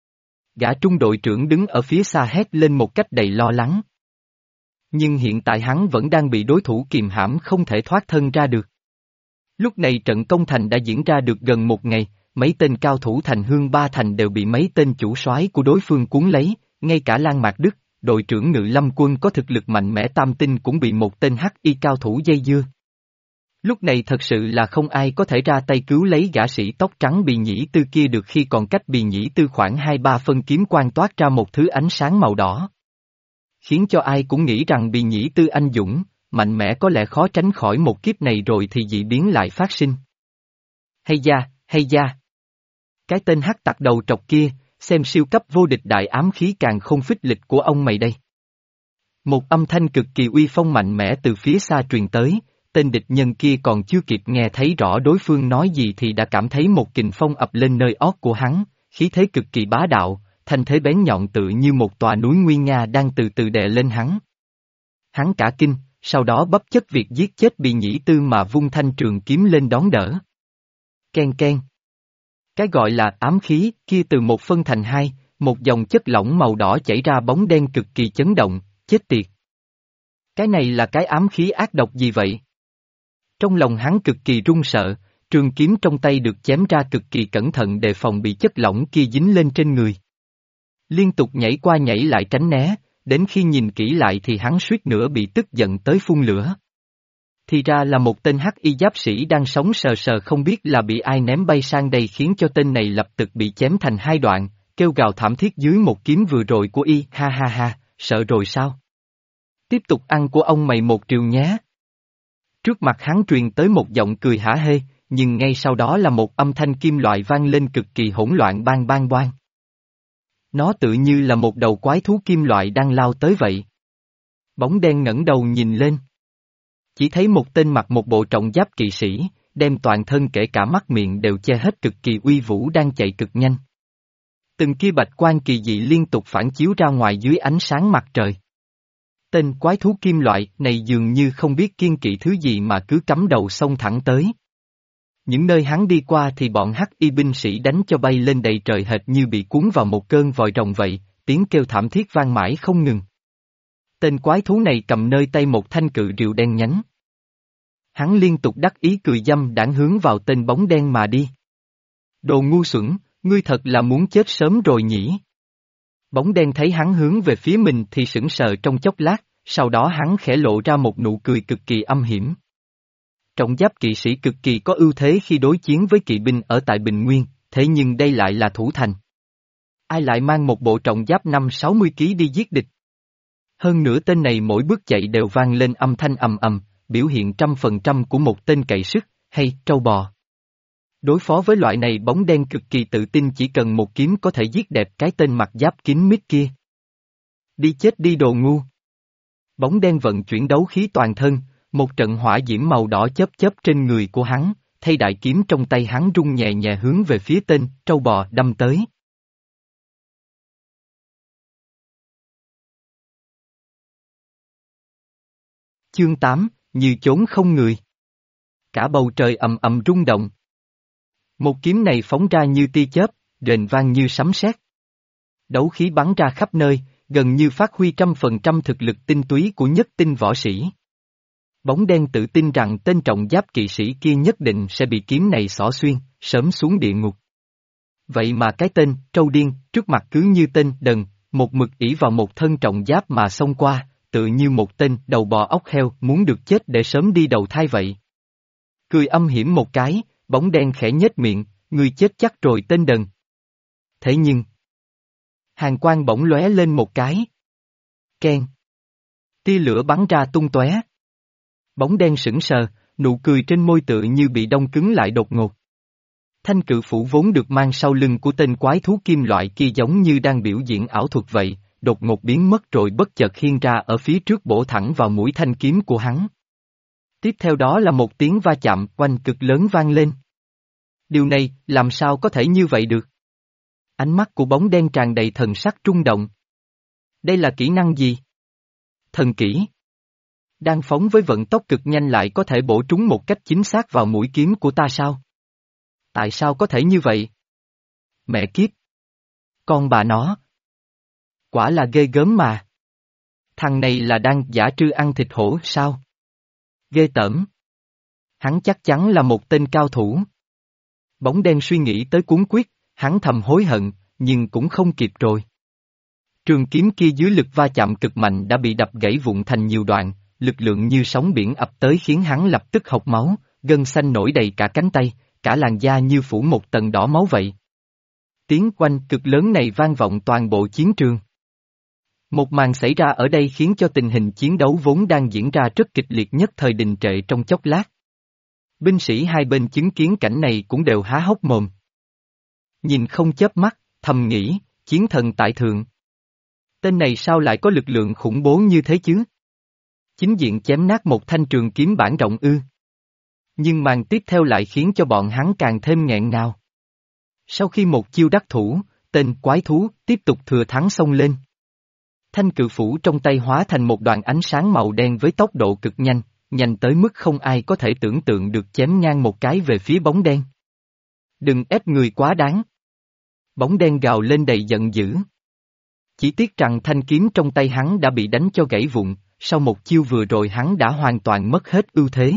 Gã trung đội trưởng đứng ở phía xa hét lên một cách đầy lo lắng. Nhưng hiện tại hắn vẫn đang bị đối thủ kìm hãm không thể thoát thân ra được. Lúc này trận công thành đã diễn ra được gần một ngày, mấy tên cao thủ thành Hương Ba Thành đều bị mấy tên chủ soái của đối phương cuốn lấy, ngay cả Lan Mạc Đức, đội trưởng Ngự Lâm quân có thực lực mạnh mẽ tam tinh cũng bị một tên hắc y cao thủ dây dưa. Lúc này thật sự là không ai có thể ra tay cứu lấy gã sĩ tóc trắng Bì Nhĩ Tư kia được khi còn cách Bì Nhĩ Tư khoảng hai ba phân kiếm quang toát ra một thứ ánh sáng màu đỏ. Khiến cho ai cũng nghĩ rằng Bì Nhĩ Tư anh dũng, mạnh mẽ có lẽ khó tránh khỏi một kiếp này rồi thì dị biến lại phát sinh. Hay da, hay da. Cái tên hắc tặc đầu trọc kia, xem siêu cấp vô địch đại ám khí càng không phích lịch của ông mày đây. Một âm thanh cực kỳ uy phong mạnh mẽ từ phía xa truyền tới, tên địch nhân kia còn chưa kịp nghe thấy rõ đối phương nói gì thì đã cảm thấy một kình phong ập lên nơi ót của hắn, khí thế cực kỳ bá đạo, thanh thế bén nhọn tự như một tòa núi nguy nga đang từ từ đè lên hắn. Hắn cả kinh, sau đó bấp chất việc giết chết Bì Nhĩ Tư mà vung thanh trường kiếm lên đón đỡ. Ken ken. Cái gọi là ám khí kia từ một phân thành hai, một dòng chất lỏng màu đỏ chảy ra bóng đen cực kỳ chấn động, chết tiệt. Cái này là cái ám khí ác độc gì vậy? Trong lòng hắn cực kỳ run sợ, trường kiếm trong tay được chém ra cực kỳ cẩn thận đề phòng bị chất lỏng kia dính lên trên người. Liên tục nhảy qua nhảy lại tránh né, đến khi nhìn kỹ lại thì hắn suýt nữa bị tức giận tới phun lửa. Thì ra là một tên hắc y giáp sĩ đang sống sờ sờ không biết là bị ai ném bay sang đây khiến cho tên này lập tức bị chém thành hai đoạn, kêu gào thảm thiết dưới một kiếm vừa rồi của y, ha ha ha, sợ rồi sao? Tiếp tục ăn của ông mày một triều nhé. Trước mặt hắn truyền tới một giọng cười hả hê, nhưng ngay sau đó là một âm thanh kim loại vang lên cực kỳ hỗn loạn bang bang boang. Nó tự như là một đầu quái thú kim loại đang lao tới vậy. Bóng đen ngẩng đầu nhìn lên. Chỉ thấy một tên mặc một bộ trọng giáp kỵ sĩ, đem toàn thân kể cả mắt miệng đều che hết cực kỳ uy vũ đang chạy cực nhanh. Từng kia bạch quang kỳ dị liên tục phản chiếu ra ngoài dưới ánh sáng mặt trời. Tên quái thú kim loại này dường như không biết kiêng kỵ thứ gì mà cứ cắm đầu xông thẳng tới. Những nơi hắn đi qua thì bọn hắc y binh sĩ đánh cho bay lên đầy trời hệt như bị cuốn vào một cơn vòi rồng vậy, tiếng kêu thảm thiết vang mãi không ngừng. Tên quái thú này cầm nơi tay một thanh cự rìu đen nhánh. Hắn liên tục đắc ý cười dâm đãng hướng vào tên bóng đen mà đi. Đồ ngu xuẩn, ngươi thật là muốn chết sớm rồi nhỉ? Bóng đen thấy hắn hướng về phía mình thì sững sờ trong chốc lát, sau đó hắn khẽ lộ ra một nụ cười cực kỳ âm hiểm. Trọng giáp kỵ sĩ cực kỳ có ưu thế khi đối chiến với kỵ binh ở tại Bình Nguyên, thế nhưng đây lại là thủ thành. Ai lại mang một bộ trọng giáp năm sáu mươi ký đi giết địch? Hơn nữa tên này mỗi bước chạy đều vang lên âm thanh ầm ầm, biểu hiện trăm phần trăm của một tên cậy sức, hay trâu bò. Đối phó với loại này bóng đen cực kỳ tự tin chỉ cần một kiếm có thể giết đẹp cái tên mặc giáp kín mít kia. Đi chết đi đồ ngu. Bóng đen vận chuyển đấu khí toàn thân, một trận hỏa diễm màu đỏ chớp chớp trên người của hắn, thay đại kiếm trong tay hắn rung nhẹ nhẹ hướng về phía tên trâu bò đâm tới. Chương tám, như chốn không người. Cả bầu trời ầm ầm rung động. Một kiếm này phóng ra như tia chớp, rền vang như sấm sét. Đấu khí bắn ra khắp nơi, gần như phát huy trăm phần trăm thực lực tinh túy của nhất tinh võ sĩ. Bóng đen tự tin rằng tên trọng giáp kỵ sĩ kia nhất định sẽ bị kiếm này xỏ xuyên, sớm xuống địa ngục. Vậy mà cái tên, trâu điên, trước mặt cứ như tên đần, một mực ỷ vào một thân trọng giáp mà xông qua, tự như một tên đầu bò óc heo muốn được chết để sớm đi đầu thai vậy. Cười âm hiểm một cái, bóng đen khẽ nhếch miệng, ngươi chết chắc rồi tên đần. Thế nhưng, hàn quang bỗng lóe lên một cái. Keng. Tia lửa bắn ra tung tóe. Bóng đen sững sờ, nụ cười trên môi tựa như bị đông cứng lại đột ngột. Thanh cự phủ vốn được mang sau lưng của tên quái thú kim loại kia giống như đang biểu diễn ảo thuật vậy, đột ngột biến mất rồi bất chợt khiêng ra ở phía trước bổ thẳng vào mũi thanh kiếm của hắn. Tiếp theo đó là một tiếng va chạm oanh cực lớn vang lên. Điều này, làm sao có thể như vậy được? Ánh mắt của bóng đen tràn đầy thần sắc rung động. Đây là kỹ năng gì? Thần kỹ. Đang phóng với vận tốc cực nhanh lại có thể bổ trúng một cách chính xác vào mũi kiếm của ta sao? Tại sao có thể như vậy? Mẹ kiếp! Con bà nó! Quả là ghê gớm mà! Thằng này là đang giả trư ăn thịt hổ sao? Ghê tởm! Hắn chắc chắn là một tên cao thủ. Bóng đen suy nghĩ tới cuốn quyết, hắn thầm hối hận, nhưng cũng không kịp rồi. Trường kiếm kia dưới lực va chạm cực mạnh đã bị đập gãy vụn thành nhiều đoạn, lực lượng như sóng biển ập tới khiến hắn lập tức hộc máu, gân xanh nổi đầy cả cánh tay, cả làn da như phủ một tầng đỏ máu vậy. Tiếng oanh cực lớn này vang vọng toàn bộ chiến trường. Một màn xảy ra ở đây khiến cho tình hình chiến đấu vốn đang diễn ra rất kịch liệt nhất thời đình trệ trong chốc lát. Binh sĩ hai bên chứng kiến cảnh này cũng đều há hốc mồm. Nhìn không chớp mắt, thầm nghĩ, chiến thần tại thượng. Tên này sao lại có lực lượng khủng bố như thế chứ? Chính diện chém nát một thanh trường kiếm bản rộng ư. Nhưng màn tiếp theo lại khiến cho bọn hắn càng thêm nghẹn ngào. Sau khi một chiêu đắc thủ, tên quái thú tiếp tục thừa thắng xông lên. Thanh cự phủ trong tay hóa thành một đoàn ánh sáng màu đen với tốc độ cực nhanh, nhanh tới mức không ai có thể tưởng tượng được chém ngang một cái về phía bóng đen. Đừng ép người quá đáng. Bóng đen gào lên đầy giận dữ. Chỉ tiếc rằng thanh kiếm trong tay hắn đã bị đánh cho gãy vụn, sau một chiêu vừa rồi hắn đã hoàn toàn mất hết ưu thế.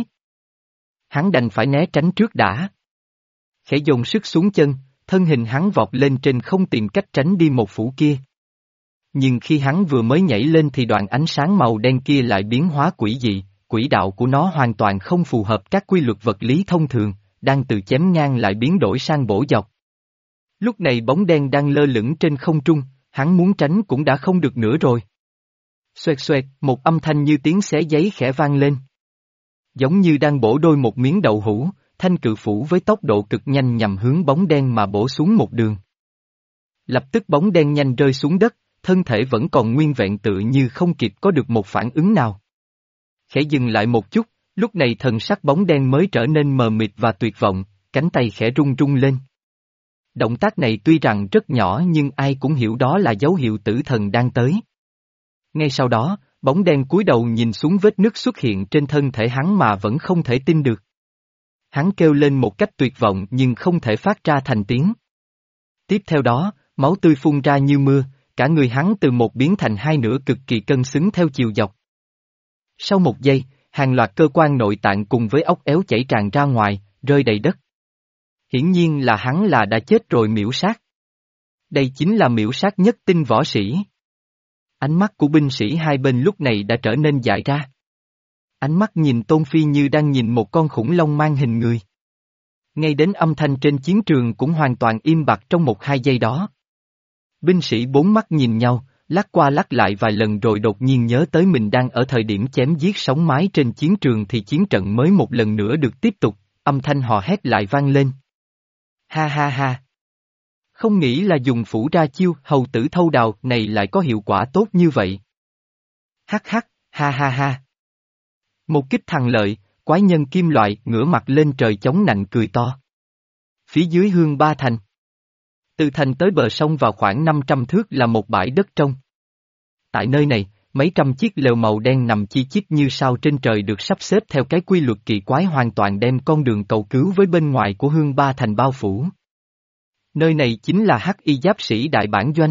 Hắn đành phải né tránh trước đã. Khẽ dồn sức xuống chân, thân hình hắn vọt lên trên không tìm cách tránh đi một phủ kia. Nhưng khi hắn vừa mới nhảy lên thì đoạn ánh sáng màu đen kia lại biến hóa quỷ dị, quỹ đạo của nó hoàn toàn không phù hợp các quy luật vật lý thông thường, đang từ chém ngang lại biến đổi sang bổ dọc. Lúc này bóng đen đang lơ lửng trên không trung, hắn muốn tránh cũng đã không được nữa rồi. Xoẹt xoẹt, một âm thanh như tiếng xé giấy khẽ vang lên. Giống như đang bổ đôi một miếng đậu hũ, thanh cự phủ với tốc độ cực nhanh nhằm hướng bóng đen mà bổ xuống một đường. Lập tức bóng đen nhanh rơi xuống đất, thân thể vẫn còn nguyên vẹn tự như không kịp có được một phản ứng nào. Khẽ dừng lại một chút, lúc này thần sắc bóng đen mới trở nên mờ mịt và tuyệt vọng, cánh tay khẽ rung rung lên. Động tác này tuy rằng rất nhỏ nhưng ai cũng hiểu đó là dấu hiệu tử thần đang tới. Ngay sau đó, bóng đen cúi đầu nhìn xuống vết nứt xuất hiện trên thân thể hắn mà vẫn không thể tin được. Hắn kêu lên một cách tuyệt vọng nhưng không thể phát ra thành tiếng. Tiếp theo đó, máu tươi phun ra như mưa, cả người hắn từ một biến thành hai nửa cực kỳ cân xứng theo chiều dọc. Sau một giây, hàng loạt cơ quan nội tạng cùng với óc éo chảy tràn ra ngoài, rơi đầy đất. Hiển nhiên là hắn là đã chết rồi miễu sát. Đây chính là miễu sát nhất tinh võ sĩ. Ánh mắt của binh sĩ hai bên lúc này đã trở nên dại ra. Ánh mắt nhìn Tôn Phi như đang nhìn một con khủng long mang hình người. Ngay đến âm thanh trên chiến trường cũng hoàn toàn im bặt trong một hai giây đó. Binh sĩ bốn mắt nhìn nhau, lắc qua lắc lại vài lần rồi đột nhiên nhớ tới mình đang ở thời điểm chém giết sống mái trên chiến trường thì chiến trận mới một lần nữa được tiếp tục, âm thanh hò hét lại vang lên. Ha ha ha! Không nghĩ là dùng phủ ra chiêu hầu tử thâu đào này lại có hiệu quả tốt như vậy. Hắc hắc, ha ha ha! Một kích thằng lợi, quái nhân kim loại ngửa mặt lên trời chống nạnh cười to. Phía dưới hương ba thành. Từ thành tới bờ sông vào khoảng năm trăm thước là một bãi đất trông. Tại nơi này, mấy trăm chiếc lều màu đen nằm chi chít như sao trên trời được sắp xếp theo cái quy luật kỳ quái hoàn toàn đem con đường cầu cứu với bên ngoài của hương ba thành bao phủ. Nơi này chính là hắc y giáp sĩ đại bản doanh.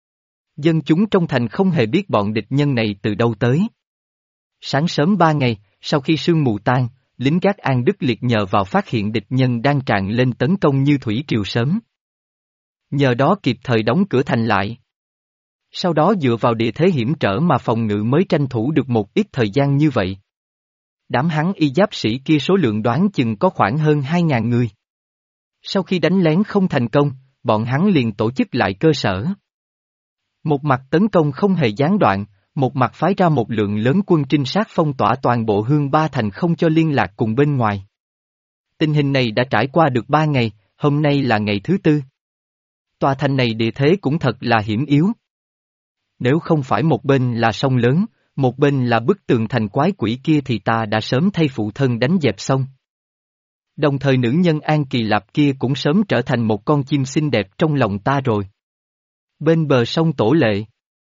Dân chúng trong thành không hề biết bọn địch nhân này từ đâu tới. Sáng sớm ba ngày, sau khi sương mù tan, lính gác An Đức Liệt nhờ vào phát hiện địch nhân đang tràn lên tấn công như thủy triều sớm. Nhờ đó kịp thời đóng cửa thành lại. Sau đó dựa vào địa thế hiểm trở mà phòng ngự mới tranh thủ được một ít thời gian như vậy. Đám hắn y giáp sĩ kia số lượng đoán chừng có khoảng hơn hai ngàn người. Sau khi đánh lén không thành công, bọn hắn liền tổ chức lại cơ sở. Một mặt tấn công không hề gián đoạn, một mặt phái ra một lượng lớn quân trinh sát phong tỏa toàn bộ hương ba thành không cho liên lạc cùng bên ngoài. Tình hình này đã trải qua được ba ngày, hôm nay là ngày thứ tư. Tòa thành này địa thế cũng thật là hiểm yếu. Nếu không phải một bên là sông lớn, một bên là bức tường thành quái quỷ kia thì ta đã sớm thay phụ thân đánh dẹp xong. Đồng thời nữ nhân An Kỳ Lạp kia cũng sớm trở thành một con chim xinh đẹp trong lòng ta rồi. Bên bờ sông Tổ Lệ,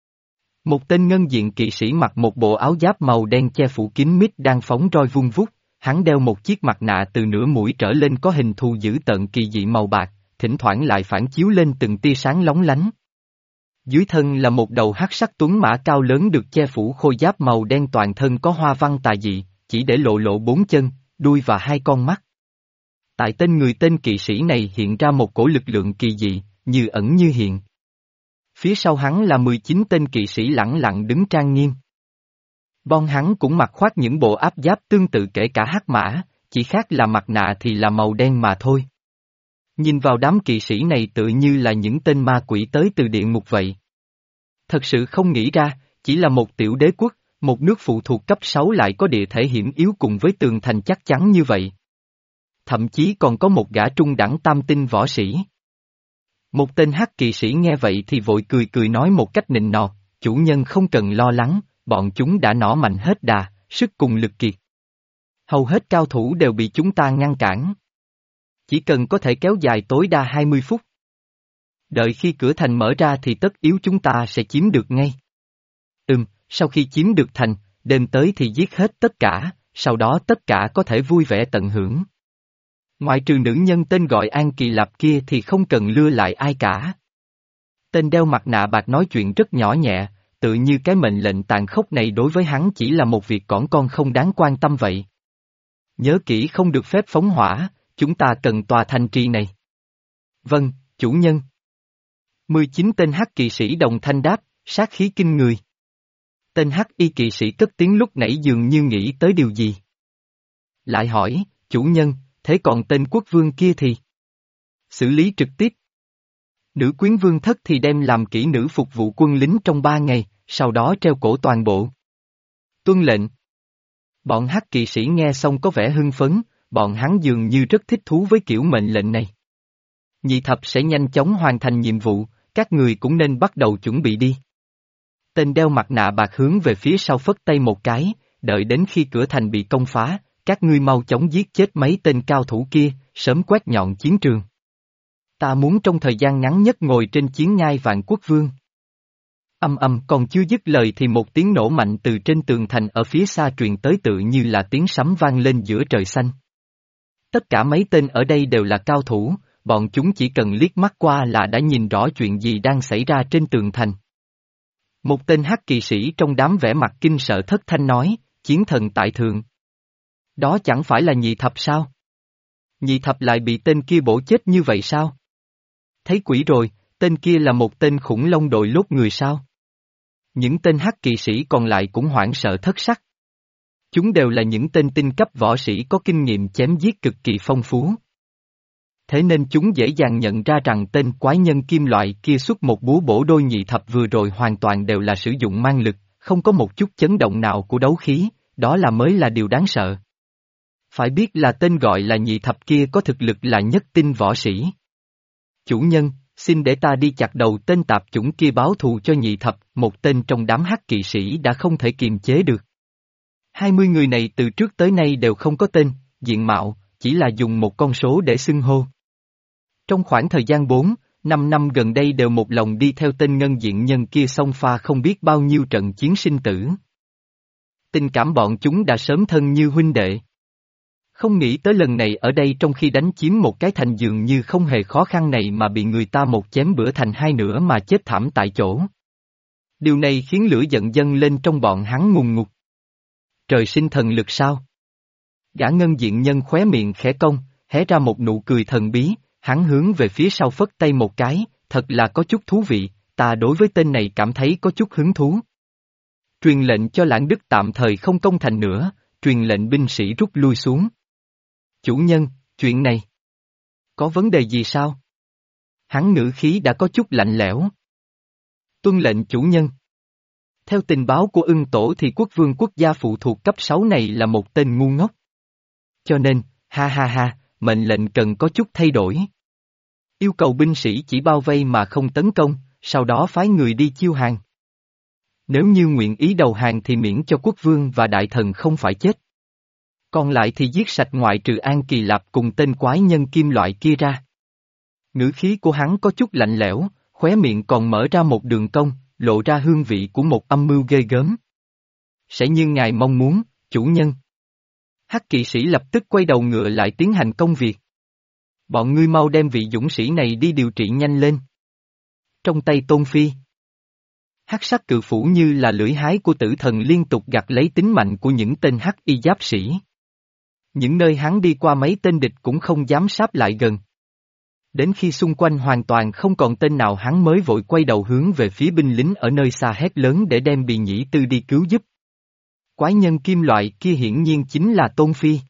một tên ngân diện kỵ sĩ mặc một bộ áo giáp màu đen che phủ kín mít đang phóng roi vung vút, hắn đeo một chiếc mặt nạ từ nửa mũi trở lên có hình thù dữ tợn kỳ dị màu bạc, thỉnh thoảng lại phản chiếu lên từng tia sáng lóng lánh. Dưới thân là một đầu hắc sắc tuấn mã cao lớn được che phủ khôi giáp màu đen toàn thân có hoa văn tà dị, chỉ để lộ lộ bốn chân, đuôi và hai con mắt. Tại tên người tên kỵ sĩ này hiện ra một cổ lực lượng kỳ dị, như ẩn như hiện. Phía sau hắn là mười chín tên kỵ sĩ lẳng lặng đứng trang nghiêm. Bọn hắn cũng mặc khoác những bộ áp giáp tương tự kể cả hắc mã, chỉ khác là mặt nạ thì là màu đen mà thôi. Nhìn vào đám kỵ sĩ này tự như là những tên ma quỷ tới từ địa ngục vậy. Thật sự không nghĩ ra, chỉ là một tiểu đế quốc, một nước phụ thuộc cấp sáu lại có địa thể hiểm yếu cùng với tường thành chắc chắn như vậy. Thậm chí còn có một gã trung đẳng tam tinh võ sĩ. Một tên hắc kỵ sĩ nghe vậy thì vội cười cười nói một cách nịnh nọt, chủ nhân không cần lo lắng, bọn chúng đã nỏ mạnh hết đà, sức cùng lực kiệt. Hầu hết cao thủ đều bị chúng ta ngăn cản. Chỉ cần có thể kéo dài tối đa hai mươi phút. Đợi khi cửa thành mở ra thì tất yếu chúng ta sẽ chiếm được ngay. Ừm, sau khi chiếm được thành, đêm tới thì giết hết tất cả, sau đó tất cả có thể vui vẻ tận hưởng. Ngoại trừ nữ nhân tên gọi An Kỳ Lạp kia thì không cần lừa lại ai cả. Tên đeo mặt nạ bạc nói chuyện rất nhỏ nhẹ, tự như cái mệnh lệnh tàn khốc này đối với hắn chỉ là một việc cỏn con không đáng quan tâm vậy. Nhớ kỹ không được phép phóng hỏa, chúng ta cần tòa thành trì này. Vâng, chủ nhân. mười chín tên hắc kỵ sĩ đồng thanh đáp, sát khí kinh người. Tên hắc y kỵ sĩ cất tiếng lúc nãy dường như nghĩ tới điều gì. Lại hỏi, chủ nhân, thế còn tên quốc vương kia thì? Xử lý trực tiếp. Nữ quyến vương thất thì đem làm kỹ nữ phục vụ quân lính trong ba ngày, sau đó treo cổ toàn bộ. Tuân lệnh. Bọn hắc kỵ sĩ nghe xong có vẻ hưng phấn, bọn hắn dường như rất thích thú với kiểu mệnh lệnh này. Nhị thập sẽ nhanh chóng hoàn thành nhiệm vụ, các người cũng nên bắt đầu chuẩn bị đi. Tên đeo mặt nạ bạc hướng về phía sau phất tay một cái, đợi đến khi cửa thành bị công phá, các ngươi mau chóng giết chết mấy tên cao thủ kia, sớm quét nhọn chiến trường. Ta muốn trong thời gian ngắn nhất ngồi trên chiến ngai vạn quốc vương. Âm âm còn chưa dứt lời thì một tiếng nổ mạnh từ trên tường thành ở phía xa truyền tới tự như là tiếng sấm vang lên giữa trời xanh. Tất cả mấy tên ở đây đều là cao thủ, bọn chúng chỉ cần liếc mắt qua là đã nhìn rõ chuyện gì đang xảy ra trên tường thành. Một tên hắc kỵ sĩ trong đám vẻ mặt kinh sợ thất thanh nói, chiến thần tại thượng. Đó chẳng phải là nhị thập sao? Nhị thập lại bị tên kia bổ chết như vậy sao? Thấy quỷ rồi, tên kia là một tên khủng long đội lốt người sao? Những tên hắc kỵ sĩ còn lại cũng hoảng sợ thất sắc. Chúng đều là những tên tinh cấp võ sĩ có kinh nghiệm chém giết cực kỳ phong phú. Thế nên chúng dễ dàng nhận ra rằng tên quái nhân kim loại kia xuất một búa bổ đôi nhị thập vừa rồi hoàn toàn đều là sử dụng mang lực, không có một chút chấn động nào của đấu khí, đó là mới là điều đáng sợ. Phải biết là tên gọi là nhị thập kia có thực lực là nhất tinh võ sĩ. Chủ nhân, xin để ta đi chặt đầu tên tạp chủng kia báo thù cho nhị thập, một tên trong đám hắc kỵ sĩ đã không thể kiềm chế được. Hai mươi người này từ trước tới nay đều không có tên, diện mạo, chỉ là dùng một con số để xưng hô. Trong khoảng thời gian bốn, năm năm gần đây đều một lòng đi theo tên ngân diện nhân kia xông pha không biết bao nhiêu trận chiến sinh tử. Tình cảm bọn chúng đã sớm thân như huynh đệ. Không nghĩ tới lần này ở đây trong khi đánh chiếm một cái thành dường như không hề khó khăn này mà bị người ta một chém bữa thành hai nửa mà chết thảm tại chỗ. Điều này khiến lửa giận dâng lên trong bọn hắn ngùn ngụt. Trời sinh thần lực sao? Gã ngân diện nhân khóe miệng khẽ cong, hé ra một nụ cười thần bí, hắn hướng về phía sau phất tay một cái, thật là có chút thú vị, ta đối với tên này cảm thấy có chút hứng thú. Truyền lệnh cho Lãng Đức tạm thời không công thành nữa, truyền lệnh binh sĩ rút lui xuống. Chủ nhân, chuyện này có vấn đề gì sao? Hắn ngữ khí đã có chút lạnh lẽo. Tuân lệnh chủ nhân. Theo tình báo của ưng tổ thì quốc vương quốc gia phụ thuộc cấp sáu này là một tên ngu ngốc. Cho nên, ha ha ha, mệnh lệnh cần có chút thay đổi. Yêu cầu binh sĩ chỉ bao vây mà không tấn công, sau đó phái người đi chiêu hàng. Nếu như nguyện ý đầu hàng thì miễn cho quốc vương và đại thần không phải chết. Còn lại thì giết sạch ngoại trừ An Kỳ Lạp cùng tên quái nhân kim loại kia ra. Ngữ khí của hắn có chút lạnh lẽo, khóe miệng còn mở ra một đường cong, lộ ra hương vị của một âm mưu ghê gớm. Sẽ như ngài mong muốn, chủ nhân. Hắc kỵ sĩ lập tức quay đầu ngựa lại tiến hành công việc. Bọn ngươi mau đem vị dũng sĩ này đi điều trị nhanh lên. Trong tay Tôn Phi, hắc sắc cự phủ như là lưỡi hái của tử thần liên tục gặt lấy tính mạnh của những tên hắc y giáp sĩ. Những nơi hắn đi qua mấy tên địch cũng không dám sáp lại gần. Đến khi xung quanh hoàn toàn không còn tên nào hắn mới vội quay đầu hướng về phía binh lính ở nơi xa hét lớn để đem Bì Nhĩ Tư đi cứu giúp. Quái nhân kim loại kia hiển nhiên chính là Tôn Phi.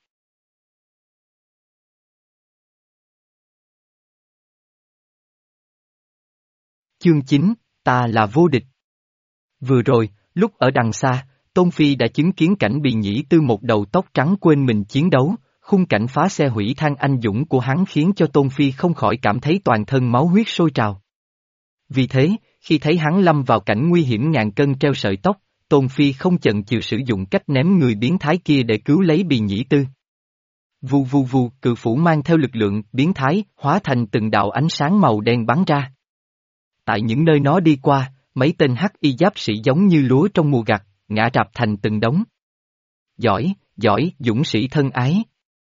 Chương chín, ta là vô địch. Vừa rồi, lúc ở đằng xa, Tôn Phi đã chứng kiến cảnh Bì Nhĩ Tư một đầu tóc trắng quên mình chiến đấu, khung cảnh phá xe hủy than anh dũng của hắn khiến cho Tôn Phi không khỏi cảm thấy toàn thân máu huyết sôi trào. Vì thế, khi thấy hắn lâm vào cảnh nguy hiểm ngàn cân treo sợi tóc, Tôn Phi không chần chừ sử dụng cách ném người biến thái kia để cứu lấy Bì Nhĩ Tư. Vù vù vù, cự phủ mang theo lực lượng biến thái, hóa thành từng đạo ánh sáng màu đen bắn ra. Tại những nơi nó đi qua, mấy tên hắc y giáp sĩ giống như lúa trong mùa gặt, ngã rạp thành từng đống. Giỏi, giỏi, dũng sĩ thân ái.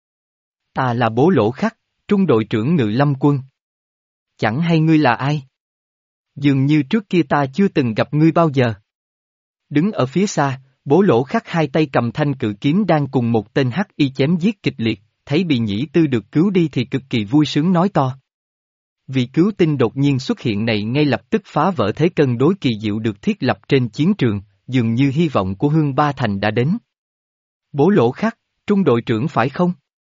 Ta là Bố Lỗ Khắc, trung đội trưởng Ngự Lâm Quân. Chẳng hay ngươi là ai? Dường như trước kia ta chưa từng gặp ngươi bao giờ. Đứng ở phía xa, Bố Lỗ Khắc hai tay cầm thanh cự kiếm đang cùng một tên hắc y chém giết kịch liệt, thấy Bì Nhĩ Tư được cứu đi thì cực kỳ vui sướng nói to. Vì cứu tinh đột nhiên xuất hiện này ngay lập tức phá vỡ thế cân đối kỳ diệu được thiết lập trên chiến trường, dường như hy vọng của Hương Ba Thành đã đến. Bố Lỗ Khắc, trung đội trưởng phải không?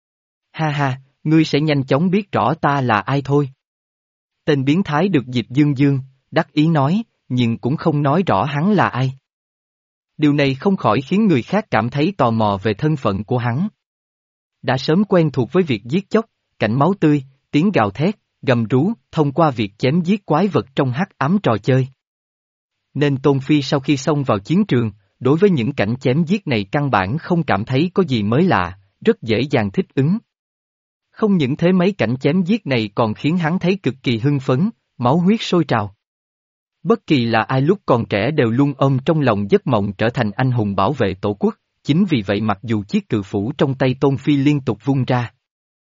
Ha ha, ngươi sẽ nhanh chóng biết rõ ta là ai thôi. Tên biến thái được dịp dương dương, đắc ý nói, nhưng cũng không nói rõ hắn là ai. Điều này không khỏi khiến người khác cảm thấy tò mò về thân phận của hắn. Đã sớm quen thuộc với việc giết chóc, cảnh máu tươi, tiếng gào thét, gầm rú, thông qua việc chém giết quái vật trong hắc ám trò chơi. Nên Tôn Phi sau khi xông vào chiến trường, đối với những cảnh chém giết này căn bản không cảm thấy có gì mới lạ, rất dễ dàng thích ứng. Không những thế mấy cảnh chém giết này còn khiến hắn thấy cực kỳ hưng phấn, máu huyết sôi trào. Bất kỳ là ai lúc còn trẻ đều luôn ôm trong lòng giấc mộng trở thành anh hùng bảo vệ tổ quốc, chính vì vậy mặc dù chiếc cự phủ trong tay Tôn Phi liên tục vung ra.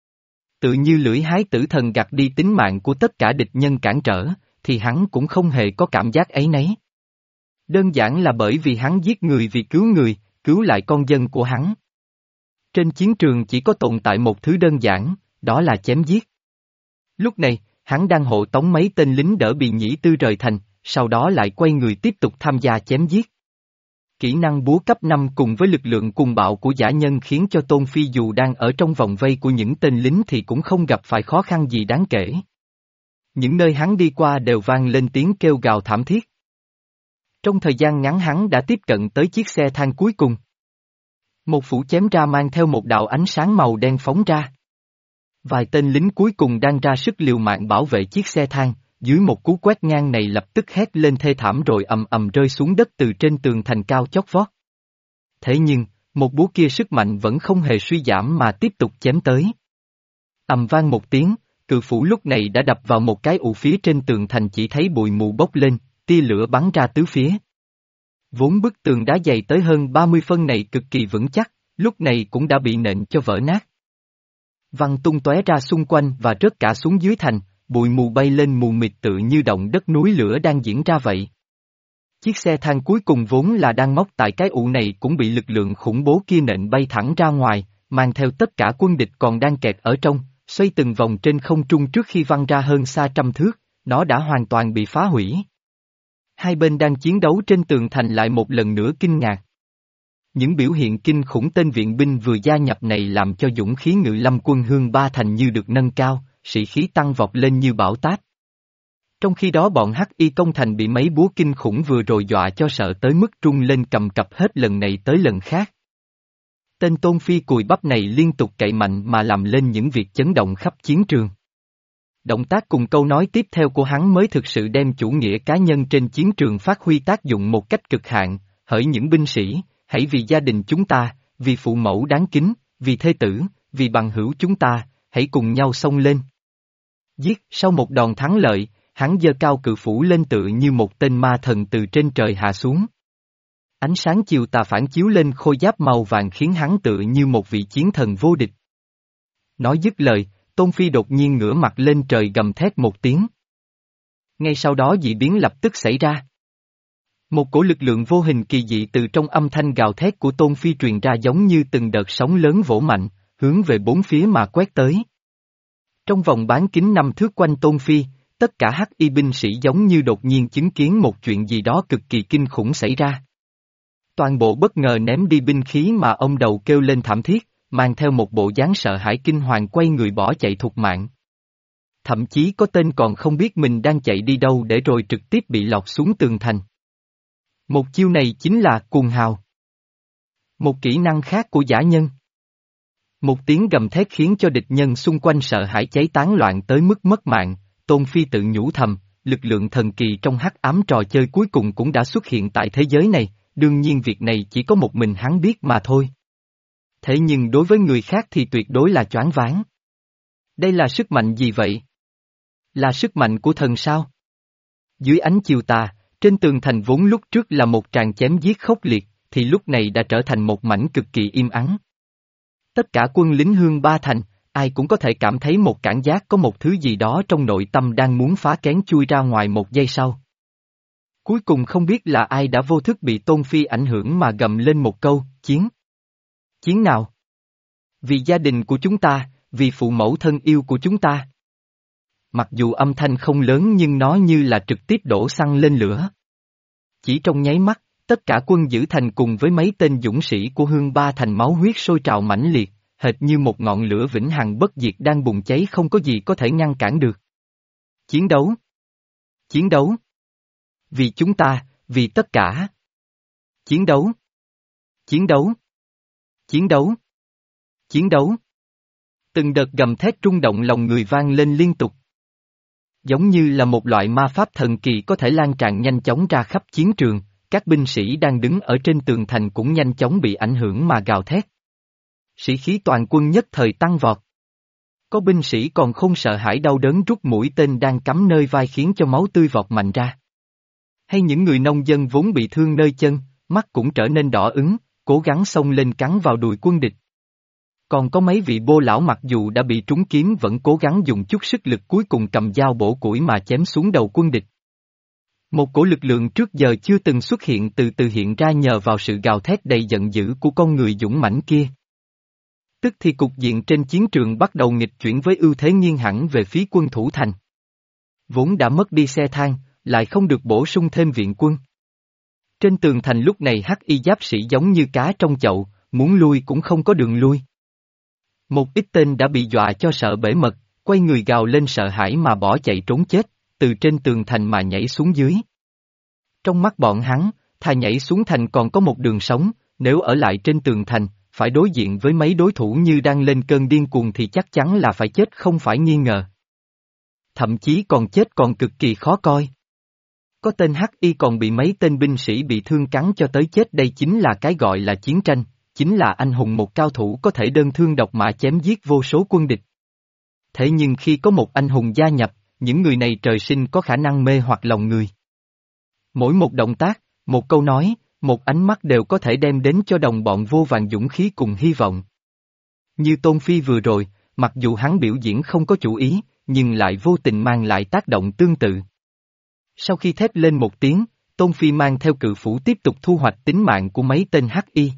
Tự như lưỡi hái tử thần gặt đi tính mạng của tất cả địch nhân cản trở, thì hắn cũng không hề có cảm giác ấy nấy. Đơn giản là bởi vì hắn giết người vì cứu người, cứu lại con dân của hắn. Trên chiến trường chỉ có tồn tại một thứ đơn giản, đó là chém giết. Lúc này, hắn đang hộ tống mấy tên lính đỡ Bì Nhĩ Tư rời thành, sau đó lại quay người tiếp tục tham gia chém giết. Kỹ năng búa cấp năm cùng với lực lượng cuồng bạo của dã nhân khiến cho Tôn Phi dù đang ở trong vòng vây của những tên lính thì cũng không gặp phải khó khăn gì đáng kể. Những nơi hắn đi qua đều vang lên tiếng kêu gào thảm thiết. Trong thời gian ngắn hắn đã tiếp cận tới chiếc xe thang cuối cùng. Một phủ chém ra mang theo một đạo ánh sáng màu đen phóng ra. Vài tên lính cuối cùng đang ra sức liều mạng bảo vệ chiếc xe thang, dưới một cú quét ngang này lập tức hét lên thê thảm rồi ầm ầm rơi xuống đất từ trên tường thành cao chót vót. Thế nhưng, một búa kia sức mạnh vẫn không hề suy giảm mà tiếp tục chém tới. Ầm vang một tiếng, cự phủ lúc này đã đập vào một cái ụ phía trên tường thành chỉ thấy bụi mù bốc lên, tia lửa bắn ra tứ phía. Vốn bức tường đá dày tới hơn ba mươi phân này cực kỳ vững chắc, lúc này cũng đã bị nện cho vỡ nát. Văng tung tóe ra xung quanh và rớt cả xuống dưới thành, bụi mù bay lên mù mịt tự như động đất núi lửa đang diễn ra vậy. Chiếc xe thang cuối cùng vốn là đang móc tại cái ụ này cũng bị lực lượng khủng bố kia nện bay thẳng ra ngoài, mang theo tất cả quân địch còn đang kẹt ở trong, xoay từng vòng trên không trung trước khi văng ra hơn xa trăm thước, nó đã hoàn toàn bị phá hủy. Hai bên đang chiến đấu trên tường thành lại một lần nữa kinh ngạc. Những biểu hiện kinh khủng tên viện binh vừa gia nhập này làm cho dũng khí Ngự Lâm Quân Hương Ba Thành như được nâng cao, sĩ khí tăng vọt lên như bão táp. Trong khi đó bọn hắc y công thành bị mấy búa kinh khủng vừa rồi dọa cho sợ tới mức trung lên cầm cập hết lần này tới lần khác. Tên Tôn Phi cùi bắp này liên tục cậy mạnh mà làm lên những việc chấn động khắp chiến trường. Động tác cùng câu nói tiếp theo của hắn mới thực sự đem chủ nghĩa cá nhân trên chiến trường phát huy tác dụng một cách cực hạn, hỡi những binh sĩ, hãy vì gia đình chúng ta, vì phụ mẫu đáng kính, vì thê tử, vì bằng hữu chúng ta, hãy cùng nhau xông lên. Giết, sau một đòn thắng lợi, hắn giơ cao cự phủ lên tự như một tên ma thần từ trên trời hạ xuống. Ánh sáng chiều tà phản chiếu lên khôi giáp màu vàng khiến hắn tự như một vị chiến thần vô địch. Nói dứt lời, Tôn Phi đột nhiên ngửa mặt lên trời gầm thét một tiếng. Ngay sau đó dị biến lập tức xảy ra. Một cổ lực lượng vô hình kỳ dị từ trong âm thanh gào thét của Tôn Phi truyền ra giống như từng đợt sóng lớn vỗ mạnh, hướng về bốn phía mà quét tới. Trong vòng bán kính năm thước quanh Tôn Phi, tất cả hắc y binh sĩ giống như đột nhiên chứng kiến một chuyện gì đó cực kỳ kinh khủng xảy ra. Toàn bộ bất ngờ ném đi binh khí mà ông đầu kêu lên thảm thiết, mang theo một bộ dáng sợ hãi kinh hoàng quay người bỏ chạy thục mạng. Thậm chí có tên còn không biết mình đang chạy đi đâu để rồi trực tiếp bị lọt xuống tường thành. Một chiêu này chính là cuồng hào. Một kỹ năng khác của giả nhân. Một tiếng gầm thét khiến cho địch nhân xung quanh sợ hãi cháy tán loạn tới mức mất mạng, Tôn Phi tự nhủ thầm, lực lượng thần kỳ trong hắc ám trò chơi cuối cùng cũng đã xuất hiện tại thế giới này, đương nhiên việc này chỉ có một mình hắn biết mà thôi. Thế nhưng đối với người khác thì tuyệt đối là choáng váng. Đây là sức mạnh gì vậy? Là sức mạnh của thần sao? Dưới ánh chiều tà, trên tường thành vốn lúc trước là một tràng chém giết khốc liệt, thì lúc này đã trở thành một mảnh cực kỳ im ắng. Tất cả quân lính Hương Ba Thành, ai cũng có thể cảm thấy một cảm giác có một thứ gì đó trong nội tâm đang muốn phá kén chui ra ngoài một giây sau. Cuối cùng không biết là ai đã vô thức bị Tôn Phi ảnh hưởng mà gầm lên một câu, chiến. Chiến nào? Vì gia đình của chúng ta, vì phụ mẫu thân yêu của chúng ta. Mặc dù âm thanh không lớn nhưng nó như là trực tiếp đổ xăng lên lửa. Chỉ trong nháy mắt, tất cả quân giữ thành cùng với mấy tên dũng sĩ của Hương Ba Thành máu huyết sôi trào mãnh liệt, hệt như một ngọn lửa vĩnh hằng bất diệt đang bùng cháy không có gì có thể ngăn cản được. Chiến đấu! Chiến đấu! Vì chúng ta, vì tất cả! Chiến đấu! Chiến đấu! Chiến đấu! Chiến đấu! Từng đợt gầm thét rung động lòng người vang lên liên tục. Giống như là một loại ma pháp thần kỳ có thể lan tràn nhanh chóng ra khắp chiến trường, các binh sĩ đang đứng ở trên tường thành cũng nhanh chóng bị ảnh hưởng mà gào thét. Sĩ khí toàn quân nhất thời tăng vọt. Có binh sĩ còn không sợ hãi đau đớn rút mũi tên đang cắm nơi vai khiến cho máu tươi vọt mạnh ra. Hay những người nông dân vốn bị thương nơi chân, mắt cũng trở nên đỏ ửng, cố gắng xông lên cắn vào đùi quân địch. Còn có mấy vị bô lão mặc dù đã bị trúng kiếm vẫn cố gắng dùng chút sức lực cuối cùng cầm dao bổ củi mà chém xuống đầu quân địch. Một cổ lực lượng trước giờ chưa từng xuất hiện từ từ hiện ra nhờ vào sự gào thét đầy giận dữ của con người dũng mãnh kia. Tức thì cục diện trên chiến trường bắt đầu nghịch chuyển với ưu thế nghiêng hẳn về phía quân thủ thành. Vốn đã mất đi xe thang, lại không được bổ sung thêm viện quân. Trên tường thành lúc này hắc y giáp sĩ giống như cá trong chậu, muốn lui cũng không có đường lui. Một ít tên đã bị dọa cho sợ bể mật, quay người gào lên sợ hãi mà bỏ chạy trốn chết, từ trên tường thành mà nhảy xuống dưới. Trong mắt bọn hắn, thà nhảy xuống thành còn có một đường sống, nếu ở lại trên tường thành, phải đối diện với mấy đối thủ như đang lên cơn điên cuồng thì chắc chắn là phải chết không phải nghi ngờ. Thậm chí còn chết còn cực kỳ khó coi. Có tên hắc y còn bị mấy tên binh sĩ bị thương cắn cho tới chết, đây chính là cái gọi là chiến tranh, chính là anh hùng một cao thủ có thể đơn thương độc mã chém giết vô số quân địch. Thế nhưng khi có một anh hùng gia nhập, những người này trời sinh có khả năng mê hoặc lòng người. Mỗi một động tác, một câu nói, một ánh mắt đều có thể đem đến cho đồng bọn vô vàn dũng khí cùng hy vọng. Như Tôn Phi vừa rồi, mặc dù hắn biểu diễn không có chủ ý, nhưng lại vô tình mang lại tác động tương tự. Sau khi thét lên một tiếng, Tôn Phi mang theo cự phủ tiếp tục thu hoạch tính mạng của mấy tên hắc y.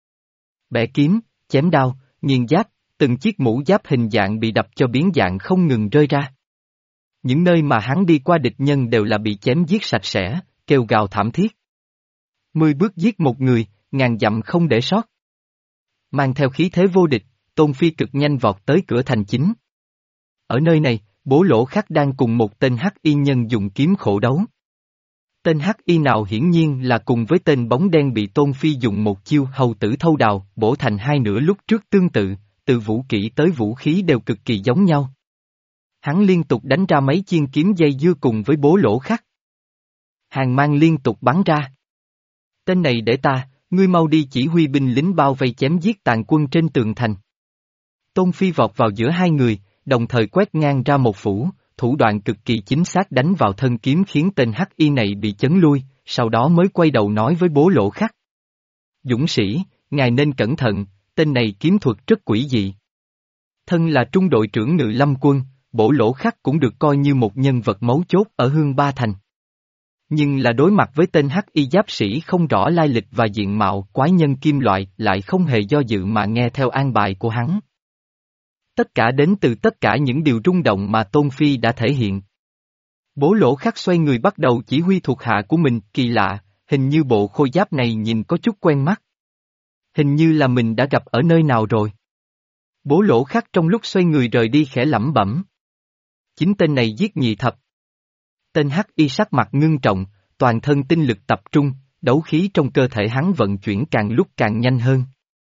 Bẻ kiếm, chém đao, nghiền giáp, từng chiếc mũ giáp hình dạng bị đập cho biến dạng không ngừng rơi ra. Những nơi mà hắn đi qua địch nhân đều là bị chém giết sạch sẽ, kêu gào thảm thiết. Mười bước giết một người, ngàn dặm không để sót. Mang theo khí thế vô địch, Tôn Phi cực nhanh vọt tới cửa thành chính. Ở nơi này, Bố Lỗ Khắc đang cùng một tên hắc y nhân dùng kiếm khổ đấu. Tên hắc y nào hiển nhiên là cùng với tên bóng đen bị Tôn Phi dùng một chiêu hầu tử thâu đào bổ thành hai nửa lúc trước tương tự, từ vũ kỹ tới vũ khí đều cực kỳ giống nhau. Hắn liên tục đánh ra mấy chiên kiếm dây dưa cùng với Bố Lỗ Khắc. Hàng mang liên tục bắn ra. Tên này để ta, ngươi mau đi chỉ huy binh lính bao vây chém giết tàn quân trên tường thành. Tôn Phi vọt vào giữa hai người, đồng thời quét ngang ra một phủ, thủ đoạn cực kỳ chính xác đánh vào thân kiếm khiến tên hắc y này bị chấn lui, sau đó mới quay đầu nói với Bố Lỗ Khắc. Dũng sĩ, ngài nên cẩn thận, tên này kiếm thuật rất quỷ dị. Thân là trung đội trưởng Ngự Lâm quân, Bố Lỗ Khắc cũng được coi như một nhân vật mấu chốt ở Hương Ba Thành. Nhưng là đối mặt với tên hắc y giáp sĩ không rõ lai lịch và diện mạo quái nhân kim loại lại không hề do dự mà nghe theo an bài của hắn. Tất cả đến từ tất cả những điều rung động mà Tôn Phi đã thể hiện. Bố Lỗ Khắc xoay người bắt đầu chỉ huy thuộc hạ của mình, kỳ lạ, hình như bộ khôi giáp này nhìn có chút quen mắt. Hình như là mình đã gặp ở nơi nào rồi. Bố Lỗ Khắc trong lúc xoay người rời đi khẽ lẩm bẩm. Chính tên này giết nhị thập. Tên Hắc Y sắc mặt ngưng trọng, toàn thân tinh lực tập trung, đấu khí trong cơ thể hắn vận chuyển càng lúc càng nhanh hơn.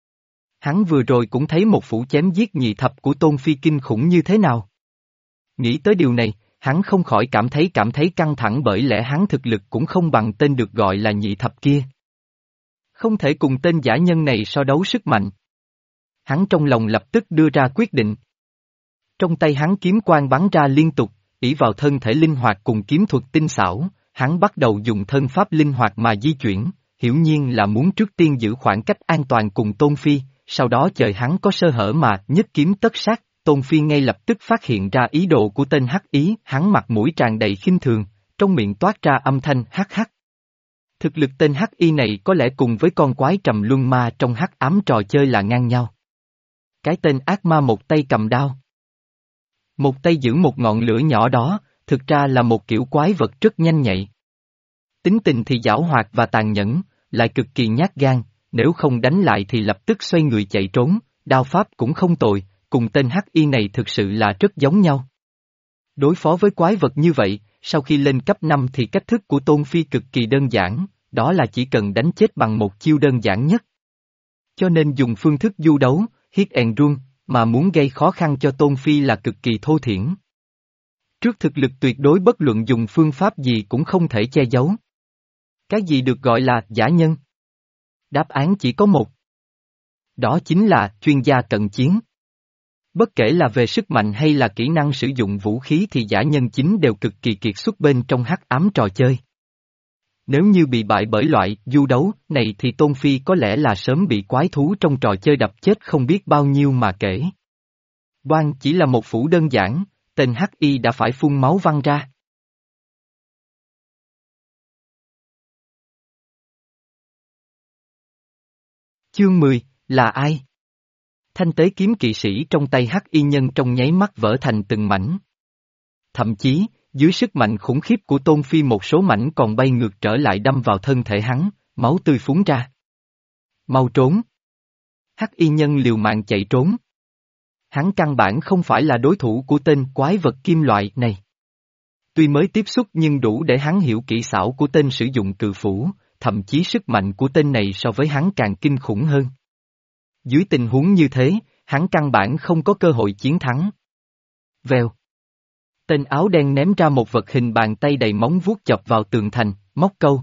Hắn vừa rồi cũng thấy một phủ chém giết nhị thập của Tôn Phi kinh khủng như thế nào. Nghĩ tới điều này, hắn không khỏi cảm thấy cảm thấy căng thẳng bởi lẽ hắn thực lực cũng không bằng tên được gọi là nhị thập kia. Không thể cùng tên giả nhân này so đấu sức mạnh. Hắn trong lòng lập tức đưa ra quyết định. Trong tay hắn kiếm quang bắn ra liên tục, ỷ vào thân thể linh hoạt cùng kiếm thuật tinh xảo, hắn bắt đầu dùng thân pháp linh hoạt mà di chuyển, hiển nhiên là muốn trước tiên giữ khoảng cách an toàn cùng Tôn Phi, sau đó chờ hắn có sơ hở mà nhất kiếm tất sát. Tôn Phi ngay lập tức phát hiện ra ý đồ của tên Hắc Ý, hắn mặt mũi tràn đầy khinh thường, trong miệng toát ra âm thanh hắc hắc. Thực lực tên Hắc Y này có lẽ cùng với con quái trầm luân ma trong hắc ám trò chơi là ngang nhau. Cái tên ác ma một tay cầm đao, một tay giữ một ngọn lửa nhỏ đó, thực ra là một kiểu quái vật rất nhanh nhạy. Tính tình thì giảo hoạt và tàn nhẫn, lại cực kỳ nhát gan, nếu không đánh lại thì lập tức xoay người chạy trốn, đao pháp cũng không tồi. Cùng tên Hắc Y này thực sự là rất giống nhau. Đối phó với quái vật như vậy, sau khi lên cấp năm thì cách thức của Tôn Phi cực kỳ đơn giản, đó là chỉ cần đánh chết bằng một chiêu đơn giản nhất. Cho nên dùng phương thức du đấu, hit and run, mà muốn gây khó khăn cho Tôn Phi là cực kỳ thô thiển. Trước thực lực tuyệt đối bất luận dùng phương pháp gì cũng không thể che giấu. Cái gì được gọi là giả nhân? Đáp án chỉ có một. Đó chính là chuyên gia cận chiến. Bất kể là về sức mạnh hay là kỹ năng sử dụng vũ khí thì giả nhân chính đều cực kỳ kiệt xuất bên trong hắc ám trò chơi. Nếu như bị bại bởi loại du đấu này thì Tôn Phi có lẽ là sớm bị quái thú trong trò chơi đập chết không biết bao nhiêu mà kể. Đoan chỉ là một phủ đơn giản, tên Hắc Y đã phải phun máu văng ra. Chương mười, là ai? Thanh tế kiếm kỵ sĩ trong tay Hắc Y nhân trong nháy mắt vỡ thành từng mảnh. Thậm chí, dưới sức mạnh khủng khiếp của Tôn Phi một số mảnh còn bay ngược trở lại đâm vào thân thể hắn, máu tươi phúng ra. Mau trốn! Hắc Y nhân liều mạng chạy trốn. Hắn căn bản không phải là đối thủ của tên quái vật kim loại này. Tuy mới tiếp xúc nhưng đủ để hắn hiểu kỹ xảo của tên sử dụng cự phủ, thậm chí sức mạnh của tên này so với hắn càng kinh khủng hơn. Dưới tình huống như thế, hắn căn bản không có cơ hội chiến thắng. Vèo. Tên áo đen ném ra một vật hình bàn tay đầy móng vuốt chọc vào tường thành, móc câu.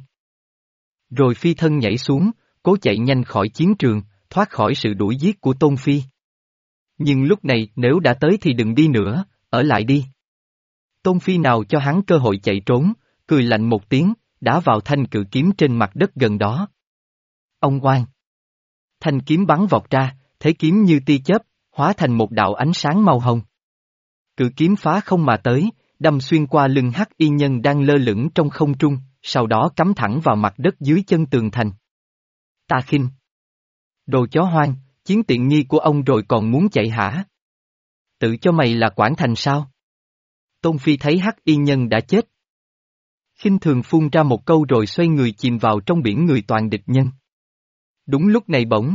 Rồi phi thân nhảy xuống, cố chạy nhanh khỏi chiến trường, thoát khỏi sự đuổi giết của Tôn Phi. Nhưng lúc này nếu đã tới thì đừng đi nữa, ở lại đi. Tôn Phi nào cho hắn cơ hội chạy trốn, cười lạnh một tiếng, đá vào thanh cự kiếm trên mặt đất gần đó. Ông oan! Thanh kiếm bắn vọt ra, thế kiếm như tia chớp, hóa thành một đạo ánh sáng màu hồng. Cự kiếm phá không mà tới, đâm xuyên qua lưng Hắc Y nhân đang lơ lửng trong không trung, sau đó cắm thẳng vào mặt đất dưới chân tường thành. Ta khinh! Đồ chó hoang, chiến tiện nghi của ông rồi còn muốn chạy hả? Tự cho mày là quản thành sao? Tôn Phi thấy Hắc Y nhân đã chết. Khinh thường phun ra một câu rồi xoay người chìm vào trong biển người toàn địch nhân. Đúng lúc này bỗng.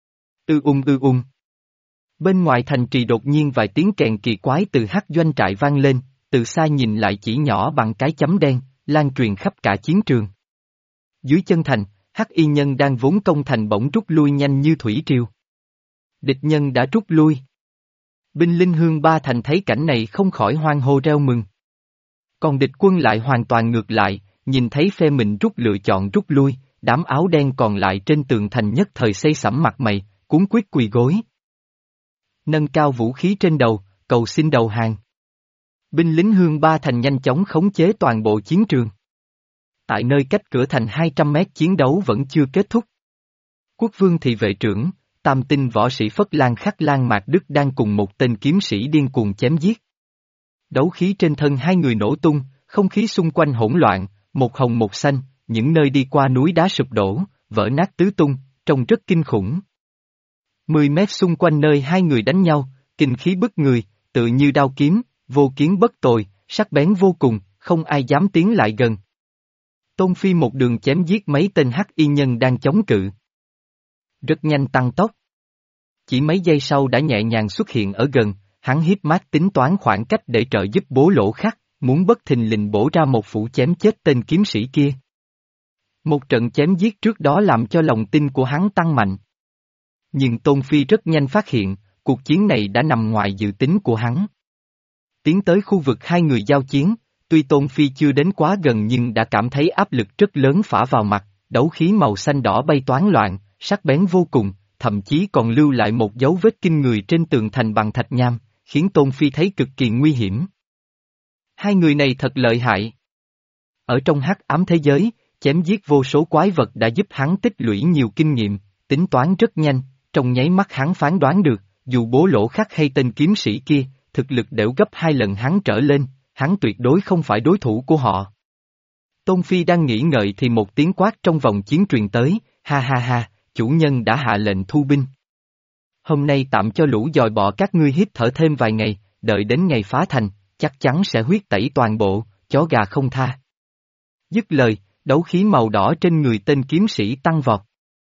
Ư ung ư ung. Bên ngoài thành trì đột nhiên vài tiếng kèn kỳ quái từ hắc doanh trại vang lên, từ xa nhìn lại chỉ nhỏ bằng cái chấm đen, lan truyền khắp cả chiến trường. Dưới chân thành, Hắc Y nhân đang vốn công thành bỗng rút lui nhanh như thủy triều. Địch nhân đã rút lui. Binh linh hương ba thành thấy cảnh này không khỏi hoan hô reo mừng. Còn địch quân lại hoàn toàn ngược lại, nhìn thấy phe mình rút lựa chọn rút lui, đám áo đen còn lại trên tường thành nhất thời xây sẩm mặt mày, cuống quyết quỳ gối. Nâng cao vũ khí trên đầu, cầu xin đầu hàng. Binh lính hương ba thành nhanh chóng khống chế toàn bộ chiến trường. Tại nơi cách cửa thành hai trăm mét chiến đấu vẫn chưa kết thúc. Quốc vương thị vệ trưởng, tam tinh võ sĩ Phất Lan Khắc Lan Mạc Đức đang cùng một tên kiếm sĩ điên cuồng chém giết. Đấu khí trên thân hai người nổ tung, không khí xung quanh hỗn loạn, một hồng một xanh, những nơi đi qua núi đá sụp đổ, vỡ nát tứ tung, trông rất kinh khủng. Mười mét xung quanh nơi hai người đánh nhau, kinh khí bức người, tự như đao kiếm, vô kiến bất tồi, sắc bén vô cùng, không ai dám tiến lại gần. Tôn Phi một đường chém giết mấy tên hắc y nhân đang chống cự. Rất nhanh tăng tốc. Chỉ mấy giây sau đã nhẹ nhàng xuất hiện ở gần, hắn hiếp mắt tính toán khoảng cách để trợ giúp bố lỗ khắc, muốn bất thình lình bổ ra một phủ chém chết tên kiếm sĩ kia. Một trận chém giết trước đó làm cho lòng tin của hắn tăng mạnh. Nhưng Tôn Phi rất nhanh phát hiện, cuộc chiến này đã nằm ngoài dự tính của hắn. Tiến tới khu vực hai người giao chiến, tuy Tôn Phi chưa đến quá gần nhưng đã cảm thấy áp lực rất lớn phả vào mặt, đấu khí màu xanh đỏ bay toán loạn, sắc bén vô cùng, thậm chí còn lưu lại một dấu vết kinh người trên tường thành bằng thạch nham, khiến Tôn Phi thấy cực kỳ nguy hiểm. Hai người này thật lợi hại. Ở trong hắc ám thế giới, chém giết vô số quái vật đã giúp hắn tích lũy nhiều kinh nghiệm, tính toán rất nhanh, trong nháy mắt hắn phán đoán được, dù bố lỗ khắc hay tên kiếm sĩ kia, thực lực đều gấp hai lần hắn trở lên, hắn tuyệt đối không phải đối thủ của họ. Tôn Phi đang nghĩ ngợi thì một tiếng quát trong vòng chiến truyền tới, ha ha ha, chủ nhân đã hạ lệnh thu binh. Hôm nay tạm cho lũ dòi bọ các ngươi hít thở thêm vài ngày, đợi đến ngày phá thành, chắc chắn sẽ huyết tẩy toàn bộ, chó gà không tha. Dứt lời, đấu khí màu đỏ trên người tên kiếm sĩ tăng vọt.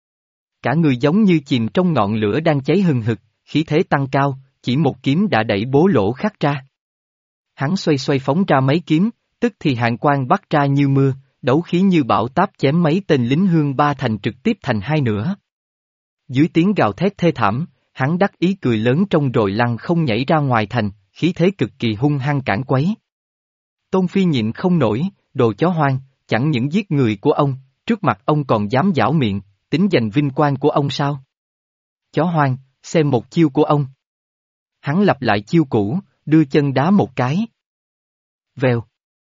Cả người giống như chìm trong ngọn lửa đang cháy hừng hực, khí thế tăng cao, chỉ một kiếm đã đẩy bố lỗ khắc ra. Hắn xoay xoay phóng ra mấy kiếm, tức thì hàn quang bắt ra như mưa, đấu khí như bão táp chém mấy tên lính hương ba thành trực tiếp thành hai nửa. Dưới tiếng gào thét thê thảm, hắn đắc ý cười lớn trong rồi lăng không nhảy ra ngoài thành, khí thế cực kỳ hung hăng cản quấy. Tôn Phi nhịn không nổi, đồ chó hoang, chẳng những giết người của ông, trước mặt ông còn dám giảo miệng, tính giành vinh quang của ông sao? Chó hoang, xem một chiêu của ông. Hắn lặp lại chiêu cũ, đưa chân đá một cái. Vèo.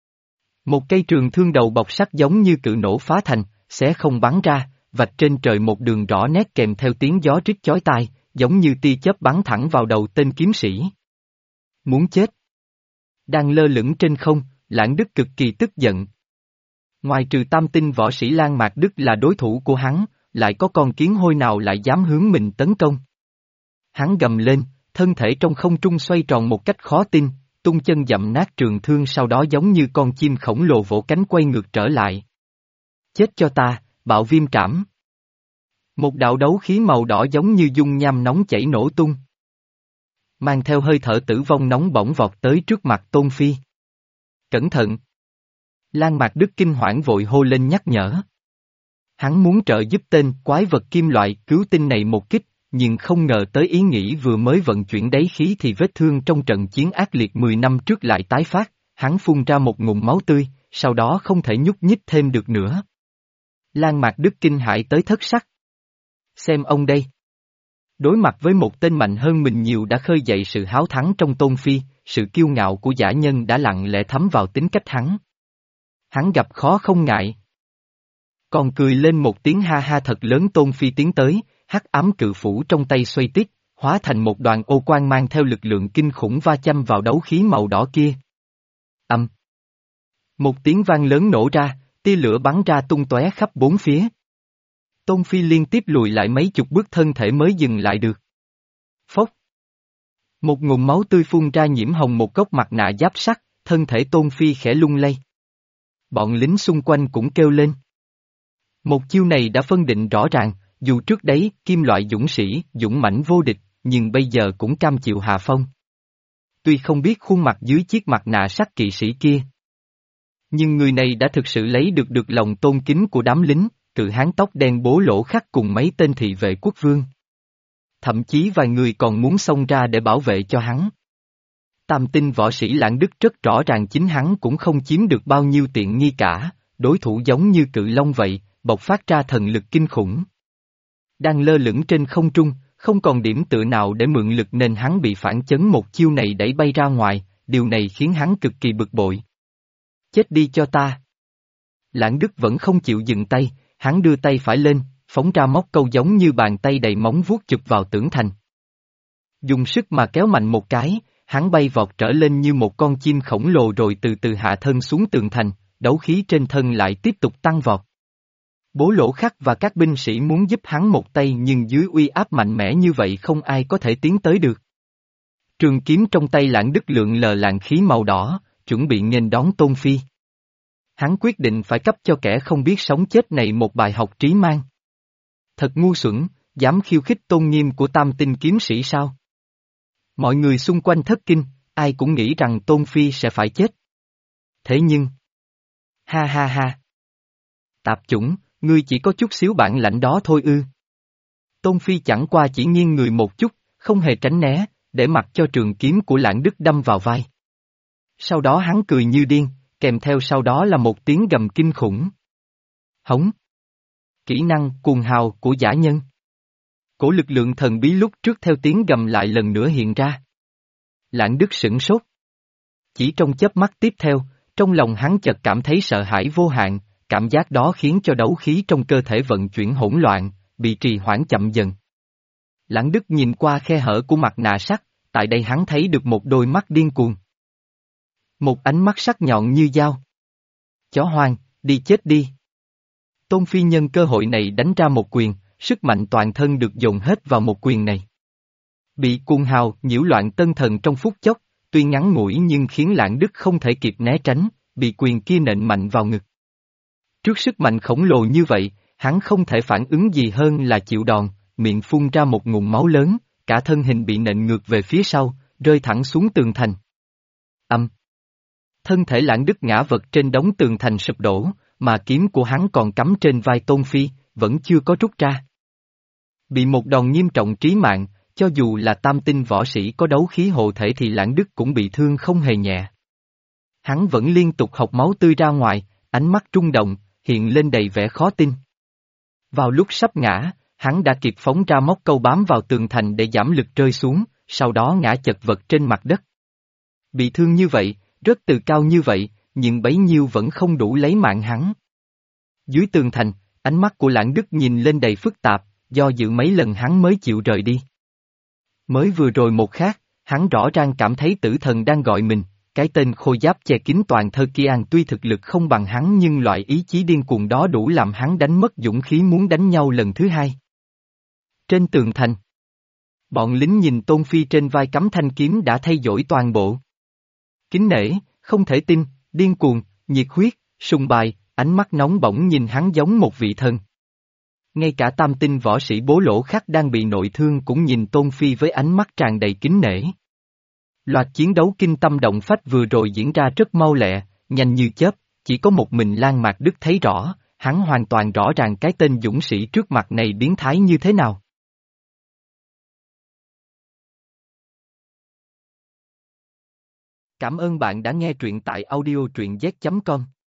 Một cây trường thương đầu bọc sắt giống như cự nổ phá thành, xé không bắn ra, vạch trên trời một đường rõ nét kèm theo tiếng gió rít chói tai, giống như tia chớp bắn thẳng vào đầu tên kiếm sĩ. Muốn chết. Đang lơ lửng trên không, Lãng Đức cực kỳ tức giận. Ngoài trừ tam tinh võ sĩ Lan Mạc Đức là đối thủ của hắn, lại có con kiến hôi nào lại dám hướng mình tấn công. Hắn gầm lên, thân thể trong không trung xoay tròn một cách khó tin, tung chân dậm nát trường thương sau đó giống như con chim khổng lồ vỗ cánh quay ngược trở lại. Chết cho ta, bạo viêm trảm. Một đạo đấu khí màu đỏ giống như dung nham nóng chảy nổ tung. Mang theo hơi thở tử vong nóng bỏng vọt tới trước mặt Tôn Phi. Cẩn thận! Lan Mạc Đức kinh hoảng vội hô lên nhắc nhở. Hắn muốn trợ giúp tên quái vật kim loại cứu tinh này một kích, nhưng không ngờ tới ý nghĩ vừa mới vận chuyển đáy khí thì vết thương trong trận chiến ác liệt mười năm trước lại tái phát, hắn phun ra một ngụm máu tươi, sau đó không thể nhúc nhích thêm được nữa. Lan Mạc Đức kinh hãi tới thất sắc. Xem ông đây. Đối mặt với một tên mạnh hơn mình nhiều đã khơi dậy sự háo thắng trong Tôn Phi, sự kiêu ngạo của dã nhân đã lặng lẽ thấm vào tính cách hắn. Hắn gặp khó không ngại. Còn cười lên một tiếng ha ha thật lớn. Tôn Phi tiến tới, hắc ám cự phủ trong tay xoay tít, hóa thành một đoàn ô quang mang theo lực lượng kinh khủng va chăm vào đấu khí màu đỏ kia. Âm. Một tiếng vang lớn nổ ra, tia lửa bắn ra tung tóe khắp bốn phía. Tôn Phi liên tiếp lùi lại mấy chục bước thân thể mới dừng lại được. Phốc. Một ngụm máu tươi phun ra nhiễm hồng một góc mặt nạ giáp sắt, thân thể Tôn Phi khẽ lung lay. Bọn lính xung quanh cũng kêu lên. Một chiêu này đã phân định rõ ràng, dù trước đấy kim loại dũng sĩ, dũng mãnh vô địch, nhưng bây giờ cũng cam chịu hạ phong. Tuy không biết khuôn mặt dưới chiếc mặt nạ sắt kỵ sĩ kia, nhưng người này đã thực sự lấy được được lòng tôn kính của đám lính, cự hán tóc đen bố lỗ khắc cùng mấy tên thị vệ quốc vương. Thậm chí vài người còn muốn xông ra để bảo vệ cho hắn. Tam tinh võ sĩ Lãng Đức rất rõ ràng chính hắn cũng không chiếm được bao nhiêu tiện nghi cả, đối thủ giống như cự long vậy, bộc phát ra thần lực kinh khủng. Đang lơ lửng trên không trung, không còn điểm tựa nào để mượn lực nên hắn bị phản chấn một chiêu này đẩy bay ra ngoài, điều này khiến hắn cực kỳ bực bội. Chết đi cho ta! Lãng Đức vẫn không chịu dừng tay, hắn đưa tay phải lên, phóng ra móc câu giống như bàn tay đầy móng vuốt chụp vào tường thành. Dùng sức mà kéo mạnh một cái, hắn bay vọt trở lên như một con chim khổng lồ rồi từ từ hạ thân xuống tường thành, đấu khí trên thân lại tiếp tục tăng vọt. Bố Lỗ Khắc và các binh sĩ muốn giúp hắn một tay nhưng dưới uy áp mạnh mẽ như vậy không ai có thể tiến tới được. Trường kiếm trong tay Lãng Đức lượn lờ làn khí màu đỏ, chuẩn bị nghênh đón Tôn Phi. Hắn quyết định phải cấp cho kẻ không biết sống chết này một bài học trí mang. Thật ngu xuẩn, dám khiêu khích tôn nghiêm của tam tinh kiếm sĩ sao? Mọi người xung quanh thất kinh, ai cũng nghĩ rằng Tôn Phi sẽ phải chết. Thế nhưng... Ha ha ha! Tạp chủng, ngươi chỉ có chút xíu bản lãnh đó thôi ư. Tôn Phi chẳng qua chỉ nghiêng người một chút, không hề tránh né, để mặc cho trường kiếm của Lãng Đức đâm vào vai. Sau đó hắn cười như điên, kèm theo sau đó là một tiếng gầm kinh khủng. Hống! Kỹ năng cuồng hào của giả nhân. Cổ lực lượng thần bí lúc trước theo tiếng gầm lại lần nữa hiện ra. Lãng Đức sửng sốt. Chỉ trong chớp mắt tiếp theo, trong lòng hắn chợt cảm thấy sợ hãi vô hạn, cảm giác đó khiến cho đấu khí trong cơ thể vận chuyển hỗn loạn, bị trì hoãn chậm dần. Lãng Đức nhìn qua khe hở của mặt nạ sắt, tại đây hắn thấy được một đôi mắt điên cuồng. Một ánh mắt sắc nhọn như dao. Chó hoang, đi chết đi. Tôn Phi nhân cơ hội này đánh ra một quyền, sức mạnh toàn thân được dồn hết vào một quyền này. Bị cuồng hào nhiễu loạn tân thần trong phút chốc, tuy ngắn ngủi nhưng khiến Lãng Đức không thể kịp né tránh, bị quyền kia nện mạnh vào ngực. Trước sức mạnh khổng lồ như vậy, hắn không thể phản ứng gì hơn là chịu đòn, miệng phun ra một ngụm máu lớn, cả thân hình bị nện ngược về phía sau, rơi thẳng xuống tường thành. Âm. Thân thể Lãng Đức ngã vật trên đống tường thành sụp đổ, mà kiếm của hắn còn cắm trên vai Tôn Phi, vẫn chưa có rút ra. Bị một đòn nghiêm trọng trí mạng, cho dù là tam tinh võ sĩ có đấu khí hộ thể thì Lãng Đức cũng bị thương không hề nhẹ. Hắn vẫn liên tục học máu tươi ra ngoài, ánh mắt trung động, hiện lên đầy vẻ khó tin. Vào lúc sắp ngã, hắn đã kịp phóng ra móc câu bám vào tường thành để giảm lực rơi xuống, sau đó ngã chật vật trên mặt đất. Bị thương như vậy, rất từ cao như vậy, nhưng bấy nhiêu vẫn không đủ lấy mạng hắn. Dưới tường thành, ánh mắt của Lãng Đức nhìn lên đầy phức tạp, do dự mấy lần hắn mới chịu rời đi. Mới vừa rồi một khác, hắn rõ ràng cảm thấy tử thần đang gọi mình, cái tên khôi giáp che kín toàn thơ Kian tuy thực lực không bằng hắn nhưng loại ý chí điên cuồng đó đủ làm hắn đánh mất dũng khí muốn đánh nhau lần thứ hai. Trên tường thành, bọn lính nhìn Tôn Phi trên vai cắm thanh kiếm đã thay đổi toàn bộ. Kính nể, không thể tin, điên cuồng, nhiệt huyết, sùng bài, ánh mắt nóng bỏng nhìn hắn giống một vị thần. Ngay cả tam tinh võ sĩ Bố Lỗ Khắc đang bị nội thương cũng nhìn Tôn Phi với ánh mắt tràn đầy kính nể. Loạt chiến đấu kinh tâm động phách vừa rồi diễn ra rất mau lẹ, nhanh như chớp, chỉ có một mình Lan Mạc Đức thấy rõ, hắn hoàn toàn rõ ràng cái tên dũng sĩ trước mặt này biến thái như thế nào. Cảm ơn bạn đã nghe truyện tại audio truyện z chấm com.